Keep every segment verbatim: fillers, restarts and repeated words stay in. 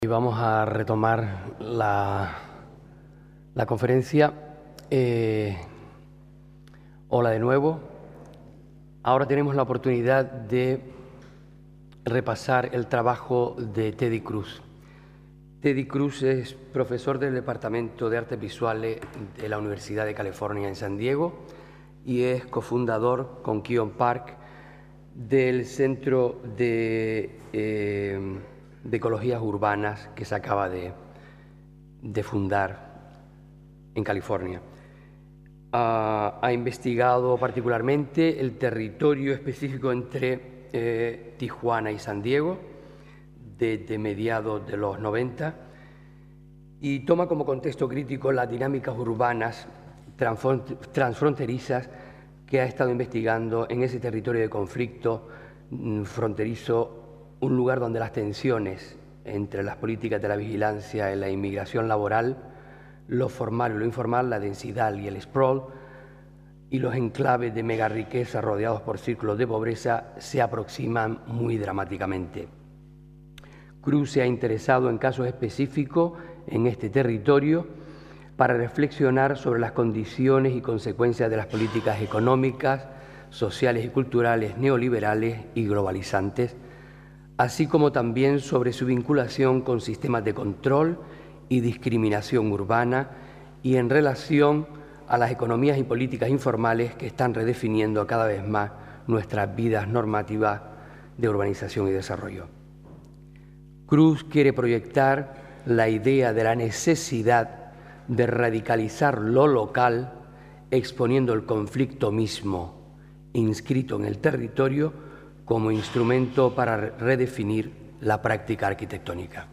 Y vamos a retomar la, la conferencia. Eh, hola de nuevo. Ahora tenemos la oportunidad de repasar el trabajo de Teddy Cruz. Teddy Cruz es profesor del Departamento de Artes Visuales de la Universidad de California en San Diego y es cofundador con Keon Park del Centro de... Eh, de Ecologías Urbanas que se acaba de, de fundar en California. Uh, ha investigado particularmente el territorio específico entre eh, Tijuana y San Diego desde mediados de los noventa y toma como contexto crítico las dinámicas urbanas transfronterizas que ha estado investigando en ese territorio de conflicto mm, fronterizo, un lugar donde las tensiones entre las políticas de la vigilancia y la inmigración laboral, lo formal y lo informal, la densidad y el sprawl, y los enclaves de mega riqueza rodeados por círculos de pobreza se aproximan muy dramáticamente. Cruz se ha interesado en casos específicos en este territorio para reflexionar sobre las condiciones y consecuencias de las políticas económicas, sociales y culturales neoliberales y globalizantes, así como también sobre su vinculación con sistemas de control y discriminación urbana y en relación a las economías y políticas informales que están redefiniendo cada vez más nuestras vidas normativas de urbanización y desarrollo. Cruz quiere proyectar la idea de la necesidad de radicalizar lo local, exponiendo el conflicto mismo inscrito en el territorio como instrumento para redefinir la práctica arquitectónica.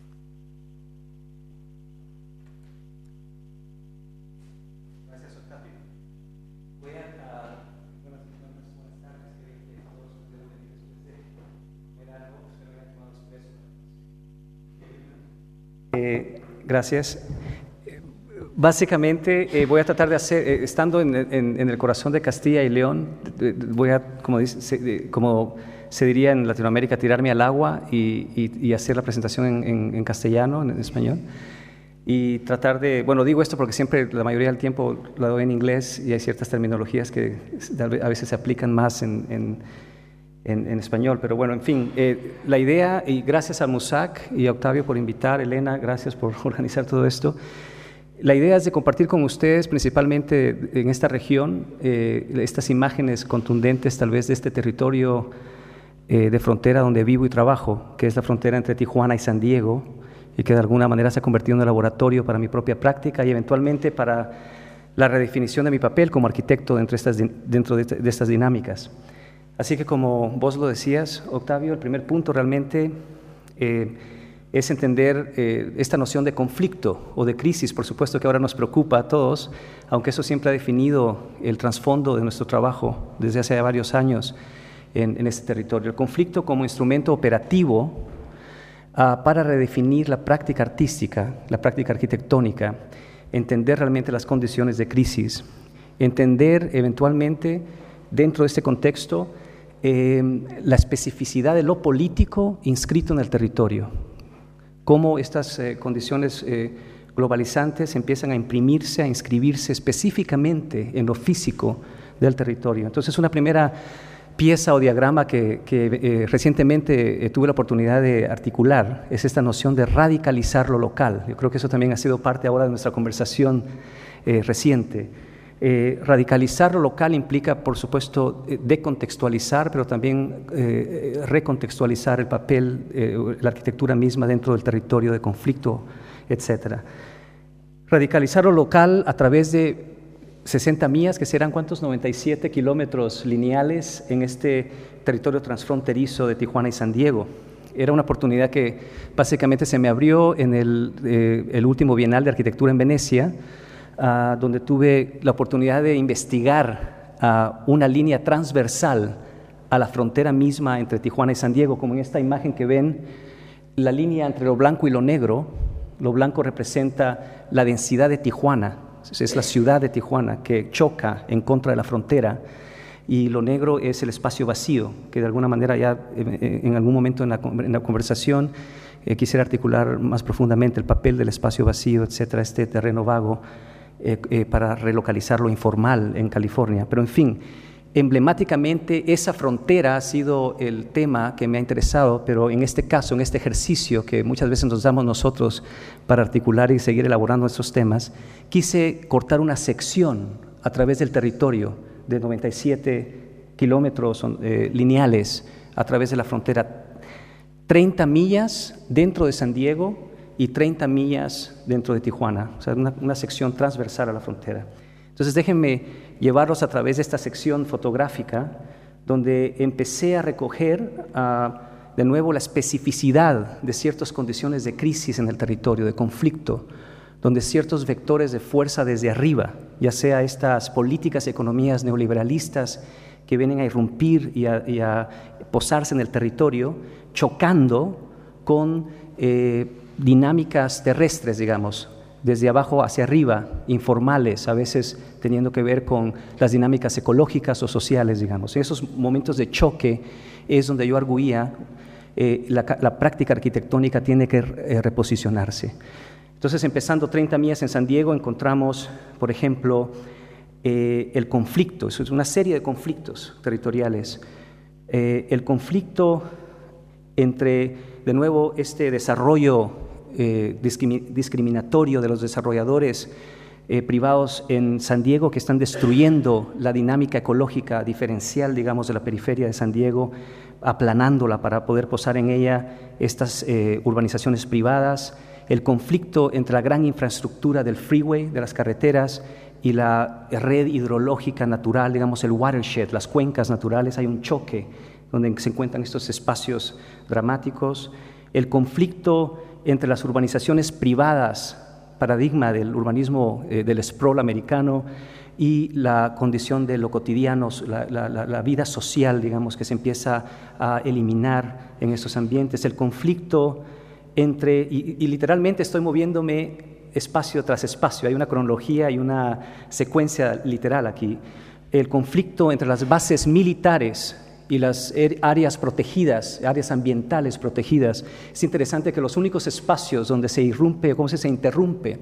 Gracias, Octavio. Voy a... Buenas tardes, que todos pueden venir después de... Era algo que se había tomado expreso. Eh, gracias. Básicamente eh, voy a tratar de hacer, eh, estando en, en, en el corazón de Castilla y León, eh, voy a, como, dice, se, como se diría en Latinoamérica, tirarme al agua y, y, y hacer la presentación en, en, en castellano, en, en español, y tratar de, bueno, digo esto porque siempre la mayoría del tiempo la doy en inglés y hay ciertas terminologías que a veces se aplican más en, en, en, en español, pero bueno, en fin, eh, la idea, y gracias a MUSAC y a Octavio por invitar, Elena, gracias por organizar todo esto. La idea es de compartir con ustedes, principalmente en esta región, eh, estas imágenes contundentes tal vez de este territorio eh, de frontera donde vivo y trabajo, que es la frontera entre Tijuana y San Diego, y que de alguna manera se ha convertido en un laboratorio para mi propia práctica y eventualmente para la redefinición de mi papel como arquitecto dentro de estas, dentro de, de estas dinámicas. Así que como vos lo decías, Octavio, el primer punto realmente... Eh, es entender eh, esta noción de conflicto o de crisis, por supuesto que ahora nos preocupa a todos, aunque eso siempre ha definido el trasfondo de nuestro trabajo desde hace varios años en, en este territorio. El conflicto como instrumento operativo uh, para redefinir la práctica artística, la práctica arquitectónica, entender realmente las condiciones de crisis, entender eventualmente dentro de este contexto eh, la especificidad de lo político inscrito en el territorio. Cómo estas eh, condiciones eh, globalizantes empiezan a imprimirse, a inscribirse específicamente en lo físico del territorio. Entonces, una primera pieza o diagrama que, que eh, recientemente eh, tuve la oportunidad de articular es esta noción de radicalizar lo local. Yo creo que eso también ha sido parte ahora de nuestra conversación eh, reciente. Eh, radicalizar lo local implica, por supuesto, eh, decontextualizar, pero también eh, recontextualizar el papel, eh, la arquitectura misma dentro del territorio de conflicto, etcétera. Radicalizar lo local a través de sesenta millas, que serán ¿cuántos? noventa y siete kilómetros lineales en este territorio transfronterizo de Tijuana y San Diego. Era una oportunidad que básicamente se me abrió en el, eh, el último Bienal de Arquitectura en Venecia, Uh, donde tuve la oportunidad de investigar uh, una línea transversal a la frontera misma entre Tijuana y San Diego, como en esta imagen que ven, la línea entre lo blanco y lo negro. Lo blanco representa la densidad de Tijuana, es la ciudad de Tijuana que choca en contra de la frontera, y lo negro es el espacio vacío, que de alguna manera ya en algún momento en la, en la conversación eh, quisiera articular más profundamente el papel del espacio vacío, etcétera, este terreno vago, eh, eh, para relocalizar lo informal en California. Pero en fin, emblemáticamente esa frontera ha sido el tema que me ha interesado, pero en este caso, en este ejercicio que muchas veces nos damos nosotros para articular y seguir elaborando estos temas, quise cortar una sección a través del territorio de noventa y siete kilómetros eh, lineales a través de la frontera, treinta millas dentro de San Diego y treinta millas dentro de Tijuana, o sea, una, una sección transversal a la frontera. Entonces déjenme llevarlos a través de esta sección fotográfica donde empecé a recoger uh, de nuevo la especificidad de ciertas condiciones de crisis en el territorio, de conflicto, donde ciertos vectores de fuerza desde arriba, ya sea estas políticas y economías neoliberalistas que vienen a irrumpir y a, y a posarse en el territorio, chocando con eh, dinámicas terrestres, digamos, desde abajo hacia arriba, informales, a veces teniendo que ver con las dinámicas ecológicas o sociales, digamos. En esos momentos de choque es donde yo arguía eh, la, la práctica arquitectónica tiene que eh, reposicionarse. Entonces, empezando treinta millas en San Diego, encontramos, por ejemplo, eh, el conflicto, es una serie de conflictos territoriales. Eh, el conflicto entre, de nuevo, este desarrollo Eh, discriminatorio de los desarrolladores eh, privados en San Diego que están destruyendo la dinámica ecológica diferencial, digamos, de la periferia de San Diego, aplanándola para poder posar en ella estas eh, urbanizaciones privadas, el conflicto entre la gran infraestructura del freeway, de las carreteras, y la red hidrológica natural, digamos, el watershed, las cuencas naturales. Hay un choque donde se encuentran estos espacios dramáticos, el conflicto entre las urbanizaciones privadas, paradigma del urbanismo eh, del sprawl americano, y la condición de lo cotidiano, la, la, la vida social, digamos, que se empieza a eliminar en estos ambientes, el conflicto entre, y, y literalmente estoy moviéndome espacio tras espacio, hay una cronología y una secuencia literal aquí, el conflicto entre las bases militares y las áreas protegidas, áreas ambientales protegidas. Es interesante que los únicos espacios donde se irrumpe, ¿cómo se, se interrumpe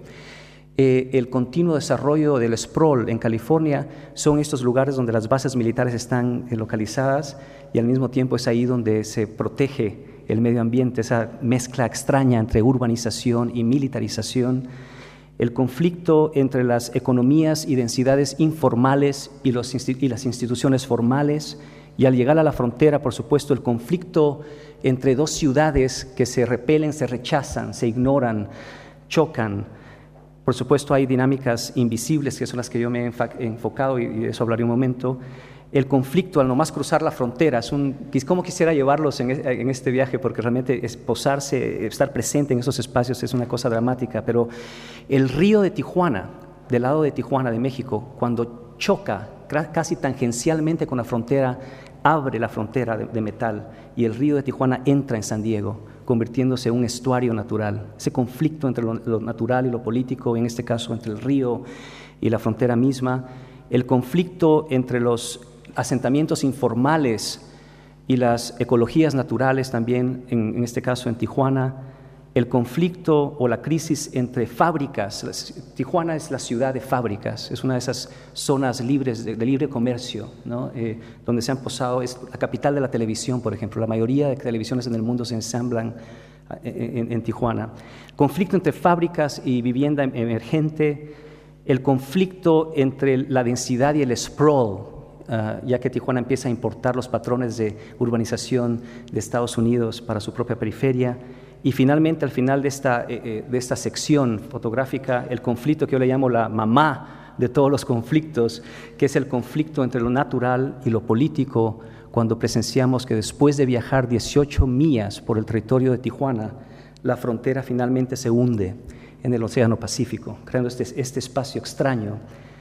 eh, el continuo desarrollo del sprawl en California son estos lugares donde las bases militares están eh, localizadas, y al mismo tiempo es ahí donde se protege el medio ambiente, esa mezcla extraña entre urbanización y militarización. El conflicto entre las economías y densidades informales y, los, y las instituciones formales. Y al llegar a la frontera, por supuesto, el conflicto entre dos ciudades que se repelen, se rechazan, se ignoran, chocan. Por supuesto, hay dinámicas invisibles, que son las que yo me he enfocado, y de eso hablaré un momento. El conflicto al nomás cruzar la frontera, es un, ¿cómo quisiera llevarlos en, en este viaje? Porque realmente es posarse, estar presente en esos espacios es una cosa dramática. Pero el río de Tijuana, del lado de Tijuana, de México, cuando choca casi tangencialmente con la frontera, abre la frontera de, de metal, y el río de Tijuana entra en San Diego, convirtiéndose en un estuario natural. Ese conflicto entre lo, lo natural y lo político, en este caso entre el río y la frontera misma, el conflicto entre los asentamientos informales y las ecologías naturales también, en, en este caso en Tijuana, el conflicto o la crisis entre fábricas. Tijuana es la ciudad de fábricas, es una de esas zonas libres de, de libre comercio, ¿no? eh, donde se han posado, es la capital de la televisión, por ejemplo. La mayoría de televisiones en el mundo se ensamblan en, en, en Tijuana. Conflicto entre fábricas y vivienda emergente, el conflicto entre la densidad y el sprawl, Uh, ya que Tijuana empieza a importar los patrones de urbanización de Estados Unidos para su propia periferia. Y finalmente, al final de esta, eh, de esta sección fotográfica, el conflicto que yo le llamo la mamá de todos los conflictos, que es el conflicto entre lo natural y lo político, cuando presenciamos que después de viajar dieciocho millas por el territorio de Tijuana, la frontera finalmente se hunde en el Océano Pacífico, creando este, este espacio extraño,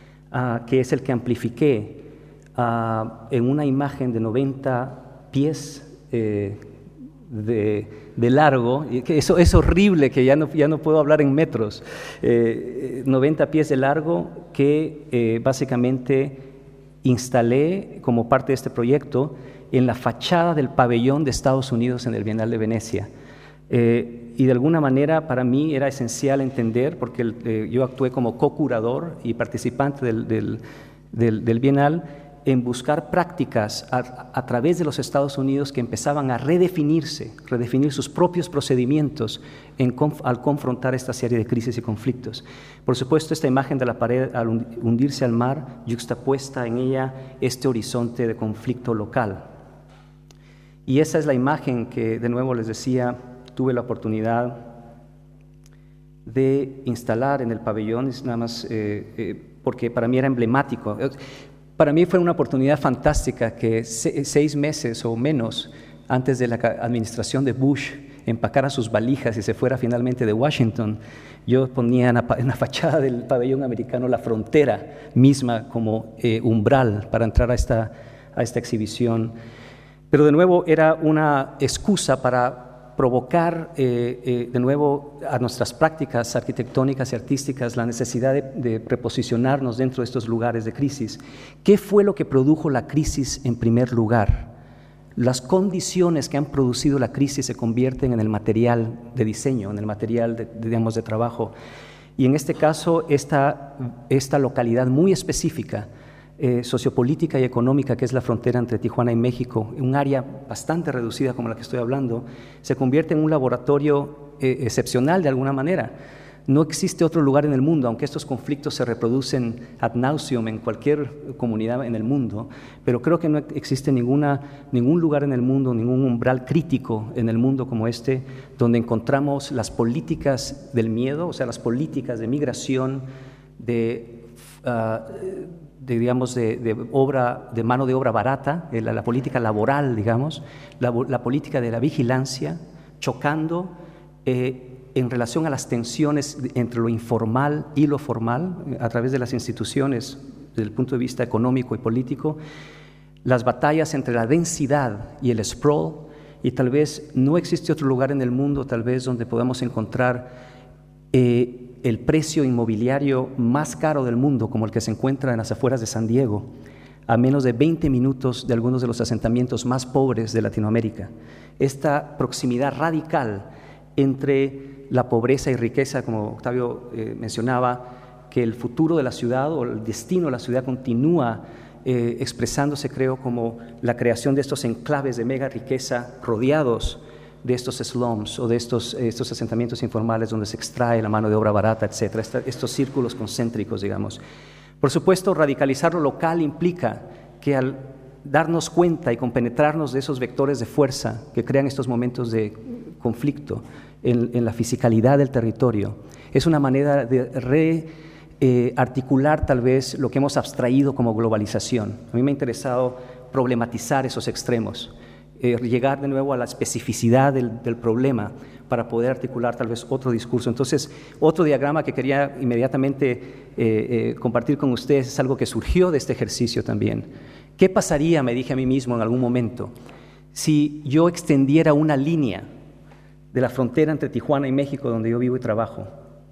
uh, que es el que amplifiqué Uh, en una imagen de noventa pies eh, de, de largo. Y que eso es horrible, que ya no, ya no puedo hablar en metros. Eh, noventa pies de largo que eh, básicamente instalé como parte de este proyecto en la fachada del pabellón de Estados Unidos en el Bienal de Venecia. Eh, y de alguna manera para mí era esencial entender, porque eh, yo actué como co-curador y participante del, del, del, del Bienal, en buscar prácticas a, a través de los Estados Unidos que empezaban a redefinirse, redefinir sus propios procedimientos en, al confrontar esta serie de crisis y conflictos. Por supuesto, esta imagen de la pared al hundirse al mar, yuxtapuesta en ella este horizonte de conflicto local. Y esa es la imagen que, de nuevo les decía, tuve la oportunidad de instalar en el pabellón, es nada más eh, eh, porque para mí era emblemático. Para mí fue una oportunidad fantástica que se, seis meses o menos antes de la administración de Bush empacara sus valijas y se fuera finalmente de Washington, yo ponía en la, en la fachada del pabellón americano la frontera misma como eh, umbral para entrar a esta, a esta exhibición. Pero de nuevo era una excusa para provocar eh, eh, de nuevo a nuestras prácticas arquitectónicas y artísticas la necesidad de, de reposicionarnos dentro de estos lugares de crisis. ¿Qué fue lo que produjo la crisis en primer lugar? Las condiciones que han producido la crisis se convierten en el material de diseño, en el material de, digamos, de trabajo. Y en este caso, esta, esta localidad muy específica, Eh, sociopolítica y económica, que es la frontera entre Tijuana y México, un área bastante reducida como la que estoy hablando, se convierte en un laboratorio eh, excepcional de alguna manera. No existe otro lugar en el mundo, aunque estos conflictos se reproducen ad nauseam en cualquier comunidad en el mundo, pero creo que no existe ninguna, ningún lugar en el mundo, ningún umbral crítico en el mundo como este, donde encontramos las políticas del miedo, o sea, las políticas de migración, de uh, de, digamos, de, de, obra, de mano de obra barata, la, la política laboral, digamos, la, la política de la vigilancia, chocando eh, en relación a las tensiones entre lo informal y lo formal, a través de las instituciones, desde el punto de vista económico y político, las batallas entre la densidad y el sprawl, y tal vez no existe otro lugar en el mundo, tal vez, donde podamos encontrar eh, el precio inmobiliario más caro del mundo, como el que se encuentra en las afueras de San Diego, a menos de veinte minutos de algunos de los asentamientos más pobres de Latinoamérica. Esta proximidad radical entre la pobreza y riqueza, como Octavio eh, mencionaba, que el futuro de la ciudad o el destino de la ciudad continúa eh, expresándose, creo, como la creación de estos enclaves de mega riqueza rodeados de estos slums o de estos, estos asentamientos informales donde se extrae la mano de obra barata, etcétera, Esta, estos círculos concéntricos, digamos. Por supuesto, radicalizar lo local implica que al darnos cuenta y compenetrarnos de esos vectores de fuerza que crean estos momentos de conflicto en, en la fisicalidad del territorio, es una manera de rearticular eh, tal vez lo que hemos abstraído como globalización. A mí me ha interesado problematizar esos extremos, Eh, llegar de nuevo a la especificidad del, del problema para poder articular tal vez otro discurso. Entonces, otro diagrama que quería inmediatamente eh, eh, compartir con ustedes es algo que surgió de este ejercicio también. ¿Qué pasaría, me dije a mí mismo en algún momento, si yo extendiera una línea de la frontera entre Tijuana y México, donde yo vivo y trabajo,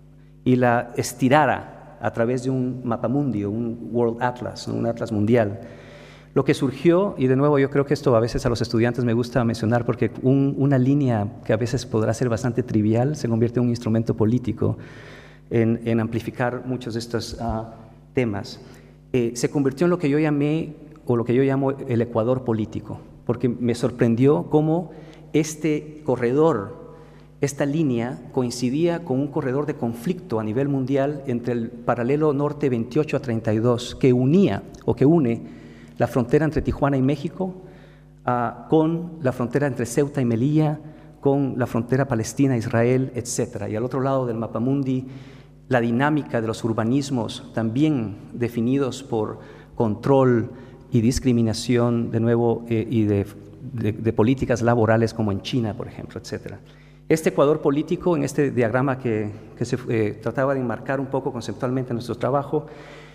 y la estirara a través de un mapamundi, un World Atlas, un atlas mundial? Lo que surgió, y de nuevo yo creo que esto a veces a los estudiantes me gusta mencionar porque un, una línea que a veces podrá ser bastante trivial se convierte en un instrumento político en, en amplificar muchos de estos uh, temas. Eh, se convirtió en lo que yo llamé, o lo que yo llamo el Ecuador político, porque me sorprendió cómo este corredor, esta línea coincidía con un corredor de conflicto a nivel mundial entre el paralelo norte veintiocho a treinta y dos que unía o que une la frontera entre Tijuana y México uh, con la frontera entre Ceuta y Melilla, con la frontera Palestina-Israel, etcétera. Y al otro lado del mapamundi, la dinámica de los urbanismos también definidos por control y discriminación, de nuevo, eh, y de, de, de políticas laborales como en China, por ejemplo, etcétera. Este Ecuador político, en este diagrama que, que se eh, trataba de enmarcar un poco conceptualmente nuestro trabajo,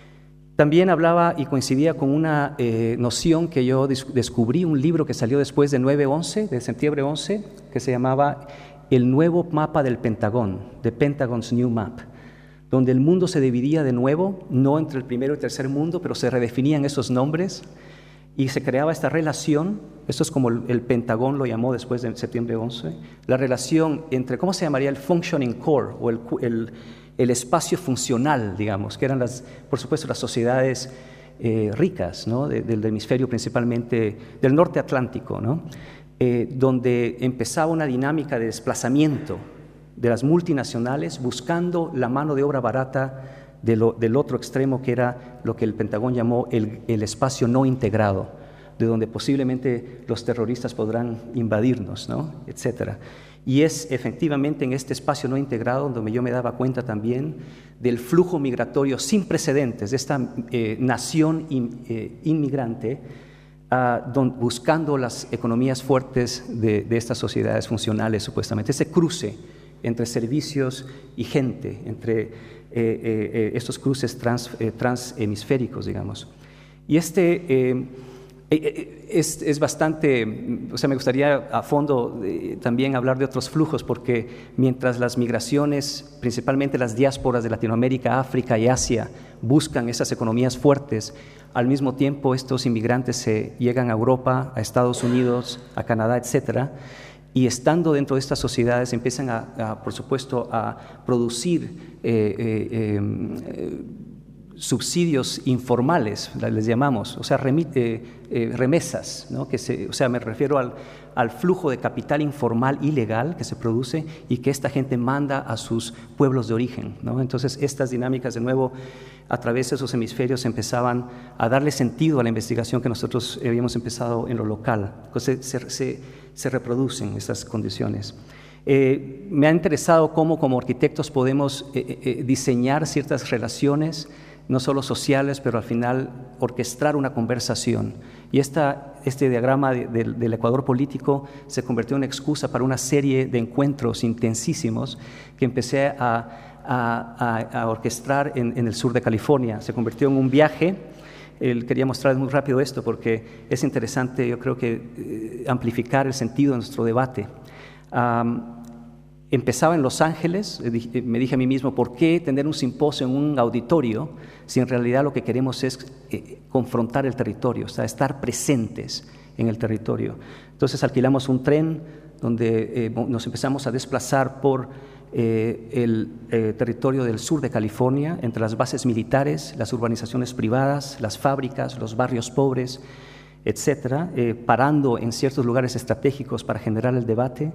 también hablaba y coincidía con una eh, noción que yo descubrí, un libro que salió después de nueve once, de septiembre once, que se llamaba El nuevo mapa del Pentagón, The Pentagon's New Map, donde el mundo se dividía de nuevo, no entre el primero y el tercer mundo, pero se redefinían esos nombres, y se creaba esta relación, esto es como el, el Pentagón lo llamó después de septiembre once, la relación entre, ¿cómo se llamaría? El functioning core, o el, el, el espacio funcional, digamos, que eran, las, por supuesto, las sociedades eh, ricas, ¿no? de, del hemisferio principalmente, del norte atlántico, ¿no? eh, donde empezaba una dinámica de desplazamiento de las multinacionales buscando la mano de obra barata de lo, del otro extremo, que era lo que el Pentagón llamó el, el espacio no integrado, de donde posiblemente los terroristas podrán invadirnos, ¿no? etcétera. Y es efectivamente en este espacio no integrado donde yo me daba cuenta también del flujo migratorio sin precedentes de esta eh, nación in, eh, inmigrante, uh, don, buscando las economías fuertes de, de estas sociedades funcionales, supuestamente. Ese cruce entre servicios y gente, entre eh, eh, estos cruces trans, eh, transhemisféricos, digamos. Y este eh, eh, es, es bastante, o sea, me gustaría a fondo eh, también hablar de otros flujos, porque mientras las migraciones, principalmente las diásporas de Latinoamérica, África y Asia, buscan esas economías fuertes, al mismo tiempo estos inmigrantes se llegan a Europa, a Estados Unidos, a Canadá, etcétera, y estando dentro de estas sociedades empiezan, a, a, por supuesto, a producir eh, eh, eh, subsidios informales, les llamamos, o sea, remite, eh, remesas, ¿no? que se, o sea, me refiero al, al flujo de capital informal ilegal que se produce y que esta gente manda a sus pueblos de origen, ¿no? Entonces, estas dinámicas, de nuevo, a través de esos hemisferios empezaban a darle sentido a la investigación que nosotros habíamos empezado en lo local. Entonces, se, se, se reproducen estas condiciones. Eh, me ha interesado cómo como arquitectos podemos eh, eh, diseñar ciertas relaciones, no solo sociales, pero al final orquestar una conversación. Y esta, este diagrama de, de, del Ecuador político se convirtió en excusa para una serie de encuentros intensísimos que empecé a, a, a, a orquestar en, en el sur de California. Se convirtió en un viaje. El, quería mostrarles muy rápido esto porque es interesante, yo creo que eh, amplificar el sentido de nuestro debate. Um, Empezaba en Los Ángeles, me dije a mí mismo, ¿por qué tener un simposio en un auditorio si en realidad lo que queremos es eh, confrontar el territorio, o sea, estar presentes en el territorio? Entonces alquilamos un tren donde eh, nos empezamos a desplazar por eh, el eh, territorio del sur de California, entre las bases militares, las urbanizaciones privadas, las fábricas, los barrios pobres, etcétera, eh, parando en ciertos lugares estratégicos para generar el debate.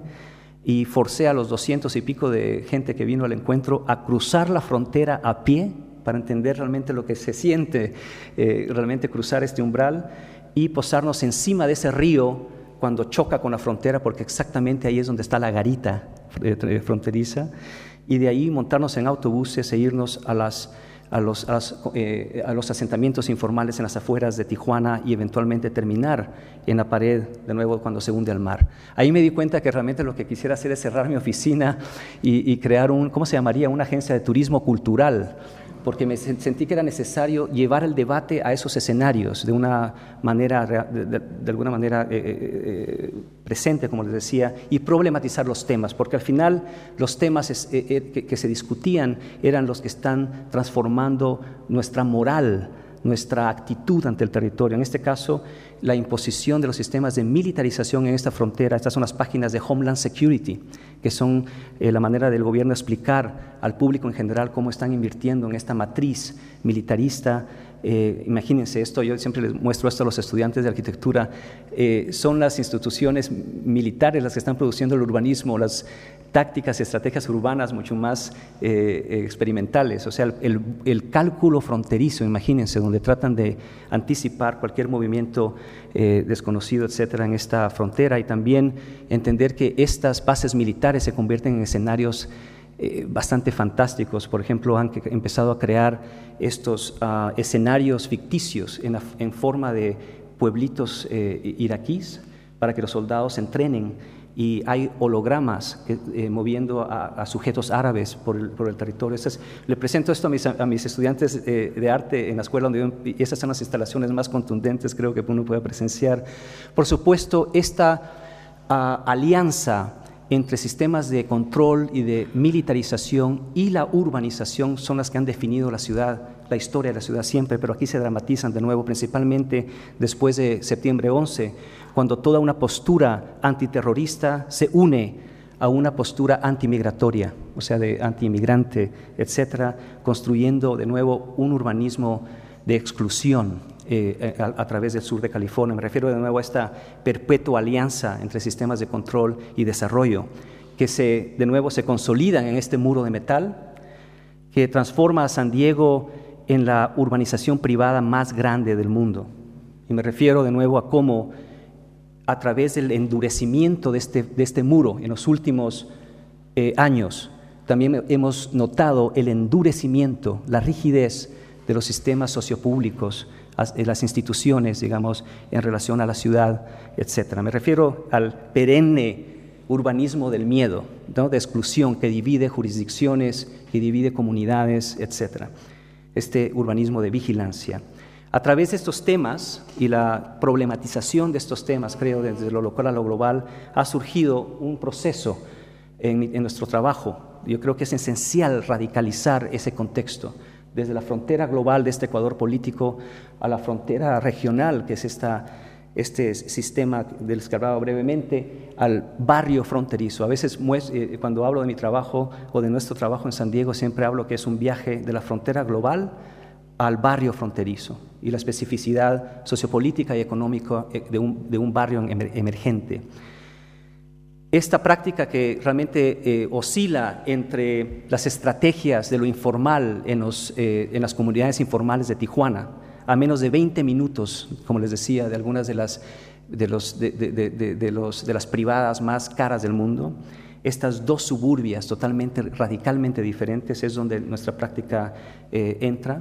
Y forcé a los doscientos y pico de gente que vino al encuentro a cruzar la frontera a pie para entender realmente lo que se siente, eh, realmente cruzar este umbral y posarnos encima de ese río cuando choca con la frontera, porque exactamente ahí es donde está la garita eh, fronteriza, y de ahí montarnos en autobuses e irnos a las A los, a, las, eh, a los asentamientos informales en las afueras de Tijuana y eventualmente terminar en la pared de nuevo cuando se hunde el mar. Ahí me di cuenta que realmente lo que quisiera hacer es cerrar mi oficina y, y crear un, ¿cómo se llamaría? Una agencia de turismo cultural, porque me sentí que era necesario llevar el debate a esos escenarios de una manera, de, de, de alguna manera eh, eh, presente, como les decía, y problematizar los temas, porque al final los temas es, eh, eh, que, que se discutían eran los que están transformando nuestra moral, nuestra actitud ante el territorio. En este caso, la imposición de los sistemas de militarización en esta frontera. Estas son las páginas de Homeland Security, que son eh, la manera del gobierno de explicar al público en general cómo están invirtiendo en esta matriz militarista. Eh, imagínense esto, yo siempre les muestro esto a los estudiantes de arquitectura, eh, son las instituciones militares las que están produciendo el urbanismo, las tácticas y estrategias urbanas mucho más eh, experimentales, o sea, el, el cálculo fronterizo, imagínense, donde tratan de anticipar cualquier movimiento eh, desconocido, etcétera, en esta frontera, y también entender que estas bases militares se convierten en escenarios Eh, bastante fantásticos. Por ejemplo, han empezado a crear estos uh, escenarios ficticios en, la, en forma de pueblitos eh, iraquíes para que los soldados entrenen, y hay hologramas que, eh, moviendo a, a sujetos árabes por el, por el territorio. Entonces, le presento esto a mis, a mis estudiantes eh, de arte en la escuela donde yo, y esas son las instalaciones más contundentes creo que uno puede presenciar. Por supuesto, esta uh, alianza entre sistemas de control y de militarización y la urbanización son las que han definido la ciudad, la historia de la ciudad siempre, pero aquí se dramatizan de nuevo, principalmente después de septiembre once, cuando toda una postura antiterrorista se une a una postura antimigratoria, o sea, de antiinmigrante, etcétera, construyendo de nuevo un urbanismo de exclusión eh, a, a través del sur de California. Me refiero de nuevo a esta perpetua alianza entre sistemas de control y desarrollo, que se, de nuevo se consolidan en este muro de metal, que transforma a San Diego en la urbanización privada más grande del mundo. Y me refiero de nuevo a cómo, a través del endurecimiento de este, de este muro en los últimos eh, años, también hemos notado el endurecimiento, la rigidez de los sistemas sociopúblicos, de las instituciones, digamos, en relación a la ciudad, etcétera. Me refiero al perenne urbanismo del miedo, ¿no?, de exclusión que divide jurisdicciones, que divide comunidades, etcétera. Este urbanismo de vigilancia. A través de estos temas y la problematización de estos temas, creo, desde lo local a lo global, ha surgido un proceso en, en nuestro trabajo. Yo creo que es esencial radicalizar ese contexto, desde la frontera global de este Ecuador político a la frontera regional, que es esta, este sistema del que hablaba brevemente, al barrio fronterizo. A veces eh, cuando hablo de mi trabajo o de nuestro trabajo en San Diego, siempre hablo que es un viaje de la frontera global al barrio fronterizo y la especificidad sociopolítica y económica de un, de un barrio emergente. Esta práctica que realmente eh, oscila entre las estrategias de lo informal en, los, eh, en las comunidades informales de Tijuana, a menos de veinte minutos, como les decía, de algunas de las, de los, de, de, de, de los, de las privadas más caras del mundo, estas dos suburbias totalmente, radicalmente diferentes, es donde nuestra práctica eh, entra.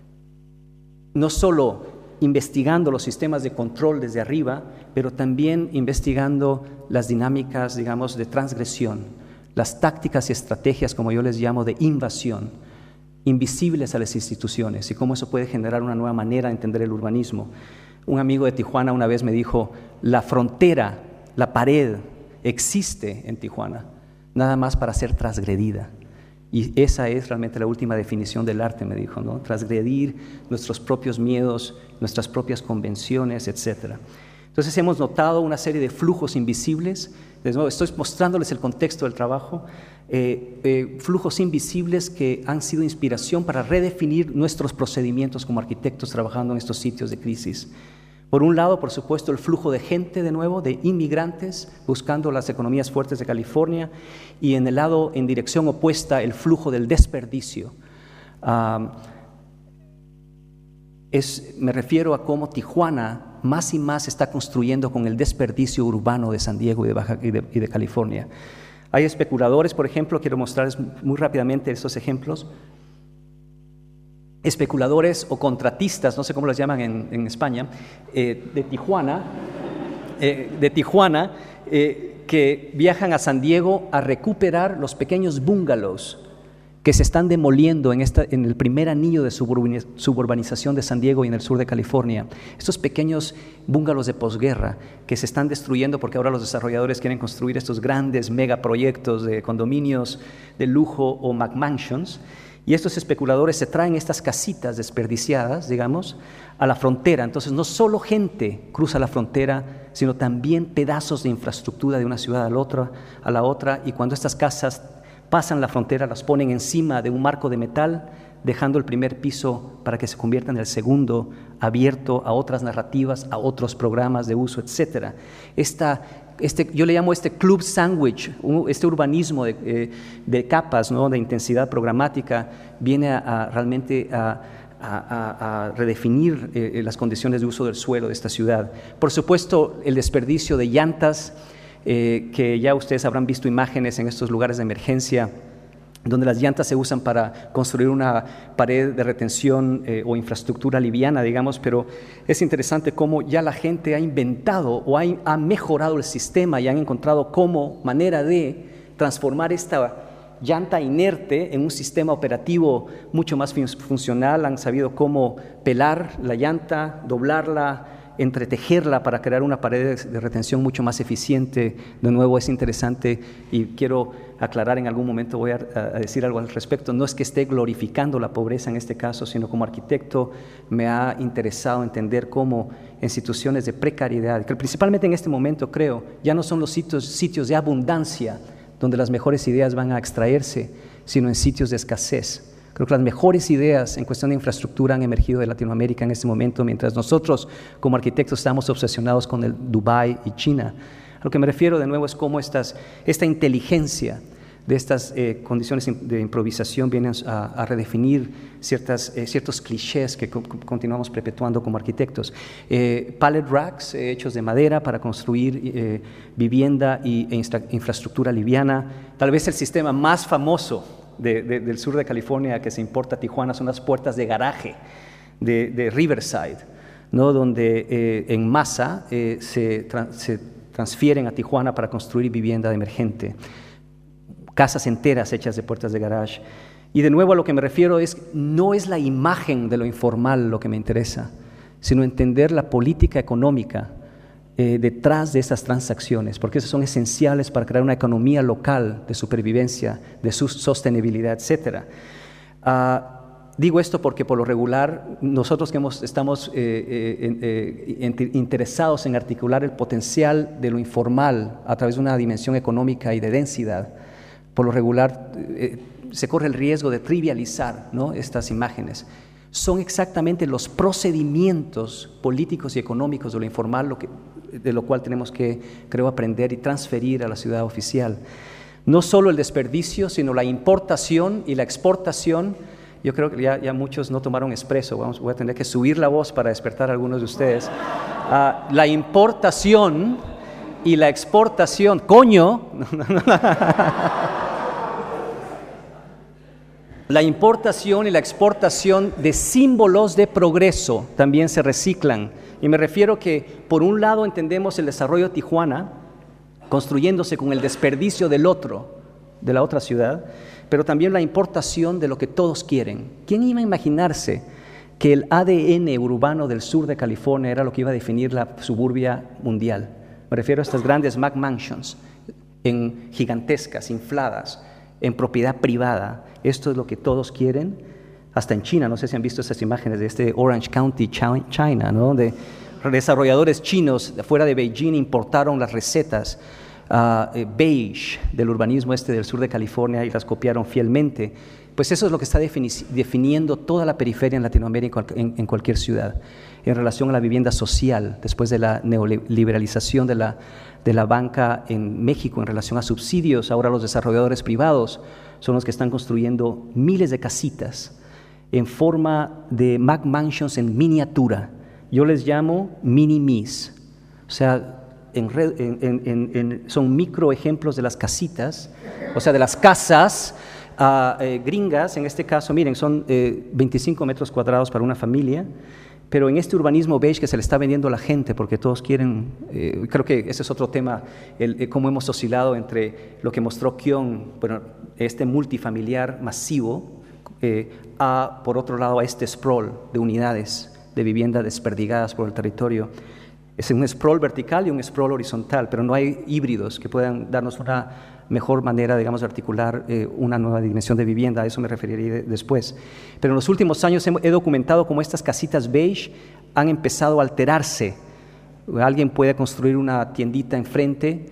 No solo investigando los sistemas de control desde arriba, pero también investigando las dinámicas, digamos, de transgresión, las tácticas y estrategias, como yo les llamo, de invasión, invisibles a las instituciones, y cómo eso puede generar una nueva manera de entender el urbanismo. Un amigo de Tijuana una vez me dijo, la frontera, la pared, existe en Tijuana, nada más para ser transgredida. Y esa es realmente la última definición del arte, me dijo, ¿no? Transgredir nuestros propios miedos, nuestras propias convenciones, etcétera. Entonces hemos notado una serie de flujos invisibles. De nuevo, estoy mostrándoles el contexto del trabajo, eh, eh, flujos invisibles que han sido inspiración para redefinir nuestros procedimientos como arquitectos trabajando en estos sitios de crisis. Por un lado, por supuesto, el flujo de gente, de nuevo, de inmigrantes buscando las economías fuertes de California, y en el lado, en dirección opuesta, el flujo del desperdicio. Um, es, me refiero a cómo Tijuana más y más está construyendo con el desperdicio urbano de San Diego y de, Baja, y de, y de California. Hay especuladores, por ejemplo, quiero mostrarles muy rápidamente estos ejemplos. Especuladores o contratistas, no sé cómo los llaman en, en España, eh, de Tijuana, eh, de Tijuana eh, que viajan a San Diego a recuperar los pequeños bungalows que se están demoliendo en, esta, en el primer anillo de suburbanización de San Diego y en el sur de California. Estos pequeños bungalows de posguerra que se están destruyendo porque ahora los desarrolladores quieren construir estos grandes megaproyectos de condominios de lujo o McMansions. Y estos especuladores se traen estas casitas desperdiciadas, digamos, a la frontera. Entonces, no solo gente cruza la frontera, sino también pedazos de infraestructura de una ciudad a la otra, a la otra. Y cuando estas casas pasan la frontera, las ponen encima de un marco de metal, dejando el primer piso para que se convierta en el segundo, abierto a otras narrativas, a otros programas de uso, etcétera. Esta Este, yo le llamo este club sandwich, este urbanismo de, eh, de capas, ¿no?, de intensidad programática, viene a, a realmente a, a, a redefinir eh, las condiciones de uso del suelo de esta ciudad. Por supuesto, el desperdicio de llantas, eh, que ya ustedes habrán visto imágenes en estos lugares de emergencia, donde las llantas se usan para construir una pared de retención eh, o infraestructura liviana, digamos, pero es interesante cómo ya la gente ha inventado o ha, ha mejorado el sistema y han encontrado cómo manera de transformar esta llanta inerte en un sistema operativo mucho más funcional. Han sabido cómo pelar la llanta, doblarla, entretejerla para crear una pared de retención mucho más eficiente. De nuevo, es interesante y quiero aclarar en algún momento, voy a, a decir algo al respecto. No es que esté glorificando la pobreza en este caso, sino como arquitecto me ha interesado entender cómo en situaciones de precariedad, que principalmente en este momento creo, ya no son los sitios, sitios de abundancia donde las mejores ideas van a extraerse, sino en sitios de escasez. Creo que las mejores ideas en cuestión de infraestructura han emergido de Latinoamérica en este momento, mientras nosotros como arquitectos estamos obsesionados con el Dubái y China. A lo que me refiero de nuevo es cómo estas, esta inteligencia de estas eh, condiciones de improvisación vienen a, a redefinir ciertas, eh, ciertos clichés que co continuamos perpetuando como arquitectos. Eh, pallet racks eh, hechos de madera para construir eh, vivienda y, e infraestructura liviana. Tal vez el sistema más famoso De, de, del sur de California que se importa a Tijuana son las puertas de garaje de, de Riverside, ¿no? Donde eh, en masa eh, se, tra se transfieren a Tijuana para construir vivienda emergente, casas enteras hechas de puertas de garage. Y de nuevo a lo que me refiero es, no es la imagen de lo informal lo que me interesa, sino entender la política económica Eh, detrás de esas transacciones, porque esas son esenciales para crear una economía local de supervivencia, de su sostenibilidad, etcétera. Uh, digo esto porque por lo regular nosotros que hemos, estamos eh, eh, eh, interesados en articular el potencial de lo informal a través de una dimensión económica y de densidad, por lo regular eh, se corre el riesgo de trivializar, ¿no?, estas imágenes. Son exactamente los procedimientos políticos y económicos de lo informal lo que, de lo cual tenemos que, creo, aprender y transferir a la ciudad oficial. No solo el desperdicio, sino la importación y la exportación. Yo creo que ya, ya muchos no tomaron expreso, vamos, voy a tener que subir la voz para despertar a algunos de ustedes. Uh, la importación y la exportación, coño, la importación y la exportación de símbolos de progreso también se reciclan. Y me refiero que, por un lado, entendemos el desarrollo de Tijuana construyéndose con el desperdicio del otro, de la otra ciudad, pero también la importación de lo que todos quieren. ¿Quién iba a imaginarse que el A D N urbano del sur de California era lo que iba a definir la suburbia mundial? Me refiero a estas grandes McMansions, en gigantescas, infladas, en propiedad privada. Esto es lo que todos quieren. Hasta en China, no sé si han visto esas imágenes de este Orange County, China, ¿no?, donde desarrolladores chinos fuera de Beijing importaron las recetas uh, eh, beige del urbanismo este del sur de California y las copiaron fielmente. Pues eso es lo que está defini definiendo toda la periferia en Latinoamérica, en, en cualquier ciudad, en relación a la vivienda social, después de la neoliberalización de la, de la banca en México, en relación a subsidios. Ahora los desarrolladores privados son los que están construyendo miles de casitas en forma de McMansions en miniatura. Yo les llamo mini-mis. O sea, en red, en, en, en, son microejemplos de las casitas, o sea, de las casas uh, eh, gringas. En este caso, miren, son eh, veinticinco metros cuadrados para una familia, pero en este urbanismo beige que se le está vendiendo a la gente, porque todos quieren, eh, creo que ese es otro tema, el, el, cómo hemos oscilado entre lo que mostró Kion, bueno, este multifamiliar masivo, Eh, a, por otro lado, a este sprawl de unidades de vivienda desperdigadas por el territorio. Es un sprawl vertical y un sprawl horizontal, pero no hay híbridos que puedan darnos una mejor manera, digamos, de articular eh, una nueva dimensión de vivienda. A eso me referiría de, después. Pero en los últimos años he, he documentado cómo estas casitas beige han empezado a alterarse. Alguien puede construir una tiendita enfrente,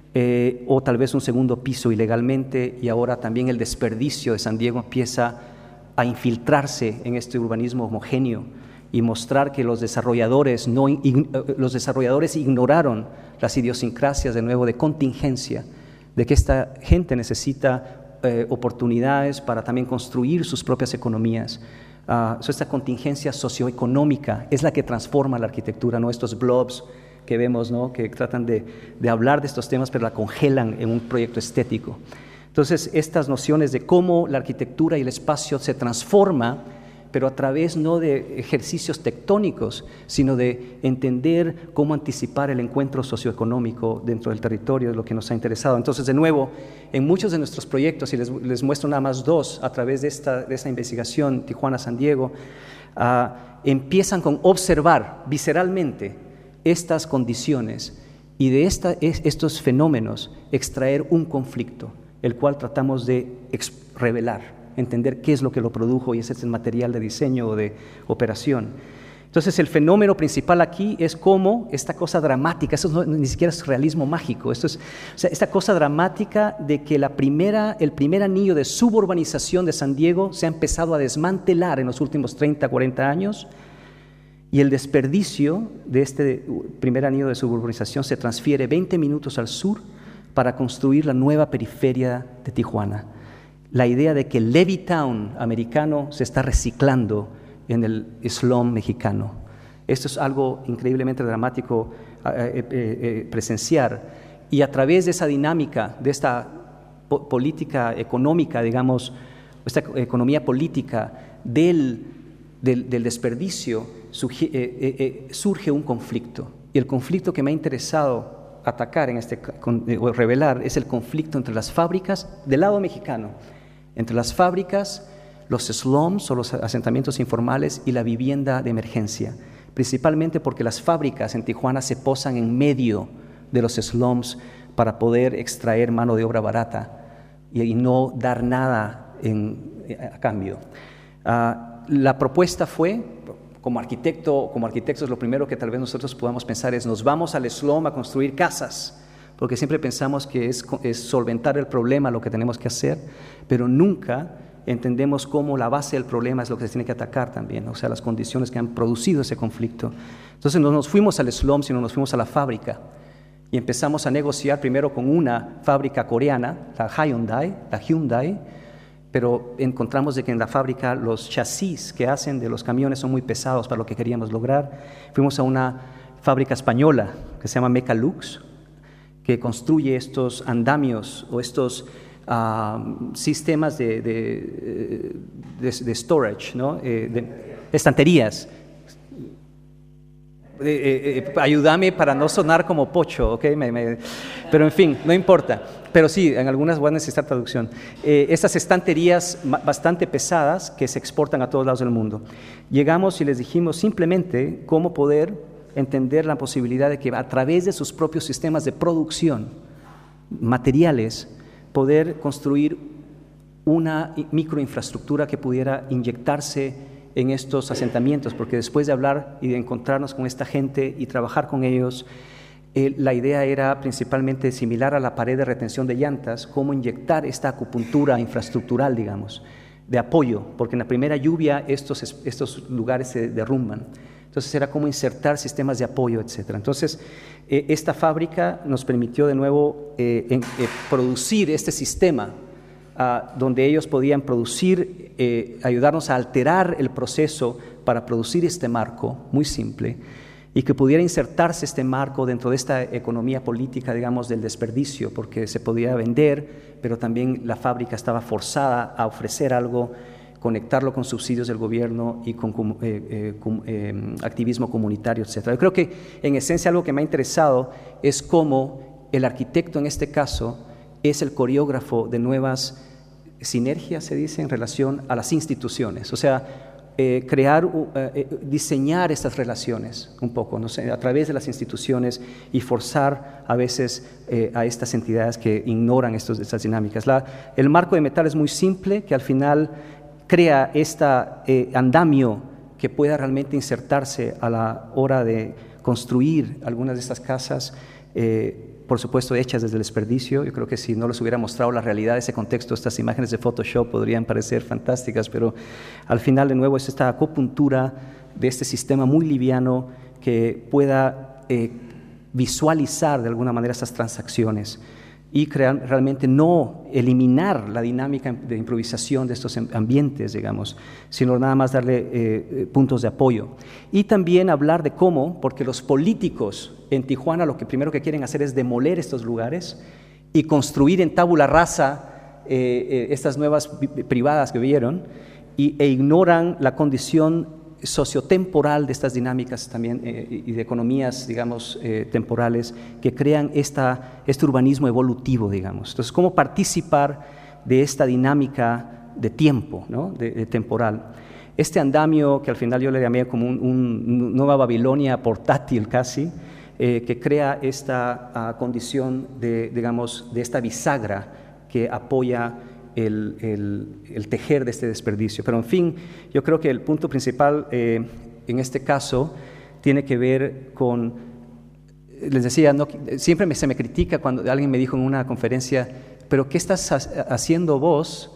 eh, o tal vez un segundo piso ilegalmente, y ahora también el desperdicio de San Diego empieza a infiltrarse en este urbanismo homogéneo y mostrar que los desarrolladores, no, los desarrolladores ignoraron las idiosincrasias de nuevo de contingencia, de que esta gente necesita eh, oportunidades para también construir sus propias economías. Uh, so esta contingencia socioeconómica es la que transforma la arquitectura, no estos blobs que vemos, ¿no?, que tratan de, de hablar de estos temas pero la congelan en un proyecto estético. Entonces, estas nociones de cómo la arquitectura y el espacio se transforma, pero a través no de ejercicios tectónicos, sino de entender cómo anticipar el encuentro socioeconómico dentro del territorio, es lo que nos ha interesado. Entonces, de nuevo, en muchos de nuestros proyectos, y les, les muestro nada más dos a través de esta, de esta investigación, Tijuana-San Diego, uh, empiezan con observar visceralmente estas condiciones y de esta, estos fenómenos extraer un conflicto, el cual tratamos de revelar, entender qué es lo que lo produjo y ese es el material de diseño o de operación. Entonces el fenómeno principal aquí es cómo esta cosa dramática, eso no, ni siquiera es realismo mágico, esto es, o sea, esta cosa dramática de que la primera, el primer anillo de suburbanización de San Diego se ha empezado a desmantelar en los últimos treinta, cuarenta años y el desperdicio de este primer anillo de suburbanización se transfiere veinte minutos al sur para construir la nueva periferia de Tijuana. La idea de que el Levittown americano se está reciclando en el slum mexicano. Esto es algo increíblemente dramático eh, eh, eh, presenciar. Y a través de esa dinámica, de esta po política económica, digamos, esta economía política del, del, del desperdicio, surge, eh, eh, eh, surge un conflicto. Y el conflicto que me ha interesado atacar, en este, con, eh, o revelar, es el conflicto entre las fábricas, del lado mexicano, entre las fábricas, los slums o los asentamientos informales y la vivienda de emergencia, principalmente porque las fábricas en Tijuana se posan en medio de los slums para poder extraer mano de obra barata y, y no dar nada en, a cambio. Uh, la propuesta fue, como arquitecto, como arquitectos, lo primero que tal vez nosotros podamos pensar es nos vamos al slum a construir casas, porque siempre pensamos que es, es solventar el problema lo que tenemos que hacer, pero nunca entendemos cómo la base del problema es lo que se tiene que atacar también, o sea, las condiciones que han producido ese conflicto. Entonces no nos fuimos al slum, sino nos fuimos a la fábrica y empezamos a negociar primero con una fábrica coreana, la Hyundai, la Hyundai, pero encontramos de que en la fábrica los chasis que hacen de los camiones son muy pesados para lo que queríamos lograr. Fuimos a una fábrica española que se llama Mecalux, que construye estos andamios o estos Uh, sistemas de, de, de, de storage, ¿no? eh, de estanterías. Eh, eh, eh, ayúdame para no sonar como pocho, ¿ok? Me, me, pero en fin, no importa. Pero sí, en algunas voy a necesitar traducción. Eh, estas estanterías bastante pesadas que se exportan a todos lados del mundo. Llegamos y les dijimos simplemente cómo poder entender la posibilidad de que a través de sus propios sistemas de producción, materiales, poder construir una microinfraestructura que pudiera inyectarse en estos asentamientos, porque después de hablar y de encontrarnos con esta gente y trabajar con ellos, eh, la idea era principalmente similar a la pared de retención de llantas, cómo inyectar esta acupuntura infraestructural, digamos, de apoyo, porque en la primera lluvia estos, estos lugares se derrumban. Entonces era cómo insertar sistemas de apoyo, etcétera. Entonces, eh, esta fábrica nos permitió de nuevo eh, en, eh, producir este sistema ah, donde ellos podían producir, eh, ayudarnos a alterar el proceso para producir este marco muy simple y que pudiera insertarse este marco dentro de esta economía política, digamos, del desperdicio, porque se podía vender, pero también la fábrica estaba forzada a ofrecer algo, conectarlo con subsidios del gobierno y con eh, eh, com, eh, activismo comunitario, etcétera. Yo creo que en esencia algo que me ha interesado es cómo el arquitecto en este caso es el coreógrafo de nuevas sinergias, se dice, en relación a las instituciones. O sea, eh, crear, eh, diseñar estas relaciones un poco, no sé, a través de las instituciones y forzar a veces eh, a estas entidades que ignoran estos, estas dinámicas. La, el marco de metal es muy simple, que al final crea este eh, andamio que pueda realmente insertarse a la hora de construir algunas de estas casas, eh, por supuesto hechas desde el desperdicio. Yo creo que si no les hubiera mostrado la realidad de ese contexto, estas imágenes de Photoshop podrían parecer fantásticas, pero al final de nuevo es esta acupuntura de este sistema muy liviano que pueda eh, visualizar de alguna manera estas transacciones y crear, realmente no eliminar la dinámica de improvisación de estos ambientes, digamos, sino nada más darle eh, puntos de apoyo. Y también hablar de cómo, porque los políticos en Tijuana lo que primero que quieren hacer es demoler estos lugares y construir en tabula rasa eh, eh, estas nuevas privadas que vieron y, e ignoran la condición sociotemporal de estas dinámicas también eh, y de economías, digamos, eh, temporales que crean esta, este urbanismo evolutivo, digamos. Entonces, ¿cómo participar de esta dinámica de tiempo, ¿no? de, de temporal? Este andamio, que al final yo le llamé como un, un Nueva Babilonia portátil casi, eh, que crea esta uh, condición de, digamos, de esta bisagra que apoya el, el, el tejer de este desperdicio. Pero en fin, yo creo que el punto principal eh, en este caso tiene que ver con, les decía, no, siempre me, se me critica cuando alguien me dijo en una conferencia, pero ¿qué estás haciendo vos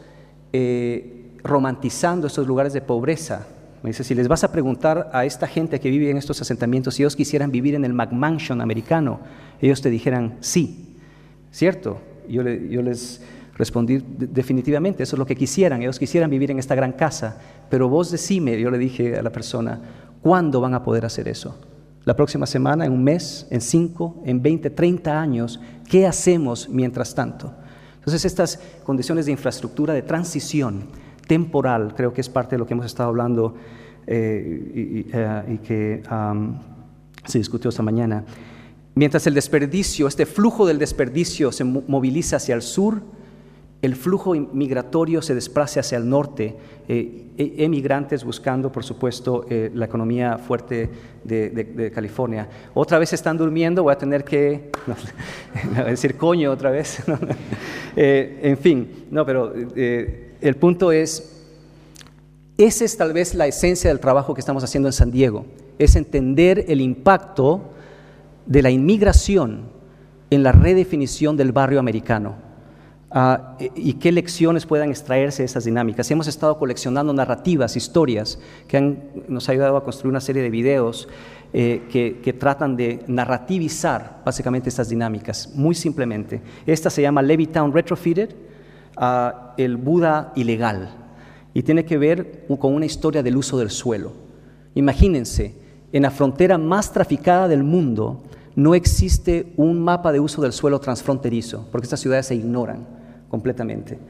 eh, romantizando estos lugares de pobreza? Me dice, si les vas a preguntar a esta gente que vive en estos asentamientos si ellos quisieran vivir en el McMansion americano, ellos te dijeran sí, ¿cierto? Yo, le, yo les respondí definitivamente, eso es lo que quisieran, ellos quisieran vivir en esta gran casa, pero vos decime, yo le dije a la persona, ¿cuándo van a poder hacer eso? ¿La próxima semana, en un mes, en cinco, en veinte, treinta años? ¿Qué hacemos mientras tanto? Entonces, estas condiciones de infraestructura, de transición temporal, creo que es parte de lo que hemos estado hablando eh, y, y, uh, y que um, se discutió esta mañana. Mientras el desperdicio, este flujo del desperdicio se moviliza hacia el sur, el flujo migratorio se desplaza hacia el norte, eh, emigrantes buscando, por supuesto, eh, la economía fuerte de, de, de California. Otra vez están durmiendo, voy a tener que no, voy a decir coño otra vez. eh, en fin, no, pero eh, el punto es, esa es tal vez la esencia del trabajo que estamos haciendo en San Diego, es entender el impacto de la inmigración en la redefinición del barrio americano. Uh, y qué lecciones puedan extraerse de esas dinámicas. Hemos estado coleccionando narrativas, historias, que han, nos ha ayudado a construir una serie de videos eh, que, que tratan de narrativizar básicamente estas dinámicas, muy simplemente. Esta se llama Levittown Retrofitted, uh, el Buda ilegal, y tiene que ver con una historia del uso del suelo. Imagínense, en la frontera más traficada del mundo no existe un mapa de uso del suelo transfronterizo, porque estas ciudades se ignoran completamente.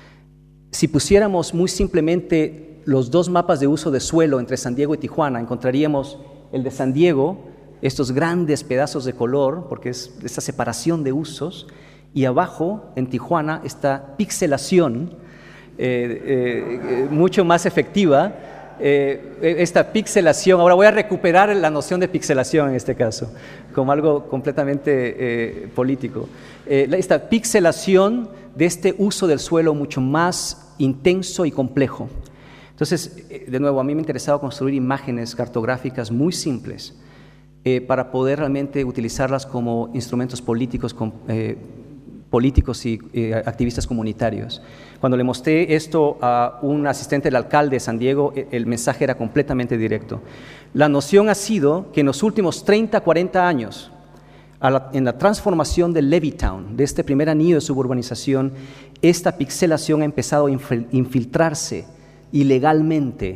Si pusiéramos muy simplemente los dos mapas de uso de suelo entre San Diego y Tijuana, encontraríamos el de San Diego, estos grandes pedazos de color, porque es esta separación de usos, y abajo, en Tijuana, esta pixelación eh, eh, mucho más efectiva, eh, esta pixelación. Ahora voy a recuperar la noción de pixelación en este caso, como algo completamente eh, político. Eh, esta pixelación de este uso del suelo mucho más intenso y complejo. Entonces, de nuevo, a mí me ha interesado construir imágenes cartográficas muy simples eh, para poder realmente utilizarlas como instrumentos políticos, con, eh, políticos y eh, activistas comunitarios. Cuando le mostré esto a un asistente del alcalde de San Diego, el mensaje era completamente directo. La noción ha sido que en los últimos treinta, cuarenta años, A la, en la transformación de Levittown, de este primer anillo de suburbanización, esta pixelación ha empezado a infiltrarse ilegalmente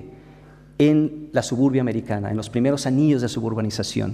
en la suburbia americana, en los primeros anillos de suburbanización.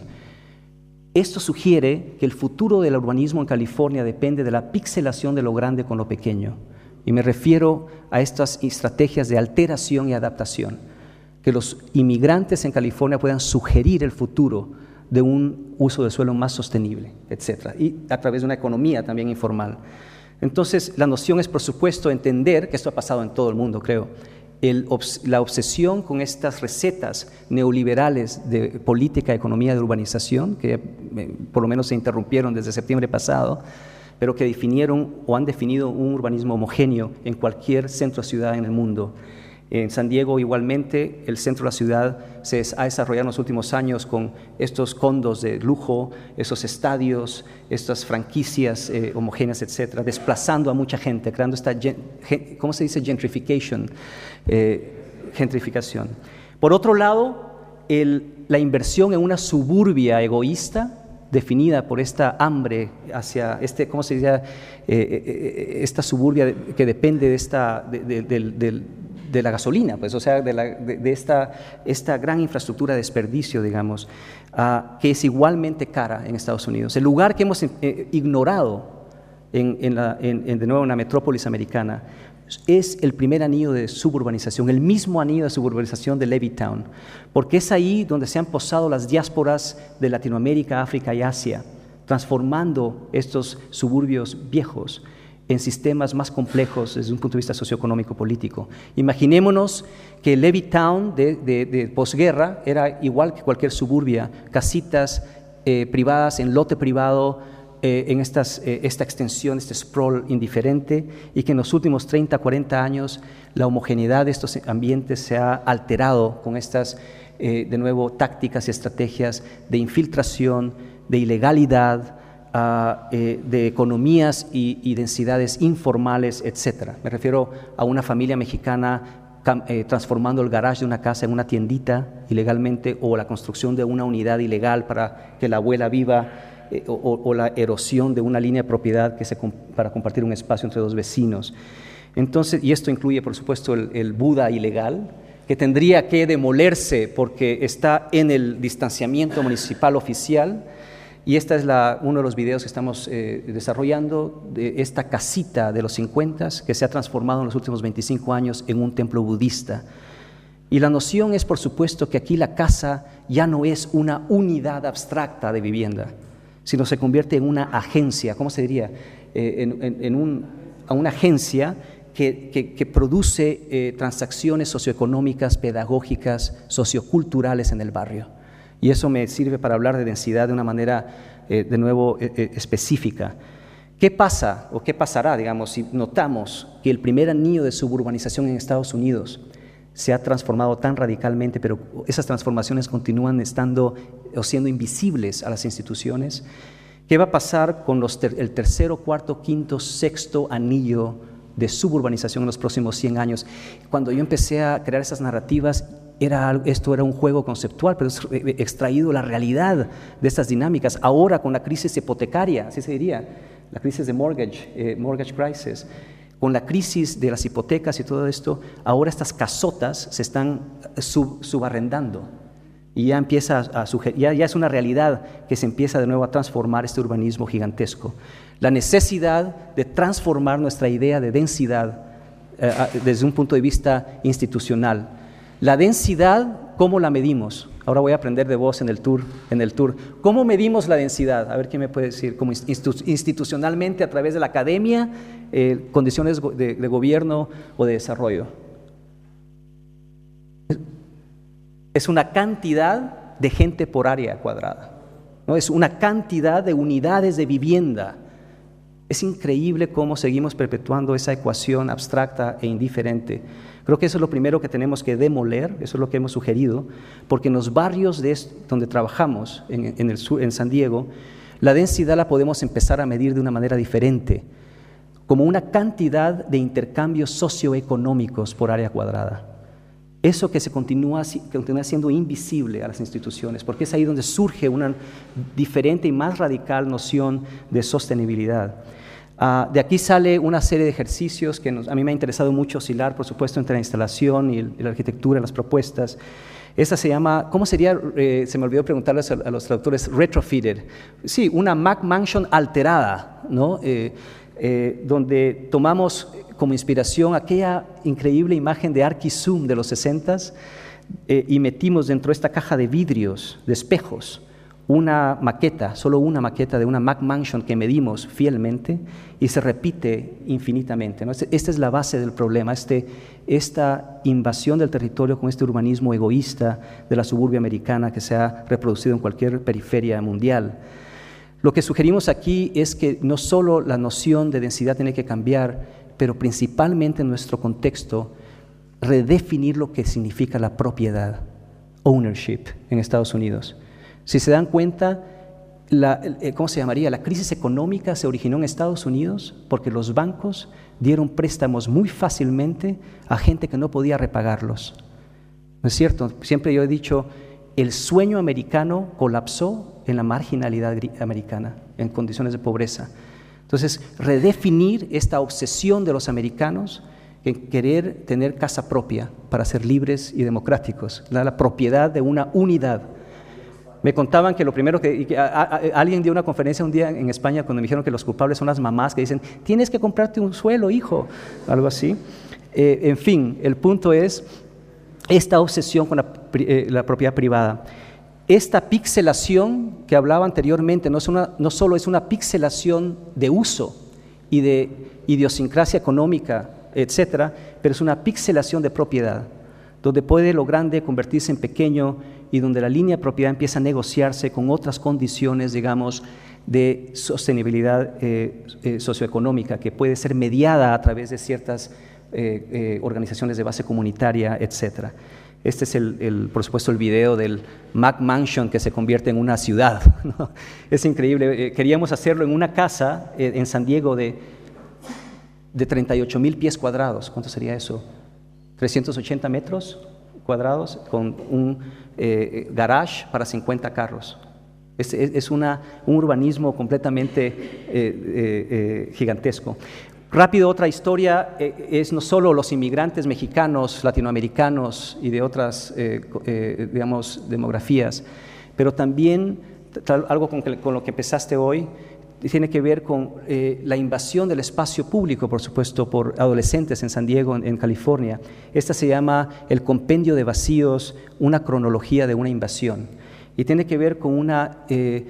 Esto sugiere que el futuro del urbanismo en California depende de la pixelación de lo grande con lo pequeño. Y me refiero a estas estrategias de alteración y adaptación, que los inmigrantes en California puedan sugerir el futuro de un uso del suelo más sostenible, etcétera, y a través de una economía también informal. Entonces, la noción es, por supuesto, entender, que esto ha pasado en todo el mundo, creo, el, la obsesión con estas recetas neoliberales de política, economía, de urbanización, que eh, por lo menos se interrumpieron desde septiembre pasado, pero que definieron o han definido un urbanismo homogéneo en cualquier centro ciudad en el mundo. En San Diego, igualmente, el centro de la ciudad se ha desarrollado en los últimos años con estos condos de lujo, esos estadios, estas franquicias eh, homogéneas, etcétera, desplazando a mucha gente, creando esta, ¿cómo se dice? Gentrification, eh, gentrificación. Por otro lado, el, la inversión en una suburbia egoísta, definida por esta hambre hacia, este, ¿cómo se dice? Eh, eh, esta suburbia que depende de esta, de, de, de, de, de la gasolina, pues, o sea, de, la, de, de esta, esta gran infraestructura de desperdicio, digamos, uh, que es igualmente cara en Estados Unidos. El lugar que hemos eh, ignorado en, en, la, en, en, de nuevo, en la metrópolis americana, es el primer anillo de suburbanización, el mismo anillo de suburbanización de Levittown, porque es ahí donde se han posado las diásporas de Latinoamérica, África y Asia, transformando estos suburbios viejos en sistemas más complejos desde un punto de vista socioeconómico político. Imaginémonos que Levittown de, de, de posguerra era igual que cualquier suburbia, casitas eh, privadas en lote privado, eh, en estas, eh, esta extensión, este sprawl indiferente, y que en los últimos treinta, cuarenta años la homogeneidad de estos ambientes se ha alterado con estas, eh, de nuevo, tácticas y estrategias de infiltración, de ilegalidad, uh, eh, de economías y, y densidades informales, etcétera. Me refiero a una familia mexicana Eh, transformando el garage de una casa en una tiendita ilegalmente, o la construcción de una unidad ilegal para que la abuela viva, eh, o, o la erosión de una línea de propiedad que se, para compartir un espacio entre dos vecinos. Entonces, y esto incluye, por supuesto, el, el Buda ilegal, que tendría que demolerse porque está en el distanciamiento municipal oficial. Y esta es la, uno de los videos que estamos eh, desarrollando, de esta casita de los cincuenta que se ha transformado en los últimos veinticinco años en un templo budista. Y la noción es, por supuesto, que aquí la casa ya no es una unidad abstracta de vivienda, sino se convierte en una agencia, ¿cómo se diría? Eh, en, en, en un, a una agencia que, que, que produce eh, transacciones socioeconómicas, pedagógicas, socioculturales en el barrio. Y eso me sirve para hablar de densidad de una manera, eh, de nuevo, eh, eh, específica. ¿Qué pasa o qué pasará, digamos, si notamos que el primer anillo de suburbanización en Estados Unidos se ha transformado tan radicalmente, pero esas transformaciones continúan estando o siendo invisibles a las instituciones? ¿Qué va a pasar con los ter- el tercero, cuarto, quinto, sexto anillo de suburbanización en los próximos cien años? Cuando yo empecé a crear esas narrativas, Era, esto era un juego conceptual, pero es extraído la realidad de estas dinámicas. Ahora, con la crisis hipotecaria, así se diría, la crisis de mortgage, eh, mortgage crisis, con la crisis de las hipotecas y todo esto, ahora estas casotas se están sub, subarrendando. Y ya empieza a, a sugerir, ya, ya es una realidad que se empieza de nuevo a transformar este urbanismo gigantesco. La necesidad de transformar nuestra idea de densidad eh, desde un punto de vista institucional. La densidad, ¿cómo la medimos? Ahora voy a aprender de vos en el tour. En el tour. ¿Cómo medimos la densidad? A ver quién me puede decir. ¿Como institucionalmente, a través de la academia, eh, condiciones de, de gobierno o de desarrollo? Es una cantidad de gente por área cuadrada, ¿no? Es una cantidad de unidades de vivienda. Es increíble cómo seguimos perpetuando esa ecuación abstracta e indiferente. Creo que eso es lo primero que tenemos que demoler, eso es lo que hemos sugerido, porque en los barrios de donde trabajamos, en, en, el sur, en San Diego, la densidad la podemos empezar a medir de una manera diferente, como una cantidad de intercambios socioeconómicos por área cuadrada. Eso que se continúa, continúa siendo invisible a las instituciones, porque es ahí donde surge una diferente y más radical noción de sostenibilidad. Uh, de aquí sale una serie de ejercicios que nos, a mí me ha interesado mucho oscilar, por supuesto, entre la instalación y, el, y la arquitectura, las propuestas. Esta se llama, ¿cómo sería? Eh, se me olvidó preguntarles a, a los traductores, retrofitted. Sí, una Mac Mansion alterada, ¿no? Eh, eh, donde tomamos como inspiración aquella increíble imagen de Arky Zoom de los sesentas eh, y metimos dentro de esta caja de vidrios, de espejos, una maqueta, solo una maqueta de una Mac Mansion que medimos fielmente y se repite infinitamente, ¿no? Esta es la base del problema, este, esta invasión del territorio con este urbanismo egoísta de la suburbia americana que se ha reproducido en cualquier periferia mundial. Lo que sugerimos aquí es que no solo la noción de densidad tiene que cambiar, pero principalmente en nuestro contexto, redefinir lo que significa la propiedad, ownership, en Estados Unidos. Si se dan cuenta, la, ¿cómo se llamaría? La crisis económica se originó en Estados Unidos porque los bancos dieron préstamos muy fácilmente a gente que no podía repagarlos. ¿No es cierto? Siempre yo he dicho, el sueño americano colapsó en la marginalidad americana, en condiciones de pobreza. Entonces, redefinir esta obsesión de los americanos en querer tener casa propia para ser libres y democráticos, la, la propiedad de una unidad. Me contaban que lo primero que, que a, a, a, alguien dio una conferencia un día en España cuando me dijeron que los culpables son las mamás que dicen, tienes que comprarte un suelo, hijo, algo así. Eh, en fin, el punto es esta obsesión con la, eh, la propiedad privada. Esta pixelación que hablaba anteriormente no, es una, no solo es una pixelación de uso y de idiosincrasia económica, etcétera, pero es una pixelación de propiedad, donde puede lo grande convertirse en pequeño y donde la línea de propiedad empieza a negociarse con otras condiciones, digamos, de sostenibilidad eh, eh, socioeconómica, que puede ser mediada a través de ciertas eh, eh, organizaciones de base comunitaria, etcétera. Este es, el, el, por supuesto, el video del McMansion que se convierte en una ciudad, ¿no? Es increíble. Eh, queríamos hacerlo en una casa eh, en San Diego de, de treinta y ocho mil pies cuadrados. ¿Cuánto sería eso? trescientos ochenta metros cuadrados con un eh, garage para cincuenta carros. Es, es, es una, un urbanismo completamente eh, eh, eh, gigantesco. Rápido, otra historia eh, es no solo los inmigrantes mexicanos, latinoamericanos y de otras, eh, eh, digamos, demografías, pero también tal, algo con, que, con lo que empezaste hoy, tiene que ver con eh, la invasión del espacio público, por supuesto, por adolescentes en San Diego, en, en California. Esta se llama El Compendio de Vacíos, una cronología de una invasión, y tiene que ver con una eh,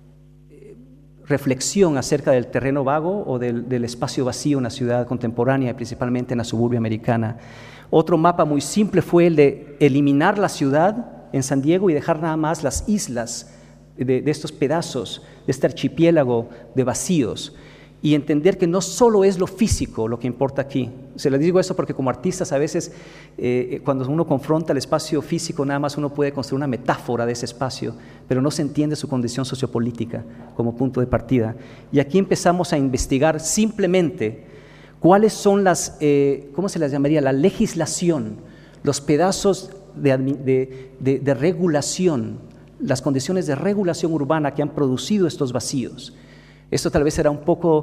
reflexión acerca del terreno vago o del, del espacio vacío en la ciudad contemporánea, principalmente en la suburbia americana. Otro mapa muy simple fue el de eliminar la ciudad en San Diego y dejar nada más las islas de, de estos pedazos, de este archipiélago de vacíos, y entender que no solo es lo físico lo que importa aquí. Se les digo eso porque como artistas a veces eh, cuando uno confronta el espacio físico nada más uno puede construir una metáfora de ese espacio, pero no se entiende su condición sociopolítica como punto de partida. Y aquí empezamos a investigar simplemente cuáles son las, eh, ¿cómo se las llamaría? La legislación, los pedazos de, de, de, de regulación, las condiciones de regulación urbana que han producido estos vacíos. Esto tal vez será un poco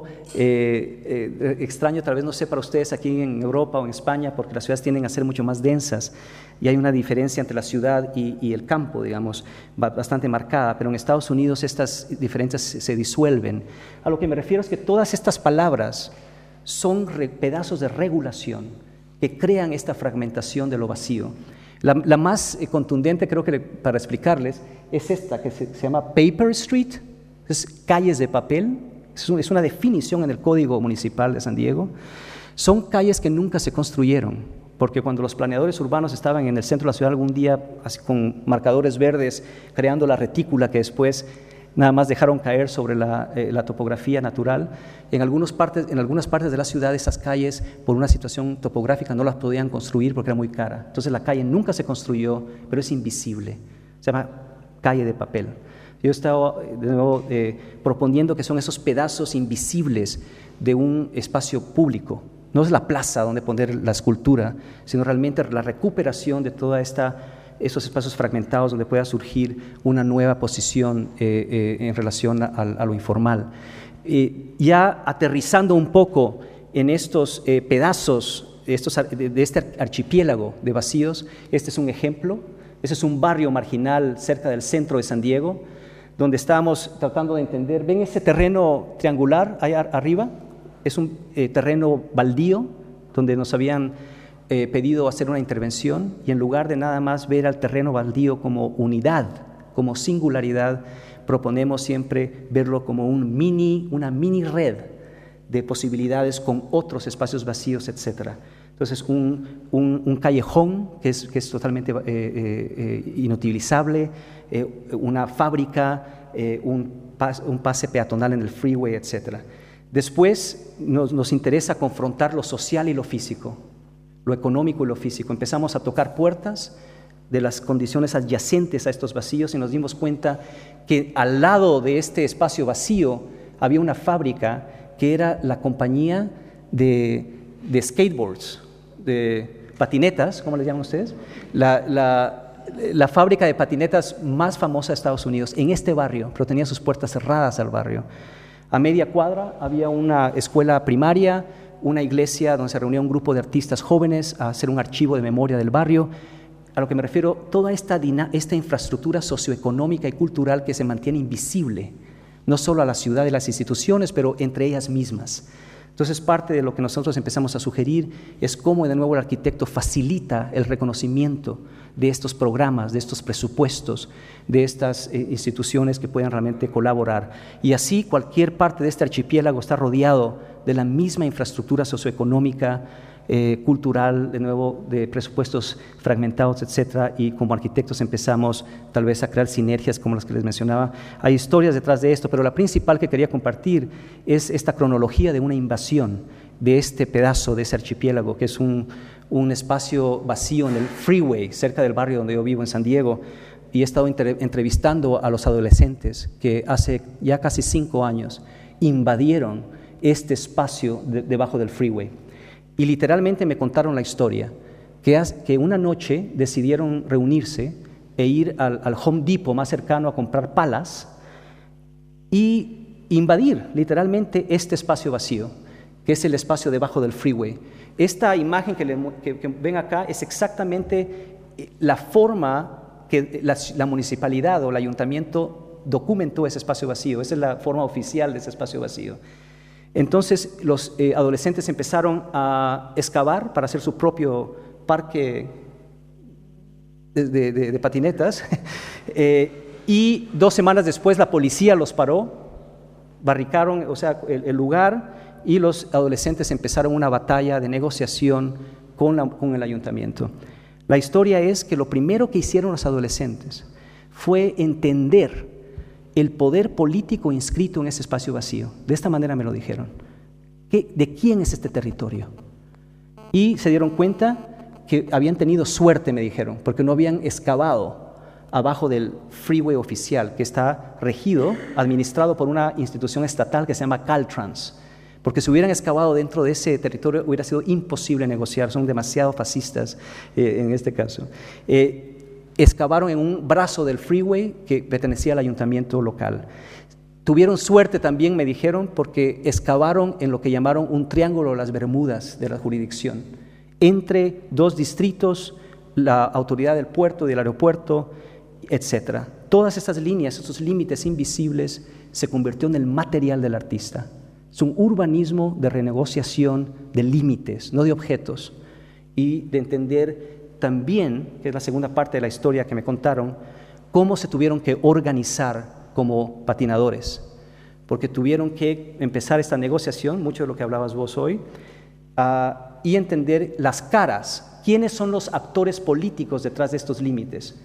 eh, eh, extraño, tal vez no sé para ustedes aquí en Europa o en España, porque las ciudades tienden a ser mucho más densas y hay una diferencia entre la ciudad y, y el campo, digamos, bastante marcada, pero en Estados Unidos estas diferencias se, se disuelven. A lo que me refiero es que todas estas palabras son re, pedazos de regulación que crean esta fragmentación de lo vacío. La, la más eh, contundente, creo que le, para explicarles, es esta que se, se llama Paper Street. Es calles de papel, es una definición en el Código Municipal de San Diego. Son calles que nunca se construyeron, porque cuando los planeadores urbanos estaban en el centro de la ciudad algún día, así con marcadores verdes, creando la retícula que después nada más dejaron caer sobre la, eh, la topografía natural, en, algunos partes, en algunas partes de la ciudad esas calles, por una situación topográfica, no las podían construir porque era muy cara. Entonces la calle nunca se construyó, pero es invisible. Se llama calle de papel. Yo he estado de nuevo eh, proponiendo que son esos pedazos invisibles de un espacio público. No es la plaza donde poner la escultura, sino realmente la recuperación de toda esta, esos espacios fragmentados donde pueda surgir una nueva posición eh, eh, en relación a, a lo informal. Eh, ya aterrizando un poco en estos eh, pedazos estos, de, de este archipiélago de vacíos, este es un ejemplo. Este es un barrio marginal cerca del centro de San Diego, donde estábamos tratando de entender. ¿Ven ese terreno triangular ahí arriba? Es un eh, terreno baldío, donde nos habían eh, pedido hacer una intervención, y en lugar de nada más ver al terreno baldío como unidad, como singularidad, proponemos siempre verlo como un mini, una mini red de posibilidades con otros espacios vacíos, etcétera. Entonces, un, un, un callejón que es, que es totalmente eh, eh, inutilizable, eh, una fábrica, eh, un, pas, un pase peatonal en el freeway, etcétera. Después nos, nos interesa confrontar lo social y lo físico, lo económico y lo físico. Empezamos a tocar puertas de las condiciones adyacentes a estos vacíos y nos dimos cuenta que al lado de este espacio vacío había una fábrica que era la compañía de, de skateboards, de patinetas, ¿cómo les llaman ustedes? La, la, la fábrica de patinetas más famosa de Estados Unidos, en este barrio, pero tenía sus puertas cerradas al barrio. A media cuadra había una escuela primaria, una iglesia donde se reunía un grupo de artistas jóvenes a hacer un archivo de memoria del barrio. A lo que me refiero, toda esta, esta infraestructura socioeconómica y cultural que se mantiene invisible, no solo a la ciudad y las instituciones, pero entre ellas mismas. Entonces, parte de lo que nosotros empezamos a sugerir es cómo de nuevo el arquitecto facilita el reconocimiento de estos programas, de estos presupuestos, de estas eh, instituciones que puedan realmente colaborar. Y así cualquier parte de este archipiélago está rodeado de la misma infraestructura socioeconómica eh, cultural, de nuevo, de presupuestos fragmentados, etcétera, y como arquitectos empezamos tal vez a crear sinergias como las que les mencionaba. Hay historias detrás de esto, pero la principal que quería compartir es esta cronología de una invasión de este pedazo, de ese archipiélago, que es un, un espacio vacío en el freeway, cerca del barrio donde yo vivo, en San Diego, y he estado entrevistando a los adolescentes que hace ya casi cinco años invadieron este espacio de, debajo del freeway. Y literalmente me contaron la historia, que, has, que una noche decidieron reunirse e ir al, al Home Depot más cercano a comprar palas y invadir literalmente este espacio vacío, que es el espacio debajo del freeway. Esta imagen que, le, que, que ven acá es exactamente la forma que la, la municipalidad o el ayuntamiento documentó ese espacio vacío. Esa es la forma oficial de ese espacio vacío. Entonces los eh, adolescentes empezaron a excavar para hacer su propio parque de, de, de, de patinetas eh, y dos semanas después la policía los paró, barricaron, o sea, el, el lugar, y los adolescentes empezaron una batalla de negociación con, la, con el ayuntamiento. La historia es que lo primero que hicieron los adolescentes fue entender el poder político inscrito en ese espacio vacío. De esta manera me lo dijeron. ¿Qué, ¿De quién es este territorio? Y se dieron cuenta que habían tenido suerte, me dijeron, porque no habían excavado abajo del freeway oficial, que está regido, administrado por una institución estatal que se llama Caltrans. Porque si hubieran excavado dentro de ese territorio hubiera sido imposible negociar, son demasiado fascistas eh, en este caso. Eh, excavaron en un brazo del freeway que pertenecía al ayuntamiento local. Tuvieron suerte también, me dijeron, porque excavaron en lo que llamaron un triángulo de las Bermudas de la jurisdicción, entre dos distritos, la autoridad del puerto y del aeropuerto, etcétera. Todas estas líneas, estos límites invisibles, se convirtió en el material del artista. Es un urbanismo de renegociación de límites, no de objetos, y de entender también, que es la segunda parte de la historia que me contaron, cómo se tuvieron que organizar como patinadores, porque tuvieron que empezar esta negociación, mucho de lo que hablabas vos hoy, uh, y entender las caras, quiénes son los actores políticos detrás de estos límites.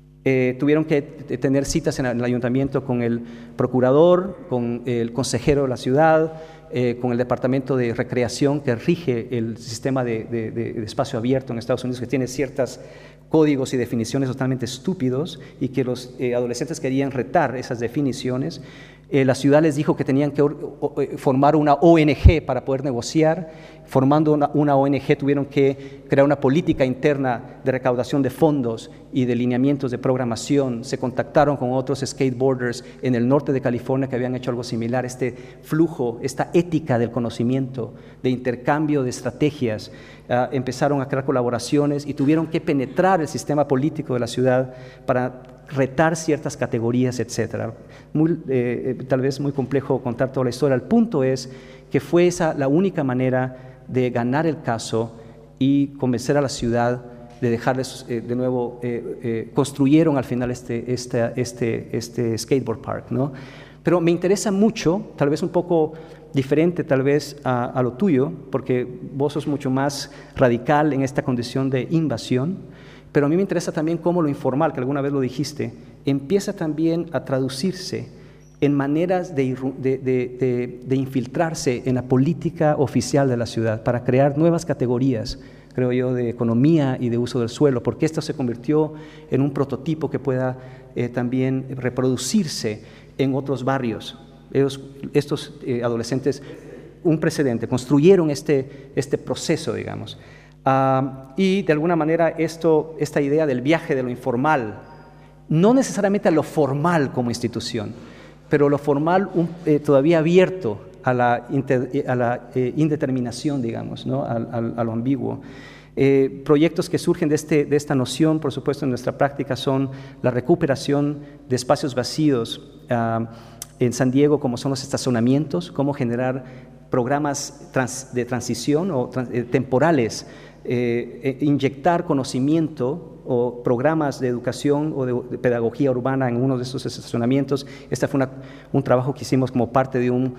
Eh, tuvieron que tener citas en el ayuntamiento con el procurador, con el consejero de la ciudad, eh, con el departamento de recreación que rige el sistema de, de, de espacio abierto en Estados Unidos, que tiene ciertos códigos y definiciones totalmente estúpidos y que los eh, adolescentes querían retar esas definiciones. Eh, la ciudad les dijo que tenían que or, o, formar una O N G para poder negociar. Formando una, una O N G tuvieron que crear una política interna de recaudación de fondos y de lineamientos de programación. Se contactaron con otros skateboarders en el norte de California que habían hecho algo similar. Este flujo, esta ética del conocimiento, de intercambio de estrategias, uh, empezaron a crear colaboraciones y tuvieron que penetrar el sistema político de la ciudad para retar ciertas categorías, etcétera. Muy, eh, tal vez muy complejo contar toda la historia. El punto es que fue esa la única manera de ganar el caso y convencer a la ciudad de dejarles eh, de nuevo, eh, eh, construyeron al final este, este, este, este skateboard park, ¿no? Pero me interesa mucho, tal vez un poco diferente tal vez a, a lo tuyo, porque vos sos mucho más radical en esta condición de invasión, pero a mí me interesa también cómo lo informal, que alguna vez lo dijiste, empieza también a traducirse en maneras de, de, de, de, de infiltrarse en la política oficial de la ciudad para crear nuevas categorías, creo yo, de economía y de uso del suelo, porque esto se convirtió en un prototipo que pueda eh, también reproducirse en otros barrios. Ellos, estos eh, adolescentes, un precedente, construyeron este, este proceso, digamos. Uh, y de alguna manera esto, esta idea del viaje de lo informal, no necesariamente a lo formal como institución, pero lo formal un, eh, todavía abierto a la, inter, a la eh, indeterminación, digamos, ¿no? a, a, a lo ambiguo. Eh, proyectos que surgen de, este, de esta noción, por supuesto, en nuestra práctica son la recuperación de espacios vacíos uh, en San Diego, como son los estacionamientos, cómo generar programas trans, de transición o trans, eh, temporales, eh, eh, inyectar conocimiento o programas de educación o de, de pedagogía urbana en uno de estos estacionamientos. Este fue una, un trabajo que hicimos como parte de un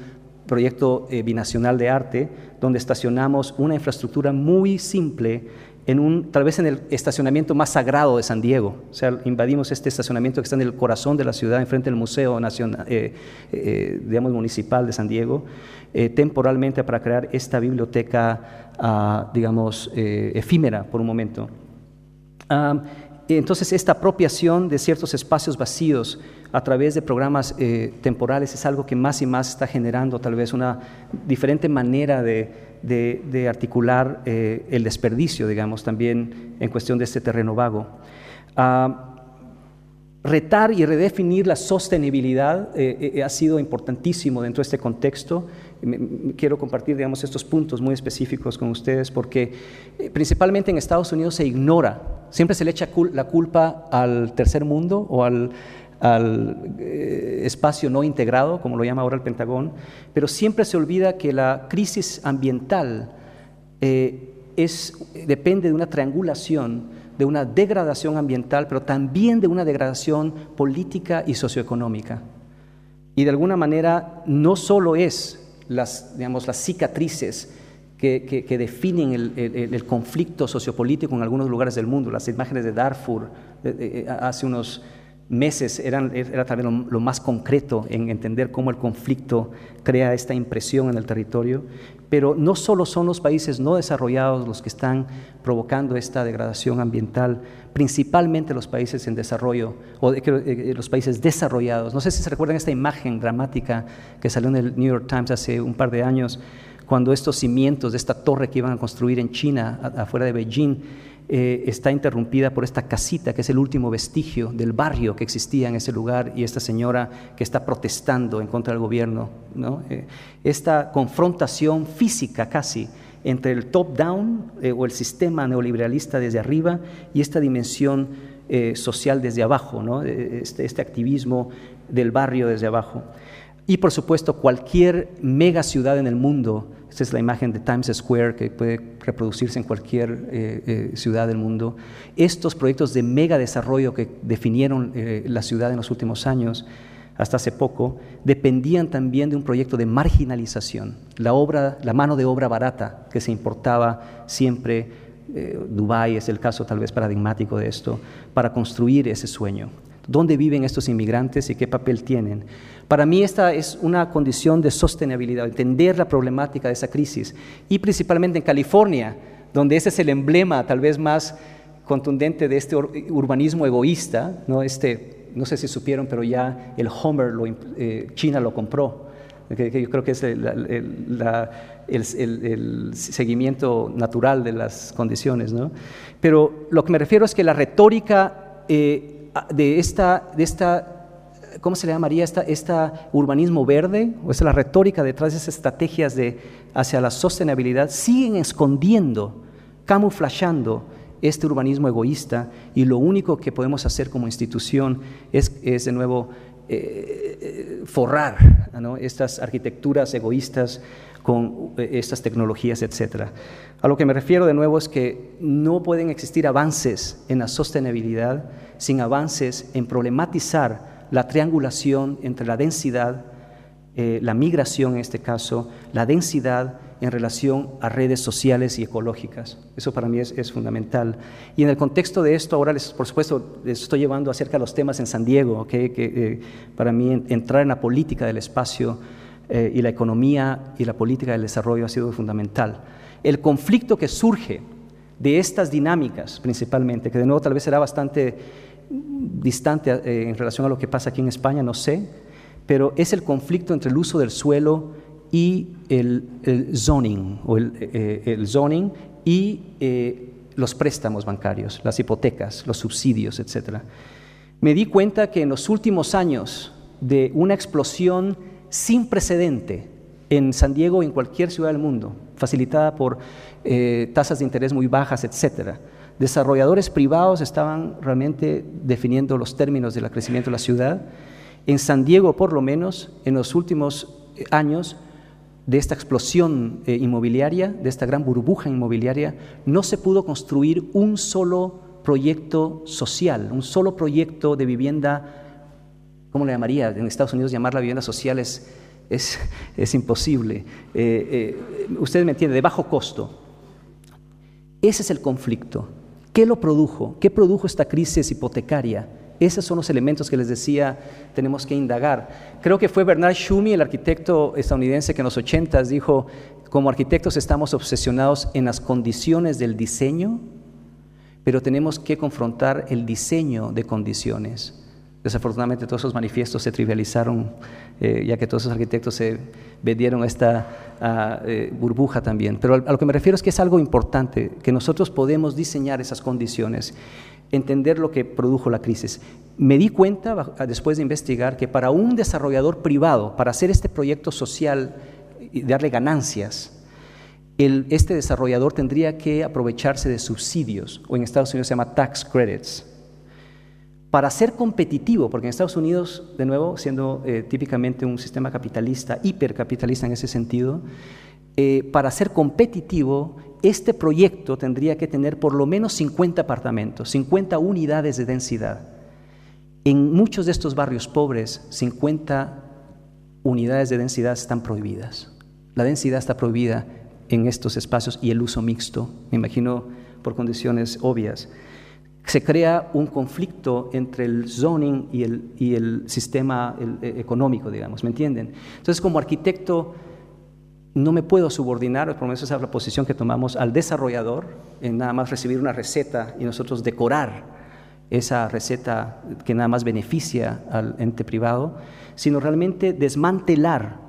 proyecto eh, binacional de arte, donde estacionamos una infraestructura muy simple en un, tal vez en el estacionamiento más sagrado de San Diego. O sea, invadimos este estacionamiento que está en el corazón de la ciudad, enfrente del Museo Nacional, eh, eh, digamos, Municipal de San Diego, eh, temporalmente para crear esta biblioteca, uh, digamos, eh, efímera por un momento. Um, entonces, esta apropiación de ciertos espacios vacíos a través de programas eh, temporales es algo que más y más está generando tal vez una diferente manera de, de, de articular eh, el desperdicio, digamos, también en cuestión de este terreno vago. Uh, retar y redefinir la sostenibilidad eh, eh, ha sido importantísimo dentro de este contexto. Me, me, quiero compartir, digamos, estos puntos muy específicos con ustedes porque eh, principalmente en Estados Unidos se ignora, siempre se le echa cul- la culpa al tercer mundo o al al eh, espacio no integrado, como lo llama ahora el Pentagón, pero siempre se olvida que la crisis ambiental eh, es, depende de una triangulación, de una degradación ambiental, pero también de una degradación política y socioeconómica. Y de alguna manera no solo es las, digamos, las cicatrices que, que, que definen el, el, el conflicto sociopolítico en algunos lugares del mundo, las imágenes de Darfur de, de, de, hace unos meses eran, era tal vez lo, lo más concreto en entender cómo el conflicto crea esta impresión en el territorio, pero no solo son los países no desarrollados los que están provocando esta degradación ambiental, principalmente los países en desarrollo o de, eh, los países desarrollados. No sé si se recuerdan esta imagen dramática que salió en el New York Times hace un par de años, cuando estos cimientos de esta torre que iban a construir en China, a, afuera de Beijing, Eh, está interrumpida por esta casita que es el último vestigio del barrio que existía en ese lugar y esta señora que está protestando en contra del gobierno, ¿no? Eh, esta confrontación física casi entre el top-down eh, o el sistema neoliberalista desde arriba y esta dimensión eh, social desde abajo, ¿no? este, este activismo del barrio desde abajo. Y por supuesto cualquier mega ciudad en el mundo, esta es la imagen de Times Square que puede reproducirse en cualquier eh, eh, ciudad del mundo, estos proyectos de mega desarrollo que definieron eh, la ciudad en los últimos años, hasta hace poco, dependían también de un proyecto de marginalización, la, obra, la mano de obra barata que se importaba siempre, eh, Dubái es el caso tal vez paradigmático de esto, para construir ese sueño. ¿Dónde viven estos inmigrantes y qué papel tienen? Para mí esta es una condición de sostenibilidad, entender la problemática de esa crisis y principalmente en California, donde ese es el emblema tal vez más contundente de este urbanismo egoísta, ¿no? Este, no sé si supieron, pero ya el Homer, lo, eh, China lo compró, que, que yo creo que es el, el, la, el, el, el seguimiento natural de las condiciones, ¿no? Pero lo que me refiero es que la retórica eh, de esta, de esta, ¿cómo se le llamaría? Esta, esta urbanismo verde, o es la retórica detrás de esas estrategias de, hacia la sostenibilidad, siguen escondiendo, camuflando este urbanismo egoísta y lo único que podemos hacer como institución es, es de nuevo eh, forrar, ¿no? estas arquitecturas egoístas con estas tecnologías, etcétera. A lo que me refiero de nuevo es que no pueden existir avances en la sostenibilidad sin avances en problematizar la triangulación entre la densidad, eh, la migración en este caso, la densidad en relación a redes sociales y ecológicas. Eso para mí es, es fundamental. Y en el contexto de esto, ahora les, por supuesto les estoy llevando acerca de los temas en San Diego, ¿okay? que eh, para mí en, entrar en la política del espacio eh, y la economía y la política del desarrollo ha sido fundamental. El conflicto que surge de estas dinámicas principalmente, que de nuevo tal vez será bastante distante eh, en relación a lo que pasa aquí en España, no sé, pero es el conflicto entre el uso del suelo y el, el zoning, o el, eh, el zoning y eh, los préstamos bancarios, las hipotecas, los subsidios, etcétera. Me di cuenta que en los últimos años de una explosión sin precedente en San Diego y en cualquier ciudad del mundo, facilitada por eh, tasas de interés muy bajas, etcétera, desarrolladores privados estaban realmente definiendo los términos del crecimiento de la ciudad. En San Diego, por lo menos, en los últimos años de esta explosión eh, inmobiliaria, de esta gran burbuja inmobiliaria, no se pudo construir un solo proyecto social, un solo proyecto de vivienda, ¿cómo le llamaría? En Estados Unidos llamar la vivienda social es es, es imposible. Eh, eh, ustedes me entienden, de bajo costo. Ese es el conflicto. ¿Qué lo produjo? ¿Qué produjo esta crisis hipotecaria? Esos son los elementos que les decía, tenemos que indagar. Creo que fue Bernard Tschumi, el arquitecto estadounidense, que en los ochentas dijo, como arquitectos estamos obsesionados en las condiciones del diseño, pero tenemos que confrontar el diseño de condiciones. Desafortunadamente todos esos manifiestos se trivializaron, eh, ya que todos esos arquitectos se vendieron a esta uh, eh, burbuja también. Pero a lo que me refiero es que es algo importante, que nosotros podemos diseñar esas condiciones, entender lo que produjo la crisis. Me di cuenta, después de investigar, que para un desarrollador privado, para hacer este proyecto social y darle ganancias, el, este desarrollador tendría que aprovecharse de subsidios, o en Estados Unidos se llama tax credits, para ser competitivo, porque en Estados Unidos, de nuevo, siendo eh, típicamente un sistema capitalista, hipercapitalista en ese sentido, eh, para ser competitivo, este proyecto tendría que tener por lo menos cincuenta apartamentos, cincuenta unidades de densidad. En muchos de estos barrios pobres, cincuenta unidades de densidad están prohibidas. La densidad está prohibida en estos espacios y el uso mixto, me imagino por condiciones obvias. Se crea un conflicto entre el zoning y el, y el sistema el, el económico, digamos, ¿me entienden? Entonces, como arquitecto, no me puedo subordinar, por lo menos esa es la posición que tomamos, al desarrollador, en nada más recibir una receta y nosotros decorar esa receta que nada más beneficia al ente privado, sino realmente desmantelar,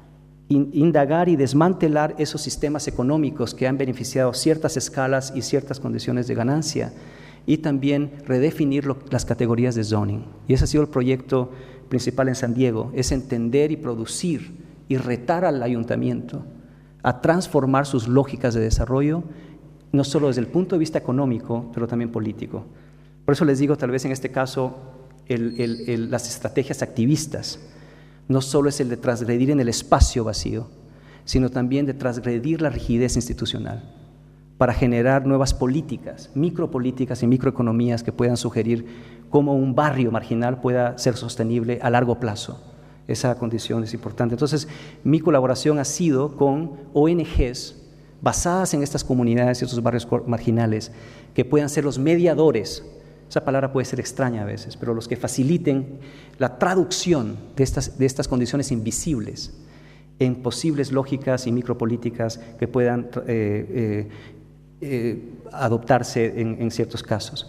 indagar y desmantelar esos sistemas económicos que han beneficiado ciertas escalas y ciertas condiciones de ganancia, y también redefinir lo, las categorías de zoning. Y ese ha sido el proyecto principal en San Diego, es entender y producir y retar al ayuntamiento a transformar sus lógicas de desarrollo, no solo desde el punto de vista económico, pero también político. Por eso les digo, tal vez en este caso, el, el, el, las estrategias activistas no solo es el de transgredir en el espacio vacío, sino también de transgredir la rigidez institucional, para generar nuevas políticas, micropolíticas y microeconomías que puedan sugerir cómo un barrio marginal pueda ser sostenible a largo plazo. Esa condición es importante. Entonces, mi colaboración ha sido con O N Ges basadas en estas comunidades y estos barrios marginales que puedan ser los mediadores. Esa palabra puede ser extraña a veces, pero los que faciliten la traducción de estas, de estas condiciones invisibles en posibles lógicas y micropolíticas que puedan eh, eh, eh, adoptarse en, en ciertos casos.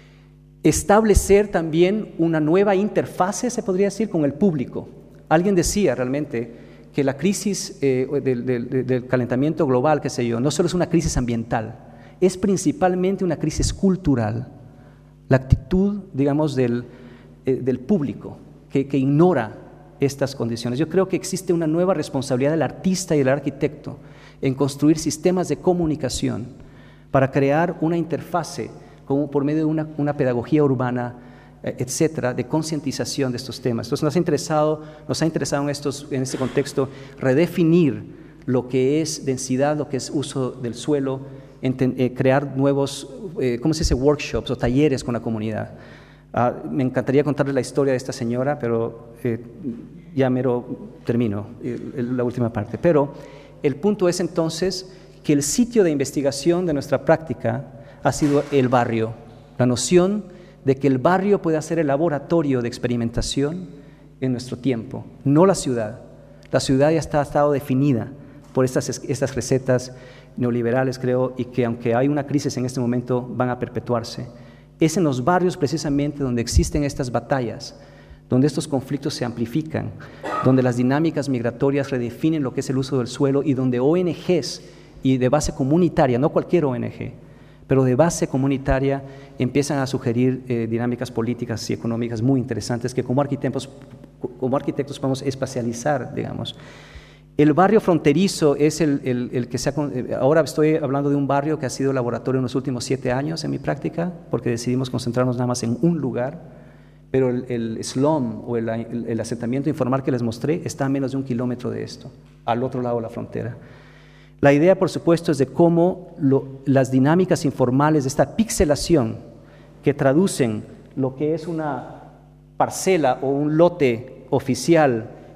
Establecer también una nueva interfase, se podría decir, con el público. Alguien decía realmente que la crisis eh, del, del, del calentamiento global, qué sé yo, no solo es una crisis ambiental, es principalmente una crisis cultural. La actitud, digamos, del, eh, del público que, que ignora estas condiciones. Yo creo que existe una nueva responsabilidad del artista y del arquitecto en construir sistemas de comunicación para crear una interfase como por medio de una, una pedagogía urbana, eh, etcétera, de concientización de estos temas. Entonces nos ha interesado, nos ha interesado en, estos, en este contexto redefinir lo que es densidad, lo que es uso del suelo, enten, eh, crear nuevos, eh, ¿cómo se dice?, workshops o talleres con la comunidad. Ah, me encantaría contarles la historia de esta señora, pero eh, ya mero termino eh, la última parte. Pero el punto es entonces que el sitio de investigación de nuestra práctica ha sido el barrio, la noción de que el barrio puede ser el laboratorio de experimentación en nuestro tiempo, no la ciudad. La ciudad ya está, ha estado definida por estas, estas recetas neoliberales, creo, y que aunque hay una crisis en este momento, van a perpetuarse. Es en los barrios precisamente donde existen estas batallas, donde estos conflictos se amplifican, donde las dinámicas migratorias redefinen lo que es el uso del suelo y donde O N Ges y de base comunitaria, no cualquier O N Ge, pero de base comunitaria empiezan a sugerir eh, dinámicas políticas y económicas muy interesantes que como arquitectos, como arquitectos podemos espacializar, digamos. El barrio fronterizo es el, el, el que se ha, ahora estoy hablando de un barrio que ha sido laboratorio en los últimos siete años en mi práctica, porque decidimos concentrarnos nada más en un lugar, pero el, el slum o el, el, el asentamiento informal que les mostré está a menos de un kilómetro de esto, al otro lado de la frontera. La idea, por supuesto, es de cómo lo, las dinámicas informales de esta pixelación que traducen lo que es una parcela o un lote oficial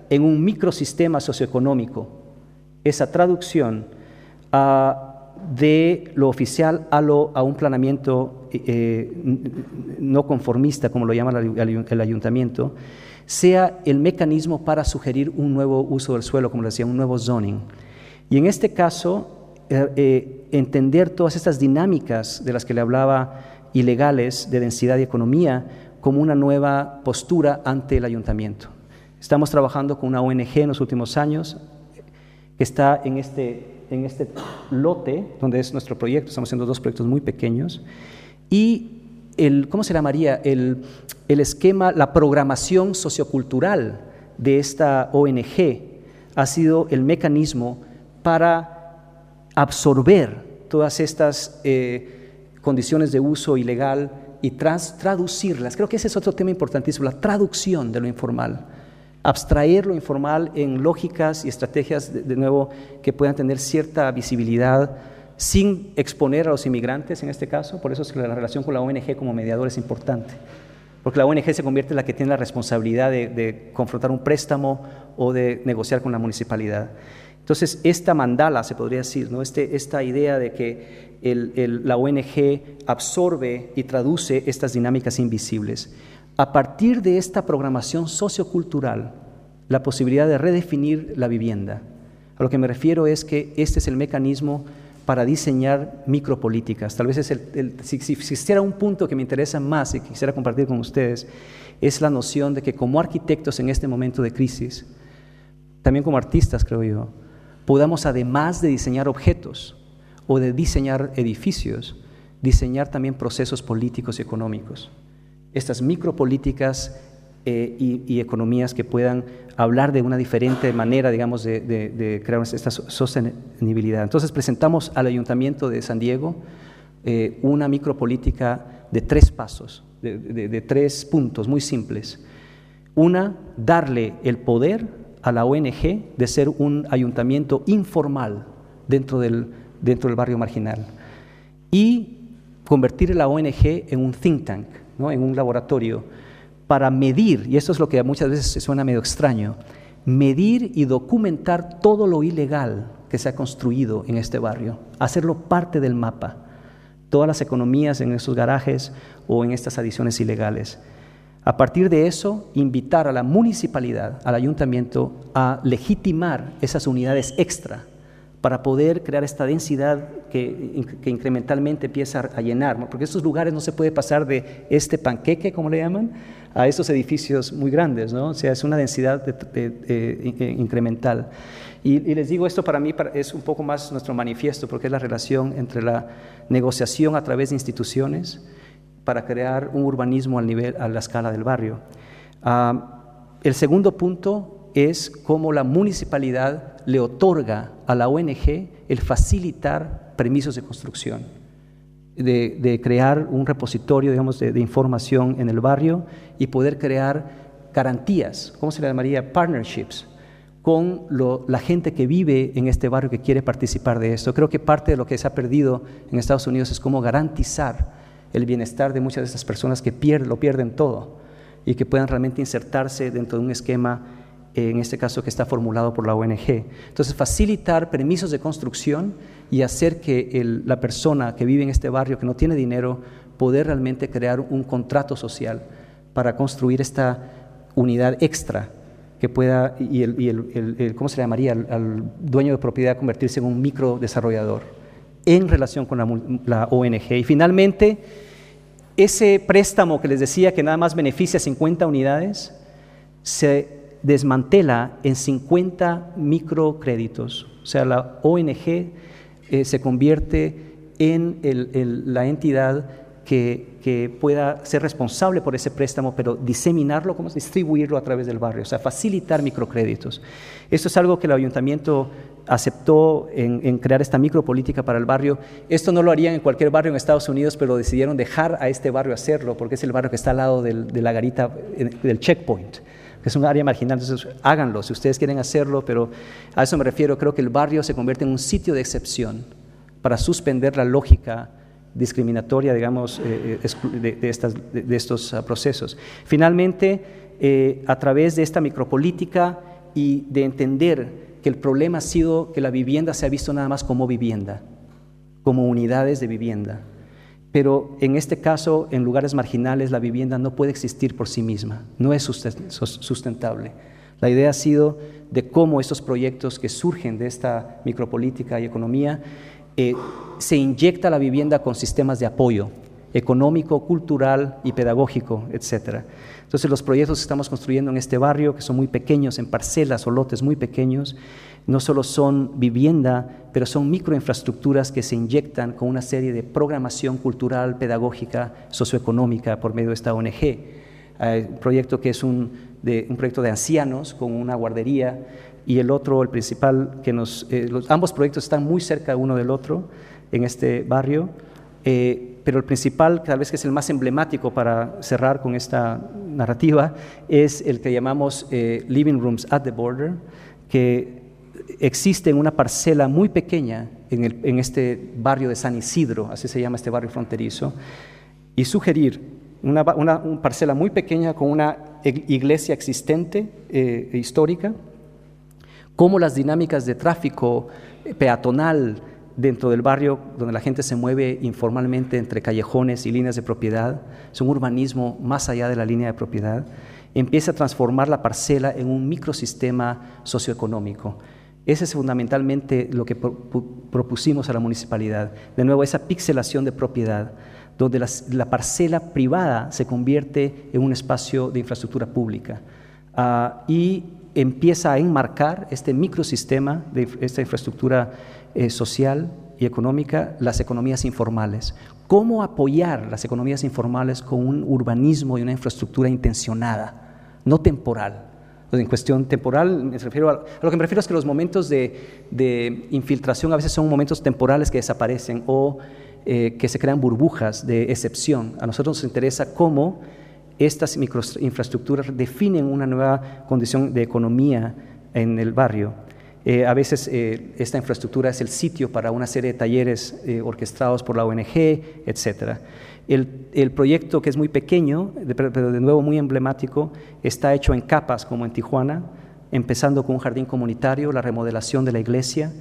en un microsistema socioeconómico, esa traducción uh, de lo oficial a, lo, a un planeamiento eh, no conformista, como lo llama el ayuntamiento, sea el mecanismo para sugerir un nuevo uso del suelo, como les decía, un nuevo zoning. Y en este caso, eh, eh, entender todas estas dinámicas de las que le hablaba, ilegales, de densidad y economía, como una nueva postura ante el ayuntamiento. Estamos trabajando con una O N G en los últimos años, que está en este, en este lote, donde es nuestro proyecto. Estamos haciendo dos proyectos muy pequeños, y el, ¿cómo se llamaría? El, el esquema, la programación sociocultural de esta O N G ha sido el mecanismo para absorber todas estas eh, condiciones de uso ilegal y trans, traducirlas. Creo que ese es otro tema importantísimo, la traducción de lo informal. Abstraer lo informal en lógicas y estrategias, de, de nuevo, que puedan tener cierta visibilidad sin exponer a los inmigrantes en este caso. Por eso es que la relación con la O N G como mediador es importante, porque la O N G se convierte en la que tiene la responsabilidad de, de confrontar un préstamo o de negociar con la municipalidad. Entonces, esta mandala, se podría decir, ¿no? este, esta idea de que el, el, la O N G absorbe y traduce estas dinámicas invisibles. A partir de esta programación sociocultural, la posibilidad de redefinir la vivienda. A lo que me refiero es que este es el mecanismo para diseñar micropolíticas. Tal vez es el, el, si, si existiera un punto que me interesa más y que quisiera compartir con ustedes, es la noción de que como arquitectos en este momento de crisis, también como artistas, creo yo, podamos, además de diseñar objetos o de diseñar edificios, diseñar también procesos políticos y económicos. Estas micropolíticas eh, y, y economías que puedan hablar de una diferente manera, digamos, de, de, de crear esta sostenibilidad. Entonces presentamos al Ayuntamiento de San Diego eh, una micropolítica de tres pasos, de, de, de tres puntos muy simples. Una, darle el poder a la O N G de ser un ayuntamiento informal dentro del, dentro del barrio marginal, y convertir a la O N G en un think tank, ¿no? En un laboratorio para medir, y esto es lo que muchas veces suena medio extraño, medir y documentar todo lo ilegal que se ha construido en este barrio, hacerlo parte del mapa, todas las economías en esos garajes o en estas adiciones ilegales. A partir de eso, invitar a la municipalidad, al ayuntamiento, a legitimar esas unidades extra para poder crear esta densidad que, que incrementalmente empieza a llenar, ¿no? Porque estos lugares no se puede pasar de este panqueque, como le llaman, a estos edificios muy grandes, ¿no? O sea, es una densidad de, de, de, de, incremental. Y, y les digo, esto para mí es un poco más nuestro manifiesto, porque es la relación entre la negociación a través de instituciones para crear un urbanismo al nivel, a la escala del barrio. Uh, el segundo punto es cómo la municipalidad le otorga a la O N G el facilitar permisos de construcción, de, de crear un repositorio, digamos, de, de información en el barrio y poder crear garantías, ¿cómo se le llamaría? Partnerships, con lo, la gente que vive en este barrio que quiere participar de esto. Creo que parte de lo que se ha perdido en Estados Unidos es cómo garantizar el bienestar de muchas de estas personas que pierden, lo pierden todo y que puedan realmente insertarse dentro de un esquema, en este caso que está formulado por la O N G. Entonces, facilitar permisos de construcción y hacer que el, la persona que vive en este barrio, que no tiene dinero, poder realmente crear un contrato social para construir esta unidad extra que pueda, y, el, y el, el, el, ¿cómo se le llamaría? Al, al dueño de propiedad convertirse en un microdesarrollador en relación con la, la O N G. Y finalmente, ese préstamo que les decía que nada más beneficia a cincuenta unidades, se desmantela en cincuenta microcréditos. O sea, la O N G eh, se convierte en el, el, la entidad que, que pueda ser responsable por ese préstamo, pero diseminarlo, como distribuirlo a través del barrio, o sea, facilitar microcréditos. Esto es algo que el ayuntamiento aceptó en, en crear esta micropolítica para el barrio. Esto no lo harían en cualquier barrio en Estados Unidos, pero decidieron dejar a este barrio hacerlo, porque es el barrio que está al lado del, de la garita, del checkpoint, que es un área marginal. Entonces háganlo si ustedes quieren hacerlo, pero a eso me refiero. Creo que el barrio se convierte en un sitio de excepción para suspender la lógica discriminatoria, digamos, eh, de, de, estas, de, de estos uh, procesos. Finalmente, eh, a través de esta micropolítica, y de entender que el problema ha sido que la vivienda se ha visto nada más como vivienda, como unidades de vivienda. Pero en este caso, en lugares marginales, la vivienda no puede existir por sí misma, no es sustentable. La idea ha sido de cómo estos proyectos que surgen de esta micropolítica y economía eh, se inyecta la vivienda con sistemas de apoyo económico, cultural y pedagógico, etcétera. Entonces, los proyectos que estamos construyendo en este barrio, que son muy pequeños, en parcelas o lotes muy pequeños, no solo son vivienda, pero son microinfraestructuras que se inyectan con una serie de programación cultural, pedagógica, socioeconómica por medio de esta O N G. Hay un proyecto que es un, de, un proyecto de ancianos con una guardería, y el otro, el principal, que nos, eh, los, ambos proyectos están muy cerca uno del otro en este barrio, eh, pero el principal, tal vez que es el más emblemático para cerrar con esta narrativa, es el que llamamos eh, Living Rooms at the Border, que existe en una parcela muy pequeña en, el, en este barrio de San Isidro, así se llama este barrio fronterizo, y sugerir una, una, una parcela muy pequeña con una iglesia existente, eh, histórica, cómo las dinámicas de tráfico peatonal dentro del barrio, donde la gente se mueve informalmente entre callejones y líneas de propiedad, es un urbanismo más allá de la línea de propiedad, empieza a transformar la parcela en un microsistema socioeconómico. Ese es fundamentalmente lo que propusimos a la municipalidad. De nuevo, esa pixelación de propiedad, donde la, la parcela privada se convierte en un espacio de infraestructura pública uh, y empieza a enmarcar este microsistema de esta infraestructura eh, social y económica, las economías informales. ¿Cómo apoyar las economías informales con un urbanismo y una infraestructura intencionada, no temporal? En cuestión temporal, me refiero a, a lo que me refiero es que los momentos de, de infiltración a veces son momentos temporales que desaparecen o eh, que se crean burbujas de excepción. A nosotros nos interesa cómo estas microinfraestructuras definen una nueva condición de economía en el barrio. Eh, a veces eh, esta infraestructura es el sitio para una serie de talleres eh, orquestados por la O N G, etcétera. El, el proyecto, que es muy pequeño, pero de nuevo muy emblemático, está hecho en capas, como en Tijuana, empezando con un jardín comunitario, la remodelación de la iglesia,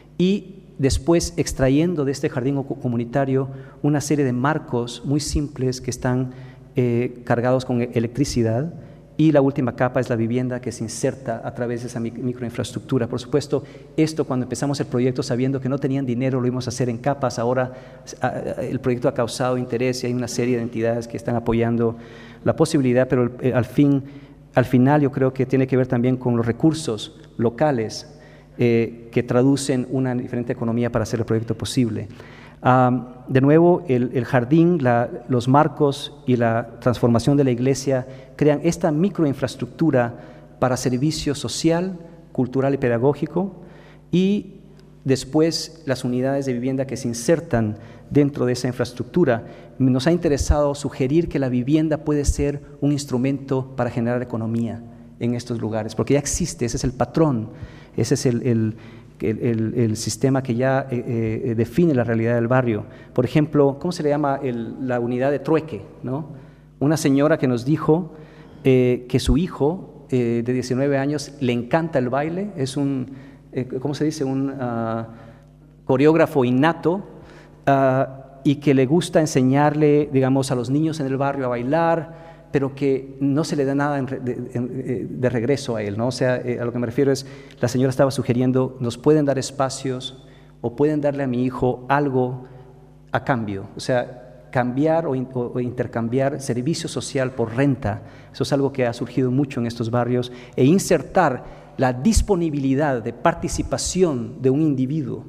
y después extrayendo de este jardín comunitario una serie de marcos muy simples que están eh, cargados con electricidad, y la última capa es la vivienda que se inserta a través de esa microinfraestructura. Por supuesto, esto cuando empezamos el proyecto sabiendo que no tenían dinero lo íbamos a hacer en capas. Ahora el proyecto ha causado interés y hay una serie de entidades que están apoyando la posibilidad, pero al, fin, al final yo creo que tiene que ver también con los recursos locales eh, que traducen una diferente economía para hacer el proyecto posible. Um, de nuevo, el, el jardín, la, los marcos y la transformación de la iglesia crean esta microinfraestructura para servicio social, cultural y pedagógico, y después las unidades de vivienda que se insertan dentro de esa infraestructura. Nos ha interesado sugerir que la vivienda puede ser un instrumento para generar economía en estos lugares, porque ya existe, ese es el patrón, ese es el, el El, el, el sistema que ya eh, eh, define la realidad del barrio. Por ejemplo, ¿cómo se le llama el, la unidad de trueque, ¿no? Una señora que nos dijo eh, que su hijo eh, de diecinueve años le encanta el baile, es un, eh, ¿cómo se dice? Un uh, coreógrafo innato uh, y que le gusta enseñarle, digamos, a los niños en el barrio a bailar, pero que no se le da nada de, de, de regreso a él, ¿no? O sea, eh, a lo que me refiero es, la señora estaba sugiriendo, nos pueden dar espacios o pueden darle a mi hijo algo a cambio, o sea, cambiar o, in, o intercambiar servicio social por renta. Eso es algo que ha surgido mucho en estos barrios, e insertar la disponibilidad de participación de un individuo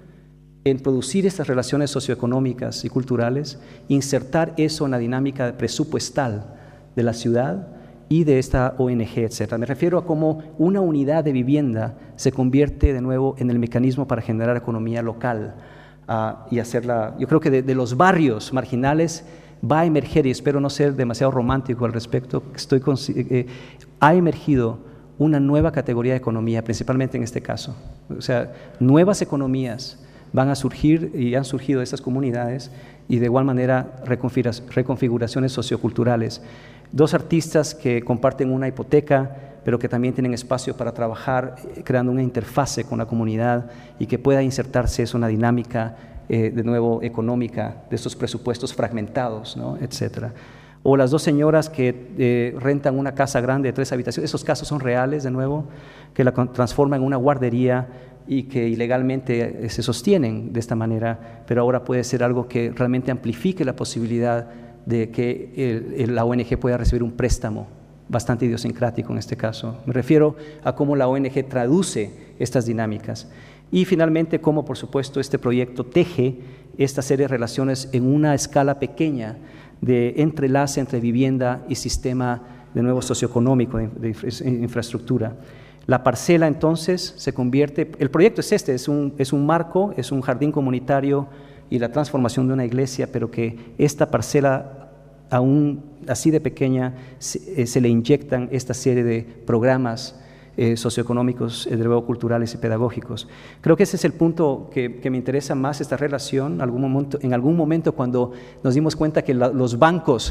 en producir estas relaciones socioeconómicas y culturales, insertar eso en la dinámica presupuestal de la ciudad y de esta O N G, etcétera. Me refiero a cómo una unidad de vivienda se convierte de nuevo en el mecanismo para generar economía local uh, y hacerla. Yo creo que de, de los barrios marginales va a emerger, y espero no ser demasiado romántico al respecto, estoy con, eh, ha emergido una nueva categoría de economía, principalmente en este caso. O sea, nuevas economías van a surgir y han surgido de esas comunidades, y de igual manera reconfiguraciones socioculturales. Dos artistas que comparten una hipoteca, pero que también tienen espacio para trabajar, eh, creando una interfase con la comunidad y que pueda insertarse eso en una dinámica, eh, de nuevo, económica de estos presupuestos fragmentados, ¿no?, etcétera. O las dos señoras que eh, rentan una casa grande de tres habitaciones, esos casos son reales, de nuevo, que la transforman en una guardería y que ilegalmente se sostienen de esta manera, pero ahora puede ser algo que realmente amplifique la posibilidad de que el, el, la O N G pueda recibir un préstamo bastante idiosincrático en este caso. Me refiero a cómo la O N G traduce estas dinámicas. Y finalmente, cómo, por supuesto, este proyecto teje esta serie de relaciones en una escala pequeña de entrelace entre vivienda y sistema de nuevo socioeconómico, de, de infraestructura. La parcela entonces se convierte, el proyecto es este, es un, es un marco, es un jardín comunitario y la transformación de una iglesia, pero que esta parcela, aún así de pequeña, se, eh, se le inyectan esta serie de programas eh, socioeconómicos, eh, de nuevo culturales y pedagógicos. Creo que ese es el punto que, que me interesa más, esta relación. Algún momento, en algún momento, cuando nos dimos cuenta que la, los bancos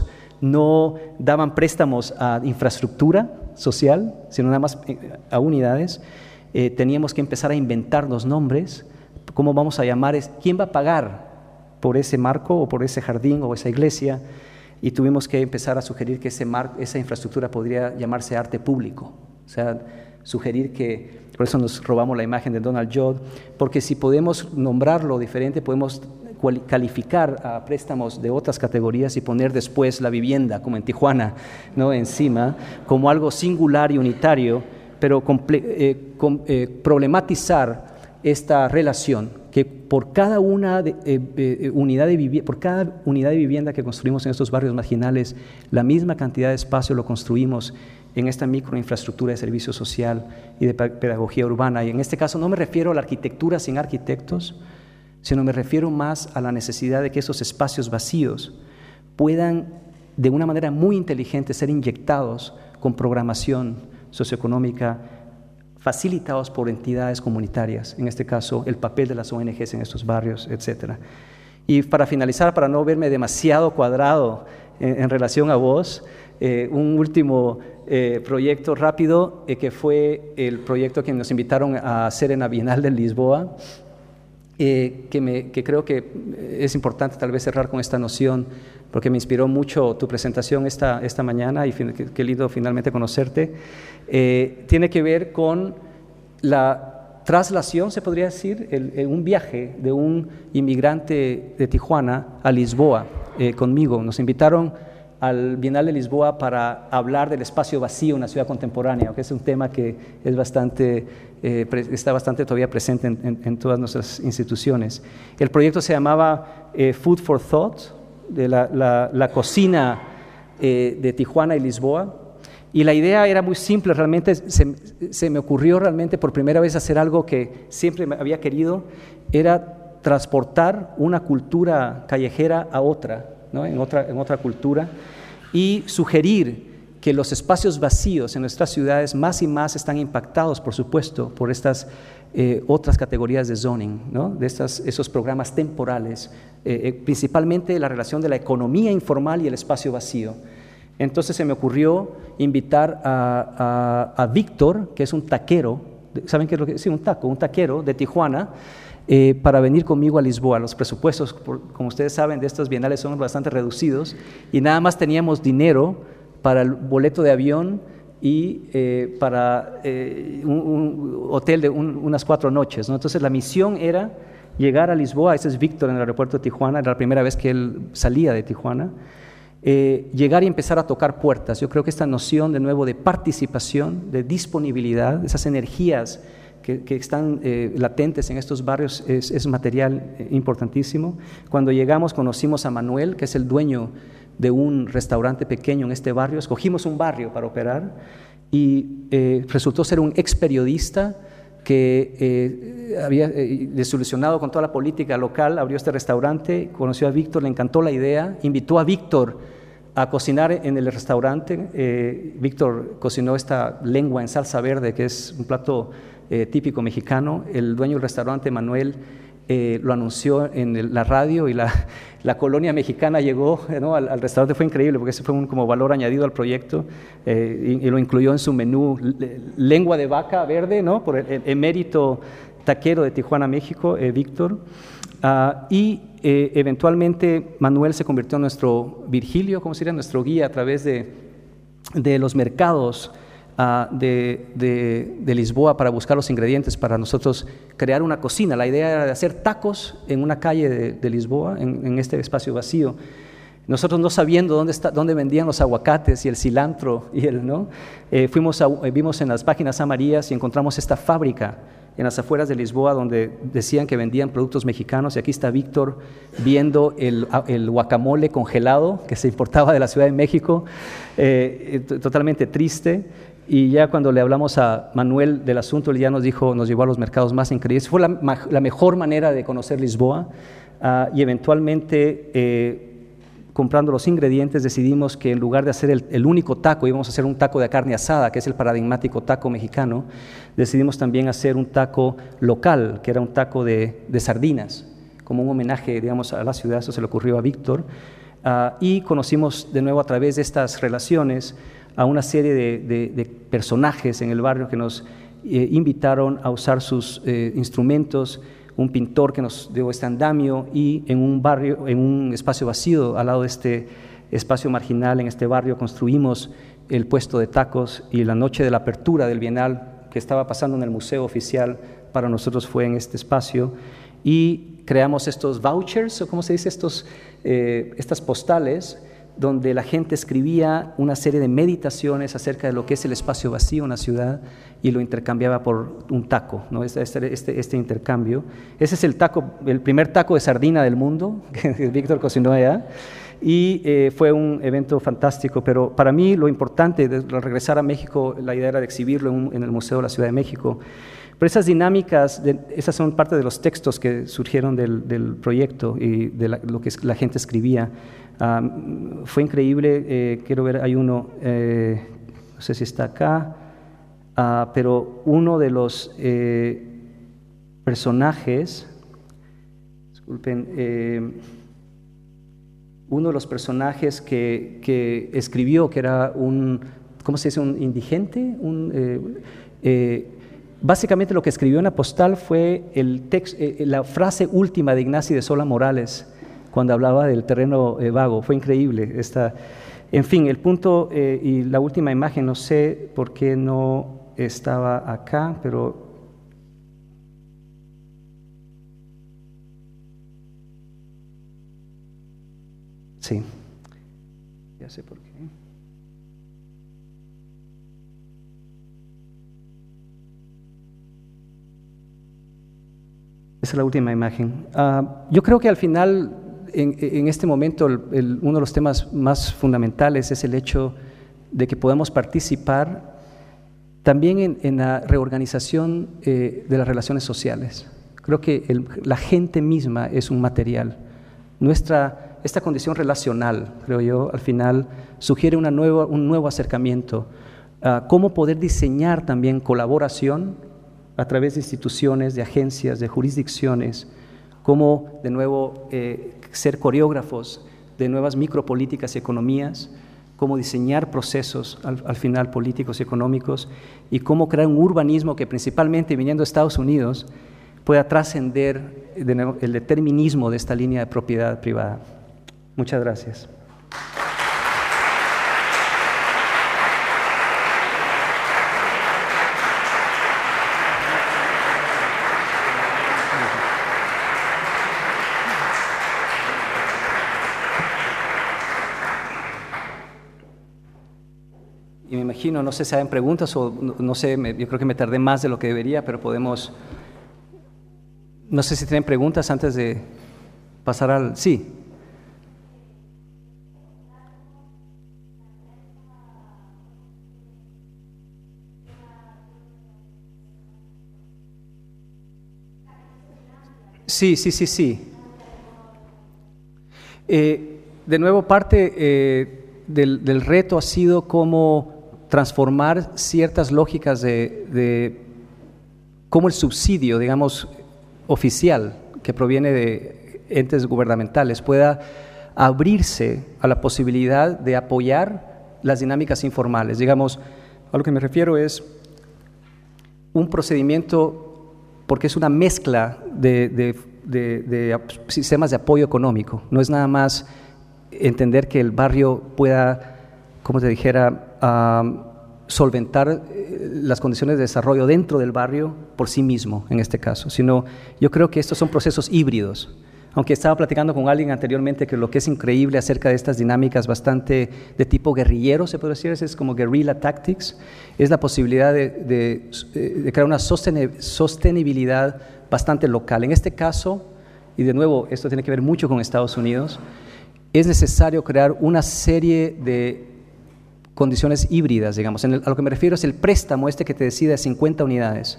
no daban préstamos a infraestructura social, sino nada más a unidades, eh, teníamos que empezar a inventarnos nombres. ¿Cómo vamos a llamar? ¿Quién va a pagar por ese marco o por ese jardín o esa iglesia? Y tuvimos que empezar a sugerir que ese mar, esa infraestructura podría llamarse arte público. O sea, sugerir que, por eso nos robamos la imagen de Donald Judd, porque si podemos nombrarlo diferente, podemos calificar a préstamos de otras categorías y poner después la vivienda, como en Tijuana, ¿no?, encima, como algo singular y unitario, pero comple eh, com eh, problematizar esta relación, que por cada, una de, eh, eh, unidad de por cada unidad de vivienda que construimos en estos barrios marginales, la misma cantidad de espacio lo construimos en esta microinfraestructura de servicio social y de pedagogía urbana. Y en este caso no me refiero a la arquitectura sin arquitectos, sino me refiero más a la necesidad de que esos espacios vacíos puedan, de una manera muy inteligente, ser inyectados con programación socioeconómica, facilitados por entidades comunitarias, en este caso el papel de las O N Ges en estos barrios, etcétera. Y para finalizar, para no verme demasiado cuadrado en, en relación a vos, eh, un último eh, proyecto rápido, eh, que fue el proyecto que nos invitaron a hacer en la Bienal de Lisboa, eh, que, me, que creo que es importante tal vez cerrar con esta noción, porque me inspiró mucho tu presentación esta, esta mañana y qué, qué lindo finalmente conocerte. Eh, tiene que ver con la traslación, se podría decir, el, el, un viaje de un inmigrante de Tijuana a Lisboa eh, conmigo. Nos invitaron al Bienal de Lisboa para hablar del espacio vacío en la ciudad contemporánea, que es un tema que es bastante, eh, está bastante todavía presente en, en, en todas nuestras instituciones. El proyecto se llamaba eh, Food for Thought, de la, la, la cocina eh, de Tijuana y Lisboa, y la idea era muy simple, realmente se, se me ocurrió realmente por primera vez hacer algo que siempre había querido, era transportar una cultura callejera a otra, ¿no? en, otra, en otra cultura, y sugerir que los espacios vacíos en nuestras ciudades más y más están impactados, por supuesto, por estas eh, otras categorías de zoning, ¿no? de estas, esos programas temporales, eh, eh, principalmente la relación de la economía informal y el espacio vacío. Entonces se me ocurrió invitar a, a, a Víctor, que es un taquero, ¿saben qué es lo que es? Sí, un taco, un taquero de Tijuana, Eh, para venir conmigo a Lisboa. Los presupuestos, por, como ustedes saben, de estos bienales son bastante reducidos y nada más teníamos dinero para el boleto de avión y eh, para eh, un, un hotel de un, unas cuatro noches, ¿no? Entonces la misión era llegar a Lisboa. Ese es Víctor en el aeropuerto de Tijuana, era la primera vez que él salía de Tijuana. Eh, llegar y empezar a tocar puertas. Yo creo que esta noción de nuevo de participación, de disponibilidad, esas energías que, que están eh, latentes en estos barrios es, es material eh, importantísimo. Cuando llegamos conocimos a Manuel, que es el dueño de un restaurante pequeño en este barrio. Escogimos un barrio para operar y eh, resultó ser un ex periodista que eh, había eh, desilusionado con toda la política local, abrió este restaurante, conoció a Víctor, le encantó la idea, invitó a Víctor a cocinar en el restaurante. Eh, Víctor cocinó esta lengua en salsa verde, que es un plato eh, típico mexicano. El dueño del restaurante, Manuel, eh, lo anunció en el, la radio y la, la colonia mexicana llegó, ¿no? al, al restaurante. Fue increíble porque ese fue un como valor añadido al proyecto, eh, y, y lo incluyó en su menú, lengua de vaca verde, ¿no? Por el, el emérito taquero de Tijuana, México, eh, Víctor. Uh, y eh, eventualmente Manuel se convirtió en nuestro Virgilio, ¿cómo sería? Nuestro guía a través de, de los mercados Uh, de, de, de Lisboa para buscar los ingredientes para nosotros crear una cocina. La idea era de hacer tacos en una calle de, de Lisboa, en, en este espacio vacío. Nosotros no sabiendo dónde, está, dónde vendían los aguacates y el cilantro, y el, ¿no? eh, fuimos a, vimos en las páginas amarillas y encontramos esta fábrica en las afueras de Lisboa donde decían que vendían productos mexicanos, y aquí está Víctor viendo el, el guacamole congelado que se importaba de la Ciudad de México, eh, totalmente triste. Y ya cuando le hablamos a Manuel del asunto, él ya nos dijo, nos llevó a los mercados más increíbles. Fue la, la mejor manera de conocer Lisboa, uh, y eventualmente, eh, comprando los ingredientes, decidimos que en lugar de hacer el, el único taco, íbamos a hacer un taco de carne asada, que es el paradigmático taco mexicano. Decidimos también hacer un taco local, que era un taco de, de sardinas, como un homenaje, digamos, a la ciudad. Eso se le ocurrió a Víctor. Uh, y conocimos de nuevo a través de estas relaciones a una serie de, de, de personajes en el barrio que nos eh, invitaron a usar sus eh, instrumentos, un pintor que nos dio este andamio, y en un barrio, en un espacio vacío al lado de este espacio marginal, en este barrio, construimos el puesto de tacos, y la noche de la apertura del Bienal que estaba pasando en el museo oficial para nosotros fue en este espacio, y creamos estos vouchers, o cómo se dice, estos, eh, estas postales, donde la gente escribía una serie de meditaciones acerca de lo que es el espacio vacío en la ciudad y lo intercambiaba por un taco, ¿no? Este, este, este intercambio. Ese es el taco, el primer taco de sardina del mundo que Víctor cocinó allá, y eh, fue un evento fantástico. Pero para mí lo importante de regresar a México, la idea era de exhibirlo en, un, en el Museo de la Ciudad de México. Pero esas dinámicas, de, esas son parte de los textos que surgieron del, del proyecto y de la, lo que la gente escribía. Um, fue increíble. Eh, quiero ver, hay uno, eh, no sé si está acá, uh, pero uno de los eh, personajes, disculpen, eh, uno de los personajes que, que escribió, que era un, ¿cómo se dice?, un indigente, un... Eh, eh, Básicamente lo que escribió en la postal fue el text, eh, la frase última de Ignacio de Sola Morales cuando hablaba del terreno eh, vago. Fue increíble. Esta, en fin, el punto eh, y la última imagen, no sé por qué no estaba acá, pero sí, ya sé por qué. Esa es la última imagen. Uh, yo creo que al final, en, en este momento, el, el, uno de los temas más fundamentales es el hecho de que podemos participar también en, en la reorganización eh, de las relaciones sociales. Creo que el, la gente misma es un material. Nuestra, esta condición relacional, creo yo, al final sugiere una nueva, un nuevo acercamiento. Uh, cómo poder diseñar también colaboración a través de instituciones, de agencias, de jurisdicciones, cómo de nuevo eh, ser coreógrafos de nuevas micropolíticas y economías, cómo diseñar procesos al, al final políticos y económicos, y cómo crear un urbanismo que principalmente viniendo de Estados Unidos pueda trascender de nuevo el determinismo de esta línea de propiedad privada. Muchas gracias. Y me imagino, no sé si hay preguntas o no, no sé, me, yo creo que me tardé más de lo que debería, pero podemos, no sé si tienen preguntas antes de pasar al, sí. Sí, sí, sí, sí. Eh, de nuevo, parte eh, del, del reto ha sido cómo transformar ciertas lógicas de, de cómo el subsidio, digamos, oficial, que proviene de entes gubernamentales pueda abrirse a la posibilidad de apoyar las dinámicas informales. Digamos, a lo que me refiero es un procedimiento, porque es una mezcla de, de, de, de sistemas de apoyo económico. No es nada más entender que el barrio pueda, como te dijera, uh, solventar las condiciones de desarrollo dentro del barrio por sí mismo, en este caso, sino yo creo que estos son procesos híbridos. Aunque estaba platicando con alguien anteriormente que lo que es increíble acerca de estas dinámicas bastante de tipo guerrillero, se puede decir, es como guerrilla tactics, es la posibilidad de, de, de crear una sostenibilidad bastante local. En este caso, y de nuevo, esto tiene que ver mucho con Estados Unidos, es necesario crear una serie de condiciones híbridas, digamos. En el, a lo que me refiero es el préstamo este que te decía de cincuenta unidades.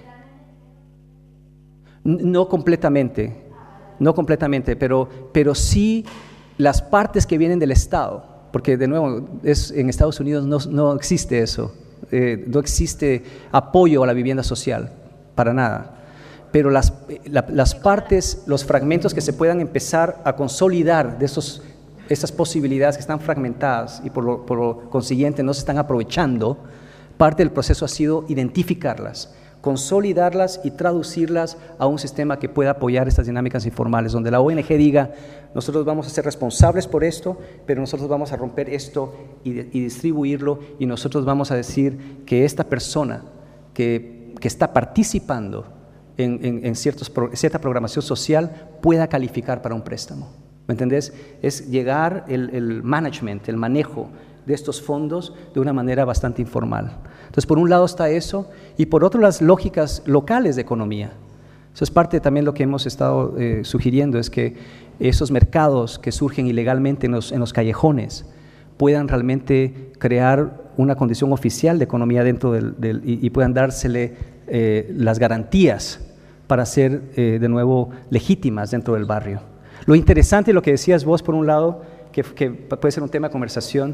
No completamente. No completamente, pero, pero sí las partes que vienen del Estado, porque de nuevo es, en Estados Unidos no, no existe eso, eh, no existe apoyo a la vivienda social, para nada, pero las, la, las partes, los fragmentos que se puedan empezar a consolidar de esos, esas posibilidades que están fragmentadas y por lo, por lo consiguiente no se están aprovechando, parte del proceso ha sido identificarlas, consolidarlas y traducirlas a un sistema que pueda apoyar estas dinámicas informales, donde la O N G diga, nosotros vamos a ser responsables por esto, pero nosotros vamos a romper esto y, de, y distribuirlo, y nosotros vamos a decir que esta persona que, que está participando en, en, en ciertos, cierta programación social pueda calificar para un préstamo. ¿Me entendés? Es llegar el, el management, el manejo de estos fondos de una manera bastante informal. Entonces, por un lado está eso, y por otro las lógicas locales de economía. Eso es parte también de lo que hemos estado eh, sugiriendo, es que esos mercados que surgen ilegalmente en los, en los callejones puedan realmente crear una condición oficial de economía dentro del, del y, y puedan dársele eh, las garantías para ser eh, de nuevo legítimas dentro del barrio. Lo interesante, lo que decías vos, por un lado, que, que puede ser un tema de conversación,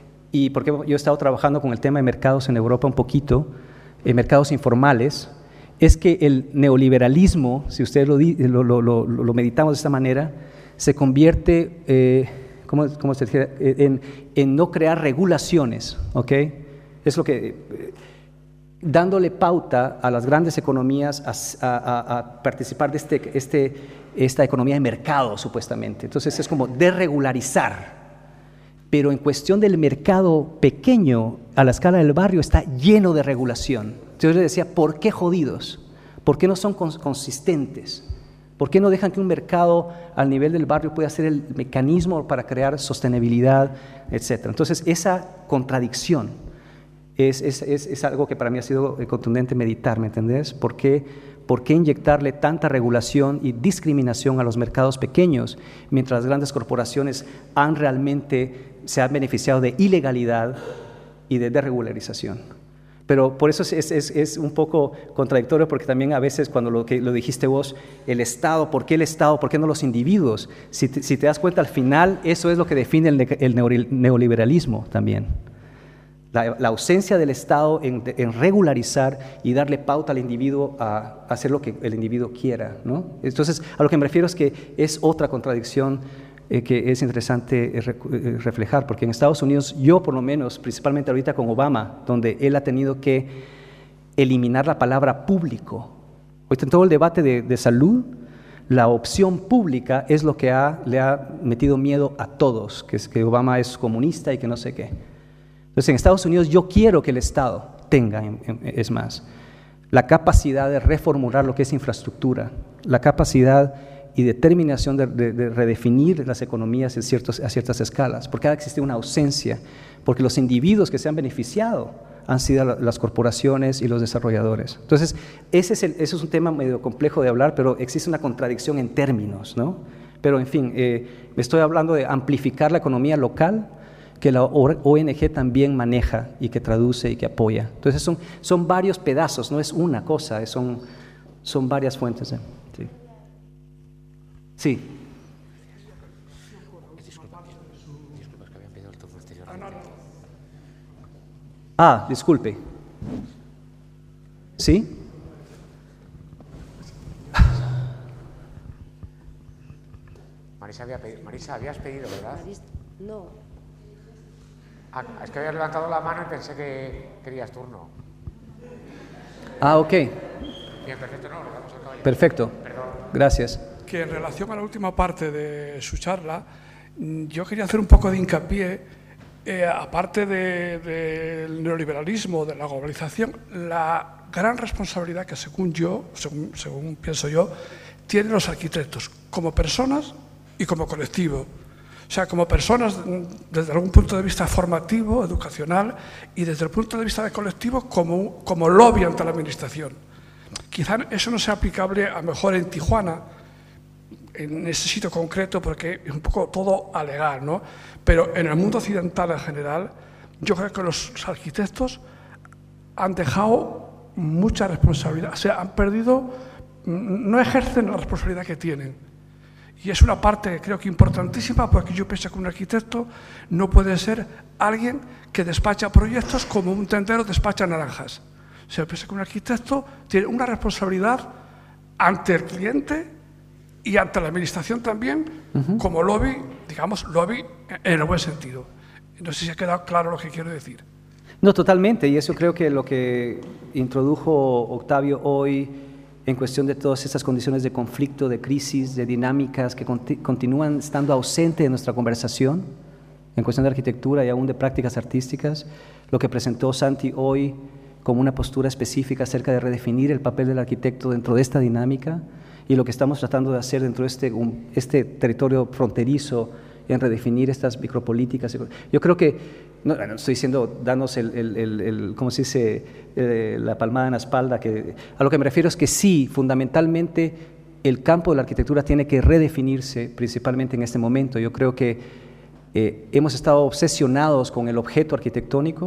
y porque yo he estado trabajando con el tema de mercados en Europa un poquito, eh, mercados informales, es que el neoliberalismo, si ustedes lo, lo, lo, lo, lo meditamos de esta manera, se convierte, eh, ¿cómo, cómo se dice? En, en no crear regulaciones, ¿ok? Es lo que, eh, dándole pauta a las grandes economías a, a, a participar de este, este, esta economía de mercado, supuestamente. Entonces es como desregularizar. Pero en cuestión del mercado pequeño, a la escala del barrio, está lleno de regulación. Entonces yo les decía, ¿por qué jodidos? ¿Por qué no son cons consistentes? ¿Por qué no dejan que un mercado al nivel del barrio pueda ser el mecanismo para crear sostenibilidad, etcétera? Entonces esa contradicción es, es, es, es algo que para mí ha sido contundente meditar, ¿me entendés? ¿Por qué, ¿Por qué inyectarle tanta regulación y discriminación a los mercados pequeños mientras las grandes corporaciones han realmente se han beneficiado de ilegalidad y de desregularización? Pero por eso es, es, es un poco contradictorio, porque también a veces cuando lo, que, lo dijiste vos, el Estado, ¿por qué el Estado? ¿Por qué no los individuos? Si te, si te das cuenta, al final eso es lo que define el, el neoliberalismo también. La, la ausencia del Estado en, en regularizar y darle pauta al individuo a, a hacer lo que el individuo quiera, ¿no? Entonces, a lo que me refiero es que es otra contradicción eh, que es interesante eh, re, eh, reflejar, porque en Estados Unidos, yo por lo menos, principalmente ahorita con Obama, donde él ha tenido que eliminar la palabra público. Ahorita en todo el debate de, de salud, la opción pública es lo que ha, le ha metido miedo a todos, que, es, que Obama es comunista y que no sé qué. Entonces, en Estados Unidos yo quiero que el Estado tenga, es más, la capacidad de reformular lo que es infraestructura, la capacidad y determinación de, de, de redefinir las economías en ciertos, a ciertas escalas, porque ha existido una ausencia, porque los individuos que se han beneficiado han sido las corporaciones y los desarrolladores. Entonces, ese es, el, ese es un tema medio complejo de hablar, pero existe una contradicción en términos, ¿no? Pero, en fin, eh, estoy hablando de amplificar la economía local, que la O N G también maneja y que traduce y que apoya. Entonces son, son varios pedazos, no es una cosa, son, son varias fuentes. ¿eh? Sí. Sí. Ah, disculpe. ¿Sí? Marisa, había pedido, Marisa, habías pedido, ¿verdad? Marisa, no. Ah, es que habías levantado la mano y pensé que querías turno. Ah, ok. Bien, perfecto, no, le damos al caballero. Perfecto. Perdón. Gracias. Que en relación a la última parte de su charla, yo quería hacer un poco de hincapié, eh, aparte de, del neoliberalismo, de la globalización, la gran responsabilidad que según yo, según, según pienso yo, tienen los arquitectos como personas y como colectivo. O sea, como personas desde algún punto de vista formativo, educacional, y desde el punto de vista de colectivo como, como lobby ante la administración. Quizá eso no sea aplicable a lo mejor en Tijuana, en ese sitio concreto, porque es un poco todo alegal, ¿no? Pero en el mundo occidental en general, yo creo que los arquitectos han dejado mucha responsabilidad, o sea, han perdido, no ejercen la responsabilidad que tienen. Y es una parte, creo que importantísima, porque yo pienso que un arquitecto no puede ser alguien que despacha proyectos como un tendero despacha naranjas. O sea, pienso que un arquitecto tiene una responsabilidad ante el cliente y ante la administración también, uh-huh. como lobby, digamos, lobby en el buen sentido. No sé si ha quedado claro lo que quiero decir. No, totalmente, y eso creo que lo que introdujo Octavio hoy en cuestión de todas estas condiciones de conflicto, de crisis, de dinámicas que conti continúan estando ausentes de nuestra conversación, en cuestión de arquitectura y aún de prácticas artísticas, lo que presentó Santi hoy como una postura específica acerca de redefinir el papel del arquitecto dentro de esta dinámica y lo que estamos tratando de hacer dentro de este, um, este territorio fronterizo en redefinir estas micropolíticas. Yo creo que, no, no estoy diciendo, danos el, el, el, el ¿cómo se dice?, eh, la palmada en la espalda, que, a lo que me refiero es que sí, fundamentalmente el campo de la arquitectura tiene que redefinirse, principalmente en este momento. Yo creo que eh, hemos estado obsesionados con el objeto arquitectónico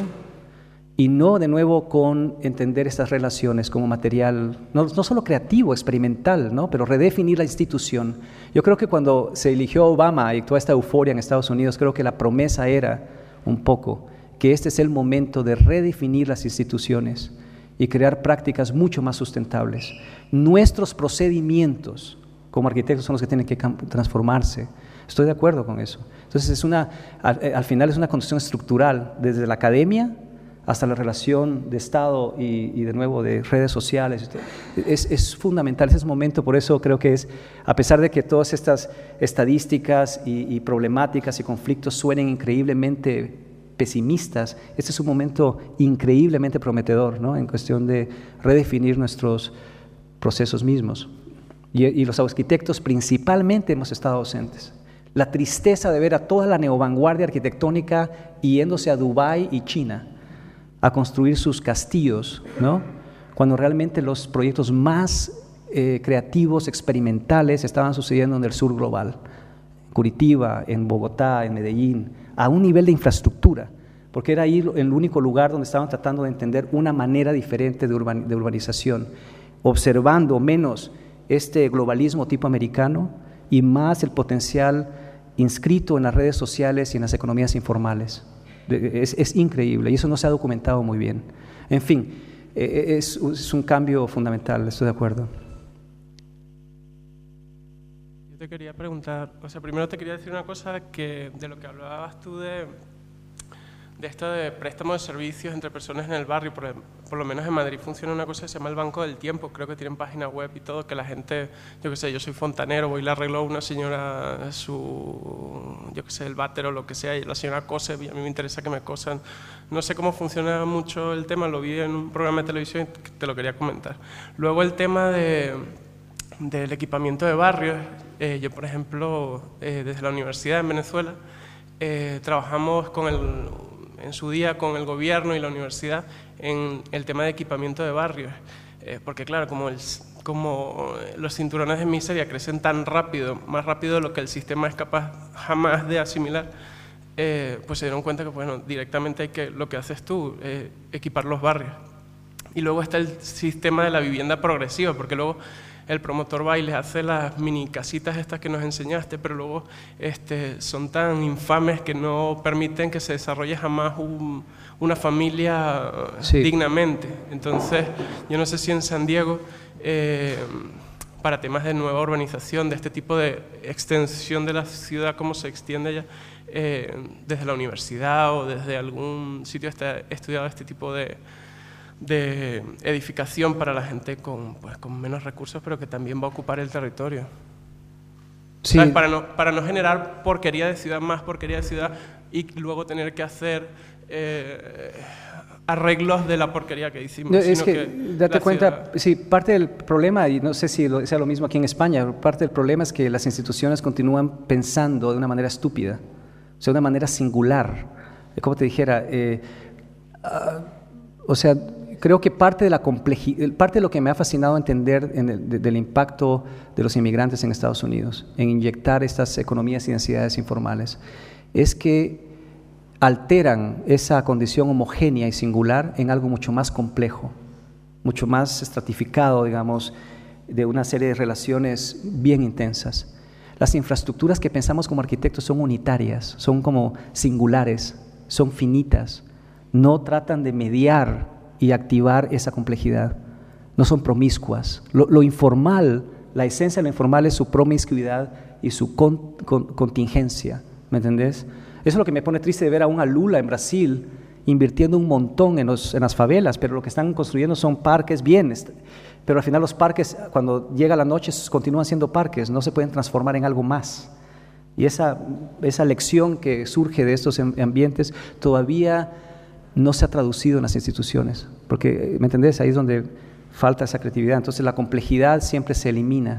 y no de nuevo con entender estas relaciones como material, no, no solo creativo, experimental, ¿no? Pero redefinir la institución. Yo creo que cuando se eligió Obama y toda esta euforia en Estados Unidos, creo que la promesa era un poco que este es el momento de redefinir las instituciones y crear prácticas mucho más sustentables. Nuestros procedimientos como arquitectos son los que tienen que transformarse. Estoy de acuerdo con eso. Entonces, es una, al, al final es una construcción estructural, desde la academia hasta la relación de Estado y, y de nuevo de redes sociales. Es, es fundamental ese momento, por eso creo que es, a pesar de que todas estas estadísticas y, y problemáticas y conflictos suenen increíblemente pesimistas, este es un momento increíblemente prometedor, ¿no? En cuestión de redefinir nuestros procesos mismos. Y, y los arquitectos principalmente hemos estado ausentes. La tristeza de ver a toda la neovanguardia arquitectónica yéndose a Dubái y China a construir sus castillos, ¿no? Cuando realmente los proyectos más eh, creativos, experimentales, estaban sucediendo en el sur global, en Curitiba, en Bogotá, en Medellín, a un nivel de infraestructura, porque era ahí el único lugar donde estaban tratando de entender una manera diferente de, urban, de urbanización, observando menos este globalismo tipo americano y más el potencial inscrito en las redes sociales y en las economías informales. Es, es increíble y eso no se ha documentado muy bien. En fin, es, es un cambio fundamental, estoy de acuerdo. Yo te quería preguntar, o sea, primero te quería decir una cosa que de lo que hablabas tú de, de esto de préstamo de servicios entre personas en el barrio, por, por lo menos en Madrid funciona una cosa que se llama el Banco del Tiempo, creo que tienen página web y todo, que la gente, yo qué sé, yo soy fontanero, voy y le arreglo a una señora su, yo qué sé, el váter o lo que sea, y la señora cose, y a mí me interesa que me cosan. No sé cómo funciona mucho el tema, lo vi en un programa de televisión y te lo quería comentar. Luego el tema de, del equipamiento de barrios, eh, yo por ejemplo, eh, desde la universidad en Venezuela, eh, trabajamos con el... en su día con el gobierno y la universidad en el tema de equipamiento de barrios, eh, porque claro, como, el, como los cinturones de miseria crecen tan rápido, más rápido de lo que el sistema es capaz jamás de asimilar, eh, pues se dieron cuenta que bueno, directamente hay que, lo que haces tú, eh, equipar los barrios. Y luego está el sistema de la vivienda progresiva, porque luego el promotor va y les hace las mini casitas estas que nos enseñaste, pero luego este, son tan infames que no permiten que se desarrolle jamás un, una familia sí. dignamente. Entonces, yo no sé si en San Diego, eh, para temas de nueva urbanización, de este tipo de extensión de la ciudad, cómo se extiende ya eh, desde la universidad o desde algún sitio he estudiado este tipo de, de edificación para la gente con, pues, con menos recursos, pero que también va a ocupar el territorio. Sí. ¿Sabes? Para, no, para no generar porquería de ciudad, más porquería de ciudad, y luego tener que hacer eh, arreglos de la porquería que hicimos. No, es sino que, que date cuenta, ciudad... sí, parte del problema, y no sé si lo, sea lo mismo aquí en España, parte del problema es que las instituciones continúan pensando de una manera estúpida, o sea, de una manera singular. Como te dijera, eh, uh, o sea, creo que parte de la complejidad, parte de lo que me ha fascinado entender en el, de, del impacto de los inmigrantes en Estados Unidos, en inyectar estas economías y densidades informales, es que alteran esa condición homogénea y singular en algo mucho más complejo, mucho más estratificado, digamos, de una serie de relaciones bien intensas. Las infraestructuras que pensamos como arquitectos son unitarias, son como singulares, son finitas, no tratan de mediar y activar esa complejidad, no son promiscuas. Lo, lo informal, la esencia de lo informal es su promiscuidad y su con, con, contingencia, ¿me entendés? Eso es lo que me pone triste de ver a un Lula en Brasil invirtiendo un montón en, los, en las favelas, pero lo que están construyendo son parques bien, pero al final los parques, cuando llega la noche, continúan siendo parques, no se pueden transformar en algo más. Y esa, esa lección que surge de estos ambientes todavía no se ha traducido en las instituciones, porque, ¿me entendés? Ahí es donde falta esa creatividad. Entonces la complejidad siempre se elimina.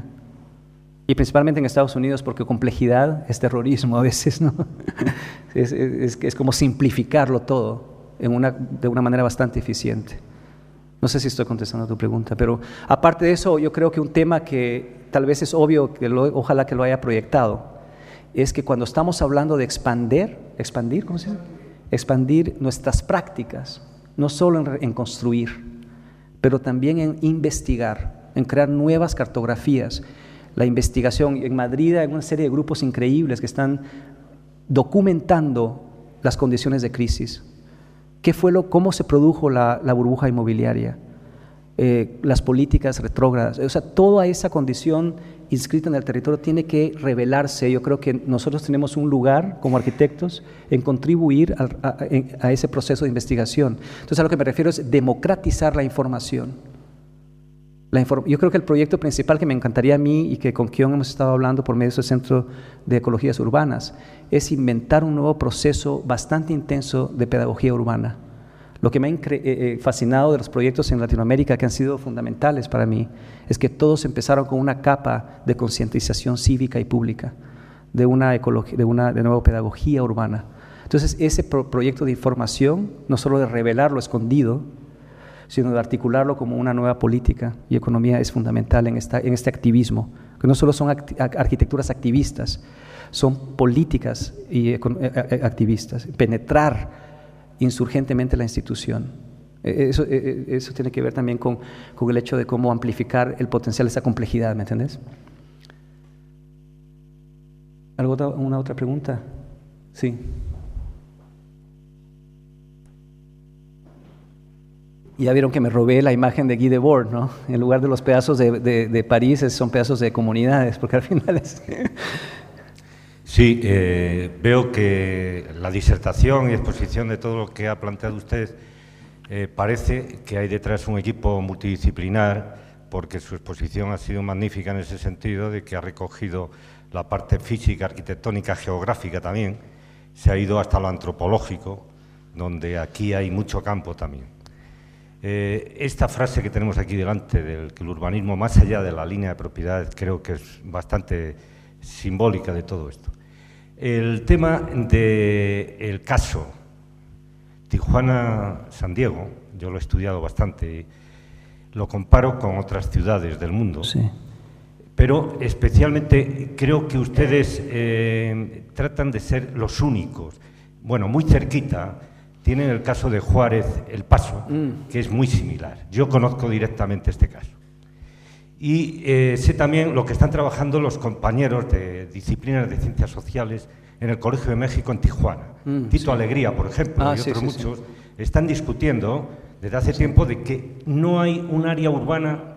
Y principalmente en Estados Unidos, porque complejidad es terrorismo a veces, ¿no? es, es, es como simplificarlo todo en una, de una manera bastante eficiente. No sé si estoy contestando a tu pregunta, pero aparte de eso, yo creo que un tema que tal vez es obvio, que lo, ojalá que lo haya proyectado, es que cuando estamos hablando de expandir, expandir, ¿cómo se dice? Expandir nuestras prácticas, no solo en, en construir, pero también en investigar, en crear nuevas cartografías. La investigación en Madrid hay una serie de grupos increíbles que están documentando las condiciones de crisis. ¿Qué fue lo, cómo se produjo la, la burbuja inmobiliaria? Eh, las políticas retrógradas. O sea, toda esa condición inscrita en el territorio tiene que revelarse. Yo creo que nosotros tenemos un lugar como arquitectos en contribuir a, a, a ese proceso de investigación. Entonces, a lo que me refiero es democratizar la información. La inform Yo creo que el proyecto principal que me encantaría a mí y que con Kion hemos estado hablando por medio del Centro de Ecologías Urbanas es inventar un nuevo proceso bastante intenso de pedagogía urbana. Lo que me ha eh, fascinado de los proyectos en Latinoamérica que han sido fundamentales para mí es que todos empezaron con una capa de concientización cívica y pública, de una, de una de nueva pedagogía urbana. Entonces, ese pro proyecto de información, no solo de revelar lo escondido, sino de articularlo como una nueva política y economía es fundamental en, esta, en este activismo, que no solo son act arquitecturas activistas, son políticas y activistas, penetrar insurgentemente la institución. Eso, eso tiene que ver también con, con el hecho de cómo amplificar el potencial de esa complejidad, ¿me entiendes? ¿Alguna otra pregunta? Sí. Ya vieron que me robé la imagen de Guy Debord, ¿no? En lugar de los pedazos de, de, de París, son pedazos de comunidades, porque al final es... Sí, eh, veo que la disertación y exposición de todo lo que ha planteado usted eh, parece que hay detrás un equipo multidisciplinar, porque su exposición ha sido magnífica en ese sentido, de que ha recogido la parte física, arquitectónica, geográfica también, se ha ido hasta lo antropológico, donde aquí hay mucho campo también. Eh, esta frase que tenemos aquí delante, del que el urbanismo, más allá de la línea de propiedad, creo que es bastante simbólica de todo esto. El tema del caso Tijuana-San Diego, yo lo he estudiado bastante, lo comparo con otras ciudades del mundo, sí. Pero especialmente creo que ustedes eh, tratan de ser los únicos. Bueno, muy cerquita tienen el caso de Juárez El Paso, mm. que es muy similar. Yo conozco directamente este caso. Y eh, sé también lo que están trabajando los compañeros de disciplinas de ciencias sociales en el Colegio de México en Tijuana. Mm, Tito sí. Alegría, por ejemplo, ah, y otros sí, sí, muchos, sí. están discutiendo desde hace tiempo de que no hay un área urbana,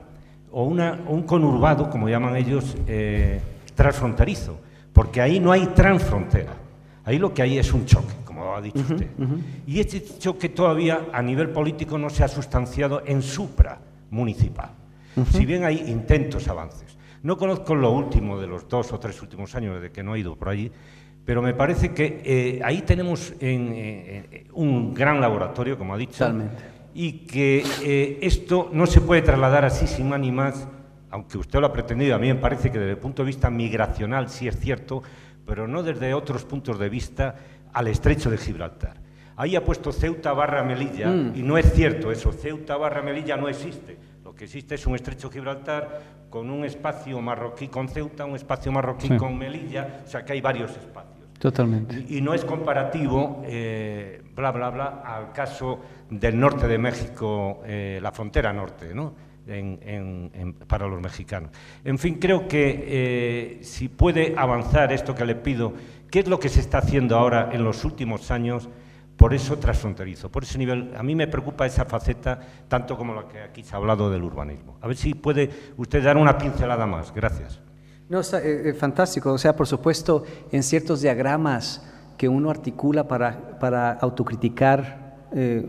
o una, un conurbado, como llaman ellos, eh, transfronterizo, porque ahí no hay transfrontera, ahí lo que hay es un choque, como ha dicho uh-huh, usted. Uh-huh. Y este choque todavía a nivel político no se ha sustanciado en supramunicipal, uh-huh. si bien hay intentos, avances. No conozco lo último de los dos o tres últimos años desde que no he ido por allí, pero me parece que eh, ahí tenemos en, eh, un gran laboratorio, como ha dicho, Totalmente. y que eh, esto no se puede trasladar así sin más ni más, aunque usted lo ha pretendido, a mí me parece que desde el punto de vista migracional sí es cierto, pero no desde otros puntos de vista al estrecho de Gibraltar. Ahí ha puesto Ceuta barra Melilla, mm. y no es cierto eso, Ceuta barra Melilla no existe. Lo que existe es un estrecho Gibraltar con un espacio marroquí con Ceuta, un espacio marroquí sí. con Melilla, o sea que hay varios espacios. Totalmente. Y, y no es comparativo, eh, bla, bla, bla, al caso del norte de México, eh, la frontera norte, ¿no? En, en, en, para los mexicanos. En fin, creo que eh, si puede avanzar esto que le pido, ¿qué es lo que se está haciendo ahora en los últimos años? Por eso transfronterizo, por ese nivel, a mí me preocupa esa faceta, tanto como la que aquí se ha hablado del urbanismo. A ver si puede usted dar una pincelada más. Gracias. No, está eh, fantástico. O sea, por supuesto, en ciertos diagramas que uno articula para, para autocriticar eh,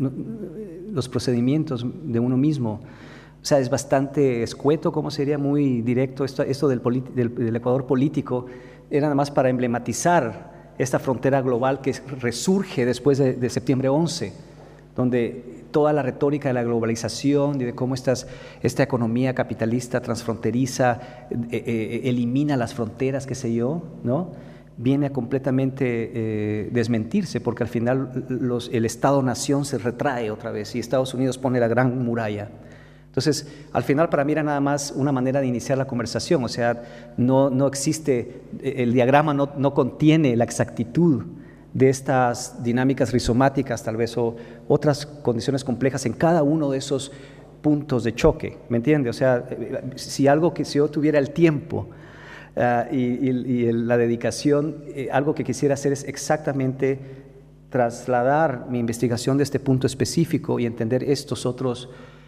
los procedimientos de uno mismo, o sea, es bastante escueto, como sería muy directo. Esto, esto del, del, del Ecuador político era nada más para emblematizar esta frontera global que resurge después de, de septiembre once, donde toda la retórica de la globalización y de cómo estas, esta economía capitalista transfronteriza eh, eh, elimina las fronteras, qué sé yo, ¿no? Viene a completamente eh, desmentirse, porque al final los, el Estado-nación se retrae otra vez y Estados Unidos pone la gran muralla. Entonces, al final para mí era nada más una manera de iniciar la conversación, o sea, no, no existe, el diagrama no, no contiene la exactitud de estas dinámicas rizomáticas tal vez o otras condiciones complejas en cada uno de esos puntos de choque, ¿me entiende? O sea, si algo que si yo tuviera el tiempo uh, y, y, y el, la dedicación, eh, algo que quisiera hacer es exactamente trasladar mi investigación de este punto específico y entender estos otros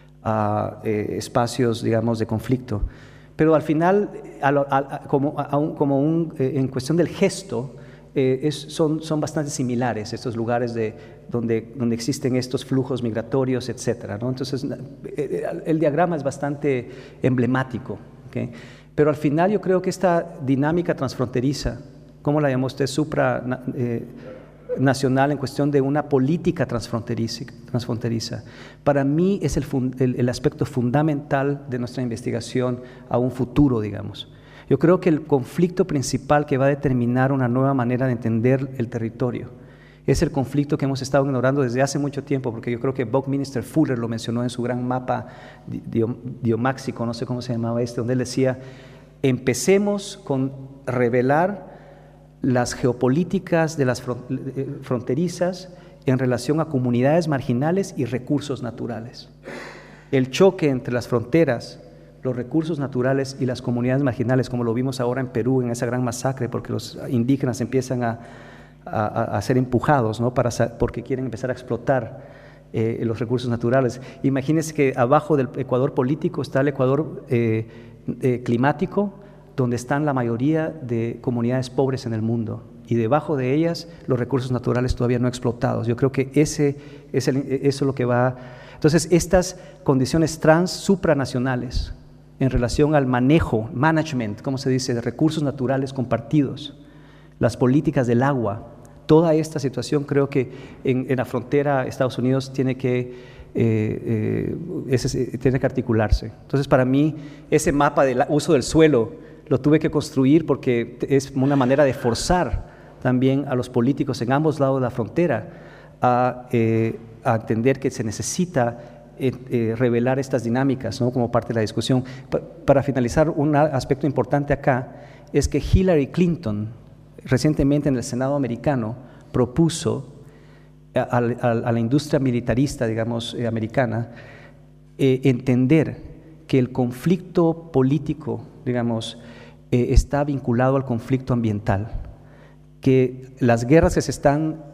a eh, espacios, digamos, de conflicto. Pero al final, a lo, a, a, como, a un, como un, eh, en cuestión del gesto, eh, es, son, son bastante similares estos lugares de, donde, donde existen estos flujos migratorios, etcétera, ¿no? Entonces, eh, el diagrama es bastante emblemático, ¿okay? Pero al final yo creo que esta dinámica transfronteriza, ¿cómo la llamó usted? Supra... Eh, nacional en cuestión de una política transfronteriza, transfronteriza. Para mí es el, el, el aspecto fundamental de nuestra investigación a un futuro, digamos. Yo creo que el conflicto principal que va a determinar una nueva manera de entender el territorio es el conflicto que hemos estado ignorando desde hace mucho tiempo, porque yo creo que Buckminster Fuller lo mencionó en su gran mapa diomáxico, no sé cómo se llamaba este, donde él decía, empecemos con revelar las geopolíticas de las fronterizas en relación a comunidades marginales y recursos naturales. El choque entre las fronteras, los recursos naturales y las comunidades marginales, como lo vimos ahora en Perú, en esa gran masacre, porque los indígenas empiezan a, a, a ser empujados, ¿no? Para, porque quieren empezar a explotar eh, los recursos naturales. Imagínense que abajo del Ecuador político está el Ecuador eh, eh, climático, donde están la mayoría de comunidades pobres en el mundo y debajo de ellas los recursos naturales todavía no explotados. Yo creo que ese es el, eso es lo que va... Entonces, estas condiciones trans supranacionales en relación al manejo, management, ¿cómo se dice?, de recursos naturales compartidos, las políticas del agua, toda esta situación creo que en, en la frontera Estados Unidos tiene que... Eh, eh, ese, tiene que articularse. Entonces, para mí, ese mapa del uso del suelo lo tuve que construir porque es una manera de forzar también a los políticos en ambos lados de la frontera a, eh, a entender que se necesita eh, eh, revelar estas dinámicas, ¿no? Como parte de la discusión. Pa para finalizar, un aspecto importante acá es que Hillary Clinton recientemente en el Senado americano propuso a, a, a la industria militarista, digamos, eh, americana, eh, entender que el conflicto político, digamos, eh, está vinculado al conflicto ambiental, que las guerras que se están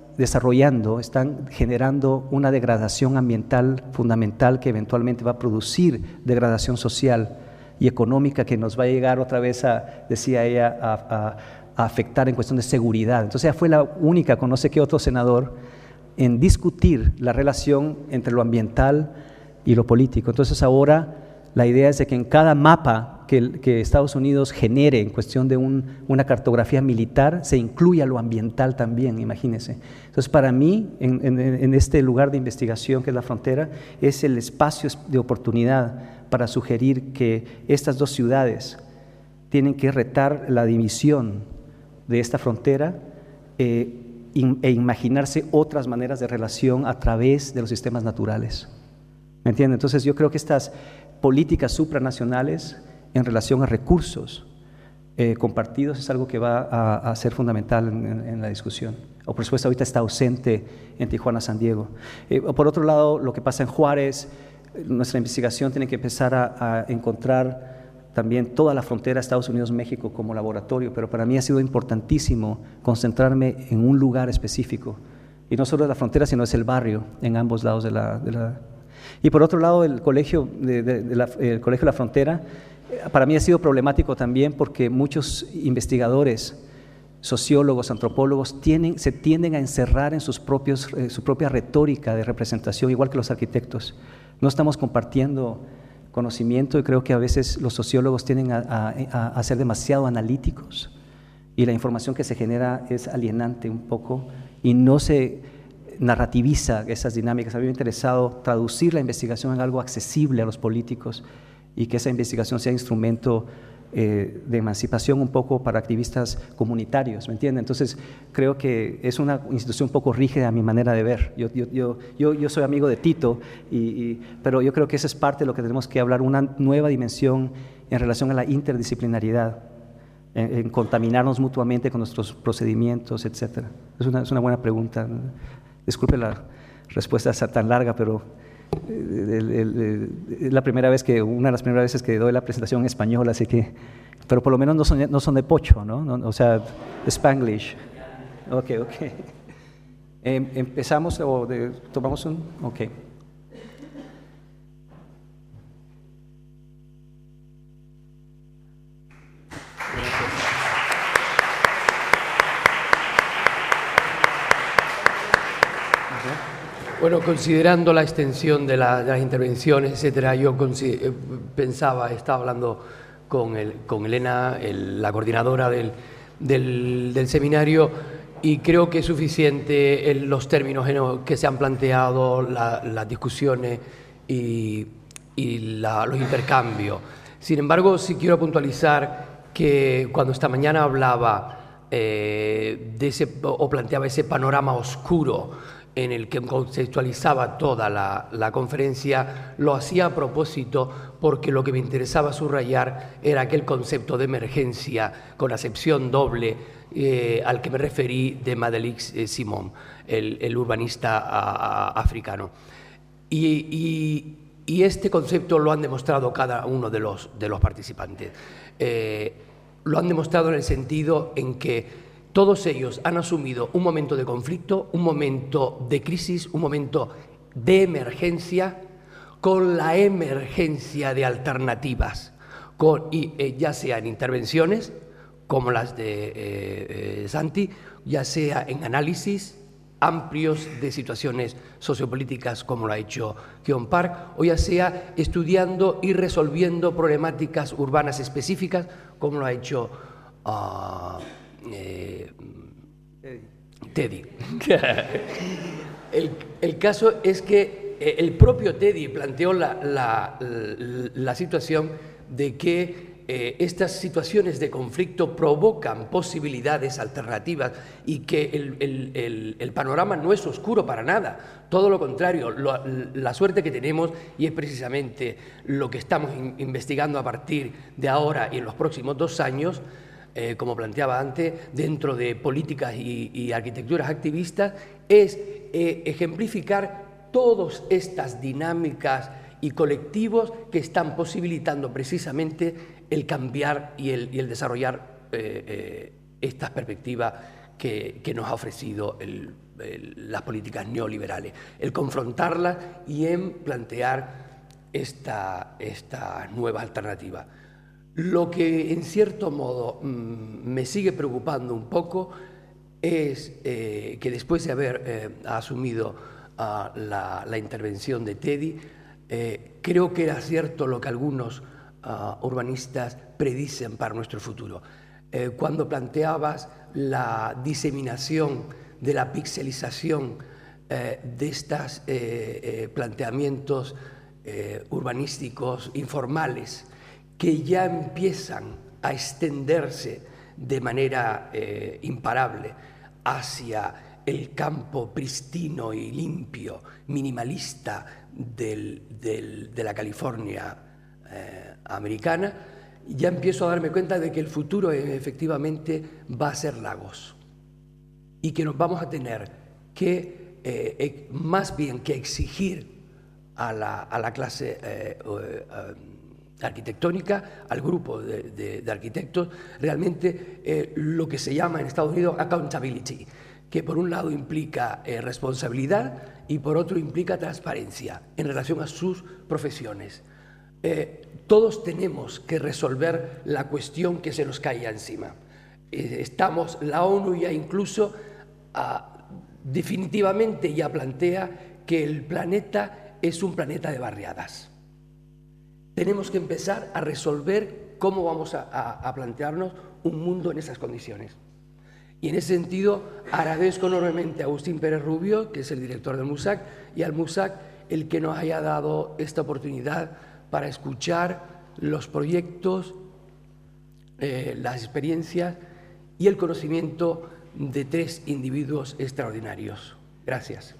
desarrollando, están generando una degradación ambiental fundamental que eventualmente va a producir degradación social y económica que nos va a llegar otra vez a, decía ella, a, a, a afectar en cuestión de seguridad. Entonces ella fue la única, con no sé qué otro senador, en discutir la relación entre lo ambiental y lo político. Entonces ahora la idea es de que en cada mapa que, que Estados Unidos genere en cuestión de un, una cartografía militar se incluya lo ambiental también, imagínense. Entonces para mí, en, en, en este lugar de investigación que es la frontera, es el espacio de oportunidad para sugerir que estas dos ciudades tienen que retar la división de esta frontera eh, e imaginarse otras maneras de relación a través de los sistemas naturales. ¿Me entienden? Entonces yo creo que estas políticas supranacionales en relación a recursos eh, compartidos es algo que va a, a ser fundamental en, en, en la discusión. O por supuesto ahorita está ausente en Tijuana, San Diego. Eh, por otro lado, lo que pasa en Juárez, nuestra investigación tiene que empezar a, a encontrar también toda la frontera Estados Unidos-México como laboratorio, pero para mí ha sido importantísimo concentrarme en un lugar específico. Y no solo es la frontera, sino es el barrio en ambos lados de la... De la y por otro lado, el colegio de, de, de la, el colegio de la Frontera, para mí ha sido problemático también porque muchos investigadores, sociólogos, antropólogos, tienen, se tienden a encerrar en sus propios, eh, su propia retórica de representación, igual que los arquitectos. No estamos compartiendo conocimiento y creo que a veces los sociólogos tienden a, a, a ser demasiado analíticos y la información que se genera es alienante un poco y no se narrativiza esas dinámicas. A mí me ha interesado traducir la investigación en algo accesible a los políticos y que esa investigación sea instrumento eh, de emancipación un poco para activistas comunitarios, ¿me entienden? Entonces creo que es una institución un poco rígida a mi manera de ver. Yo, yo, yo, yo, yo soy amigo de Tito, y, y, pero yo creo que esa es parte de lo que tenemos que hablar, una nueva dimensión en relación a la interdisciplinaridad, en, en contaminarnos mutuamente con nuestros procedimientos, etcétera. Es una, es una buena pregunta. Disculpe la respuesta tan larga, pero es la primera vez que, una de las primeras veces que doy la presentación en español, así que, pero por lo menos no son, no son de pocho, ¿no? No, o sea, Spanglish. Ok, ok. Eh, ¿Empezamos o de, tomamos un? Ok. Bueno, considerando la extensión de, la, de las intervenciones, etcétera, yo pensaba, estaba hablando con, el, con Elena, el, la coordinadora del, del, del seminario, y creo que es suficiente en los términos que se han planteado, la, las discusiones y, y la, los intercambios. Sin embargo, sí quiero puntualizar que cuando esta mañana hablaba eh, de ese, o planteaba ese panorama oscuro en el que conceptualizaba toda la, la conferencia, lo hacía a propósito porque lo que me interesaba subrayar era aquel concepto de emergencia con acepción doble eh, al que me referí de Madelix eh, Simon, el, el urbanista a, a, africano. Y, y, y este concepto lo han demostrado cada uno de los, de los participantes. Eh, lo han demostrado en el sentido en que todos ellos han asumido un momento de conflicto, un momento de crisis, un momento de emergencia, con la emergencia de alternativas, con, y, eh, ya sea en intervenciones, como las de eh, eh, Santi, ya sea en análisis amplios de situaciones sociopolíticas, como lo ha hecho Keon Park, o ya sea estudiando y resolviendo problemáticas urbanas específicas, como lo ha hecho Uh, Eh, Teddy. el, el caso es que el propio Teddy planteó la, la, la, la situación de que eh, estas situaciones de conflicto provocan posibilidades alternativas y que el, el, el, el panorama no es oscuro para nada, todo lo contrario, lo, la suerte que tenemos, y es precisamente lo que estamos in, investigando a partir de ahora y en los próximos dos años, Eh, como planteaba antes, dentro de políticas y, y arquitecturas activistas, es eh, ejemplificar todas estas dinámicas y colectivos que están posibilitando precisamente el cambiar y el, y el desarrollar eh, eh, estas perspectivas que, que nos ha ofrecido el, el, las políticas neoliberales, el confrontarlas y en plantear esta, esta nueva alternativa. Lo que en cierto modo mmm, me sigue preocupando un poco es eh, que después de haber eh, asumido uh, la, la intervención de Teddy, eh, creo que era cierto lo que algunos uh, urbanistas predicen para nuestro futuro. Eh, cuando planteabas la diseminación de la pixelización eh, de estos eh, eh, planteamientos eh, urbanísticos informales que ya empiezan a extenderse de manera eh, imparable hacia el campo pristino y limpio, minimalista del, del, de la California eh, americana, ya empiezo a darme cuenta de que el futuro efectivamente va a ser lagos y que nos vamos a tener que, eh, más bien que exigir a la, a la clase eh, eh, arquitectónica, al grupo de, de, de arquitectos, realmente eh, lo que se llama en Estados Unidos accountability, que por un lado implica eh, responsabilidad y por otro implica transparencia en relación a sus profesiones. Eh, todos tenemos que resolver la cuestión que se nos cae encima. Eh, estamos, la ONU ya incluso ah, definitivamente ya plantea que el planeta es un planeta de barriadas. Tenemos que empezar a resolver cómo vamos a, a, a plantearnos un mundo en esas condiciones. Y en ese sentido agradezco enormemente a Agustín Pérez Rubio, que es el director del MUSAC, y al MUSAC el que nos haya dado esta oportunidad para escuchar los proyectos, eh, las experiencias y el conocimiento de tres individuos extraordinarios. Gracias.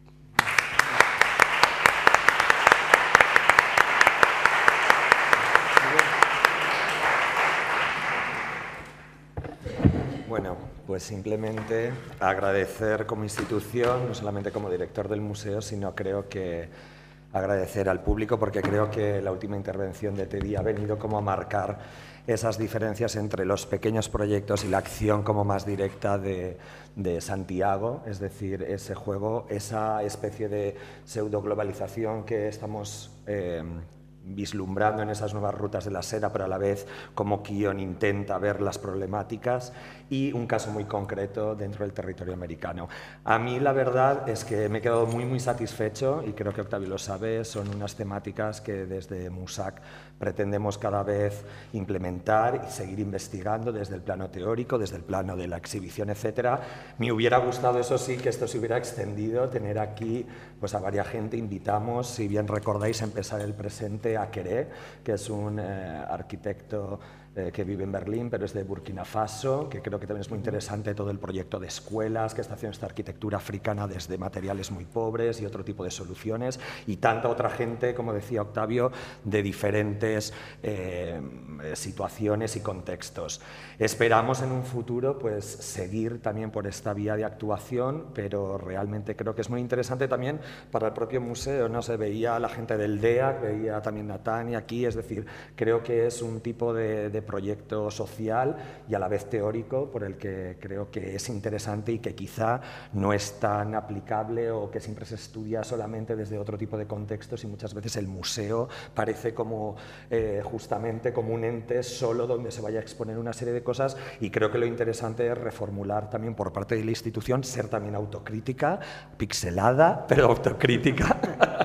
Bueno, pues simplemente agradecer como institución, no solamente como director del museo, sino creo que agradecer al público, porque creo que la última intervención de Teddy ha venido como a marcar esas diferencias entre los pequeños proyectos y la acción como más directa de, de Santiago, es decir, ese juego, esa especie de pseudo-globalización que estamos eh, vislumbrando en esas nuevas rutas de la seda, pero a la vez como Kion intenta ver las problemáticas, y un caso muy concreto dentro del territorio americano. A mí la verdad es que me he quedado muy muy satisfecho, y creo que Octavio lo sabe, son unas temáticas que desde MUSAC pretendemos cada vez implementar y seguir investigando desde el plano teórico, desde el plano de la exhibición, etcétera. Me hubiera gustado, eso sí, que esto se hubiera extendido, tener aquí pues a varias gente. Invitamos, si bien recordáis, a empezar el presente a Queré, que es un eh, arquitecto eh, que vive en Berlín, pero es de Burkina Faso, que creo que también es muy interesante todo el proyecto de escuelas que está haciendo esta arquitectura africana desde materiales muy pobres y otro tipo de soluciones, y tanta otra gente, como decía Octavio, de diferentes eh, situaciones y contextos. Esperamos en un futuro pues seguir también por esta vía de actuación, pero realmente creo que es muy interesante también para el propio museo, ¿no? Se veía a la gente del D E A, veía también a Tania aquí, es decir, creo que es un tipo de, de proyecto social y a la vez teórico por el que creo que es interesante y que quizá no es tan aplicable o que siempre se estudia solamente desde otro tipo de contextos, y muchas veces el museo parece como eh, justamente como un ente solo donde se vaya a exponer una serie de cosas, y creo que lo interesante es reformular también por parte de la institución, ser también autocrítica, pixelada, pero autocrítica.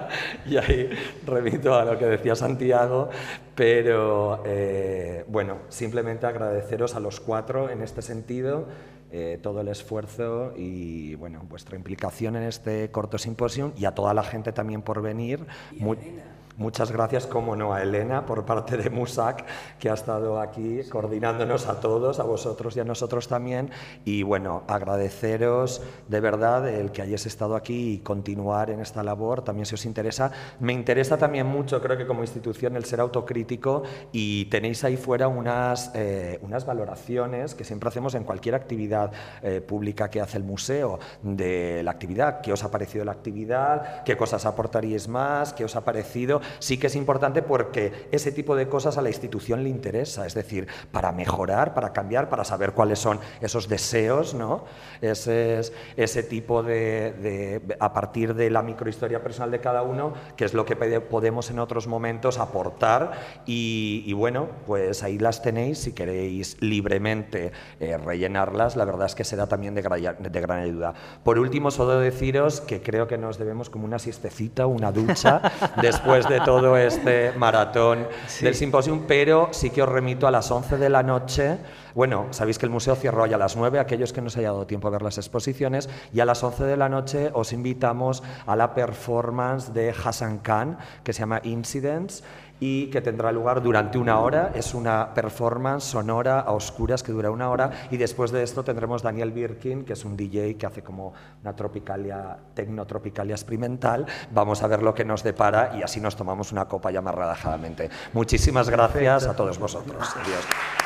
Y ahí remito a lo que decía Santiago, pero eh, bueno, simplemente agradeceros a los cuatro en este sentido eh, todo el esfuerzo y bueno, vuestra implicación en este corto simposio, y a toda la gente también por venir. Muy, muchas gracias, como no, a Elena por parte de MUSAC, que ha estado aquí coordinándonos a todos, a vosotros y a nosotros también. Y bueno, agradeceros de verdad el que hayáis estado aquí y continuar en esta labor, también si os interesa. Me interesa también mucho, creo que como institución, el ser autocrítico, y tenéis ahí fuera unas, eh, unas valoraciones que siempre hacemos en cualquier actividad eh, pública que hace el museo, de la actividad, qué os ha parecido la actividad, qué cosas aportaríais más, qué os ha parecido. sí que es importante porque ese tipo de cosas a la institución le interesa, es decir, para mejorar, para cambiar, para saber cuáles son esos deseos, ¿no? Ese, ese tipo de, de, a partir de la microhistoria personal de cada uno, que es lo que podemos en otros momentos aportar y, y bueno, pues ahí las tenéis, si queréis libremente eh, rellenarlas, la verdad es que será también de gran, de gran ayuda. Por último, solo deciros que creo que nos debemos como una siestecita, una ducha, después de todo este maratón sí. del simposium, pero sí que os remito a las once de la noche. Bueno, sabéis que el museo cierra hoy a las nueve, aquellos que no os haya dado tiempo a ver las exposiciones, y a las once de la noche os invitamos a la performance de Hassan Khan, que se llama Incidents, y que tendrá lugar durante una hora. Es una performance sonora a oscuras que dura una hora, y después de esto tendremos Daniel Birkin, que es un D J que hace como una tropicalia, tecno-tropicalia experimental. Vamos a ver lo que nos depara y así nos tomamos una copa ya más relajadamente. Muchísimas gracias a todos vosotros. Adiós.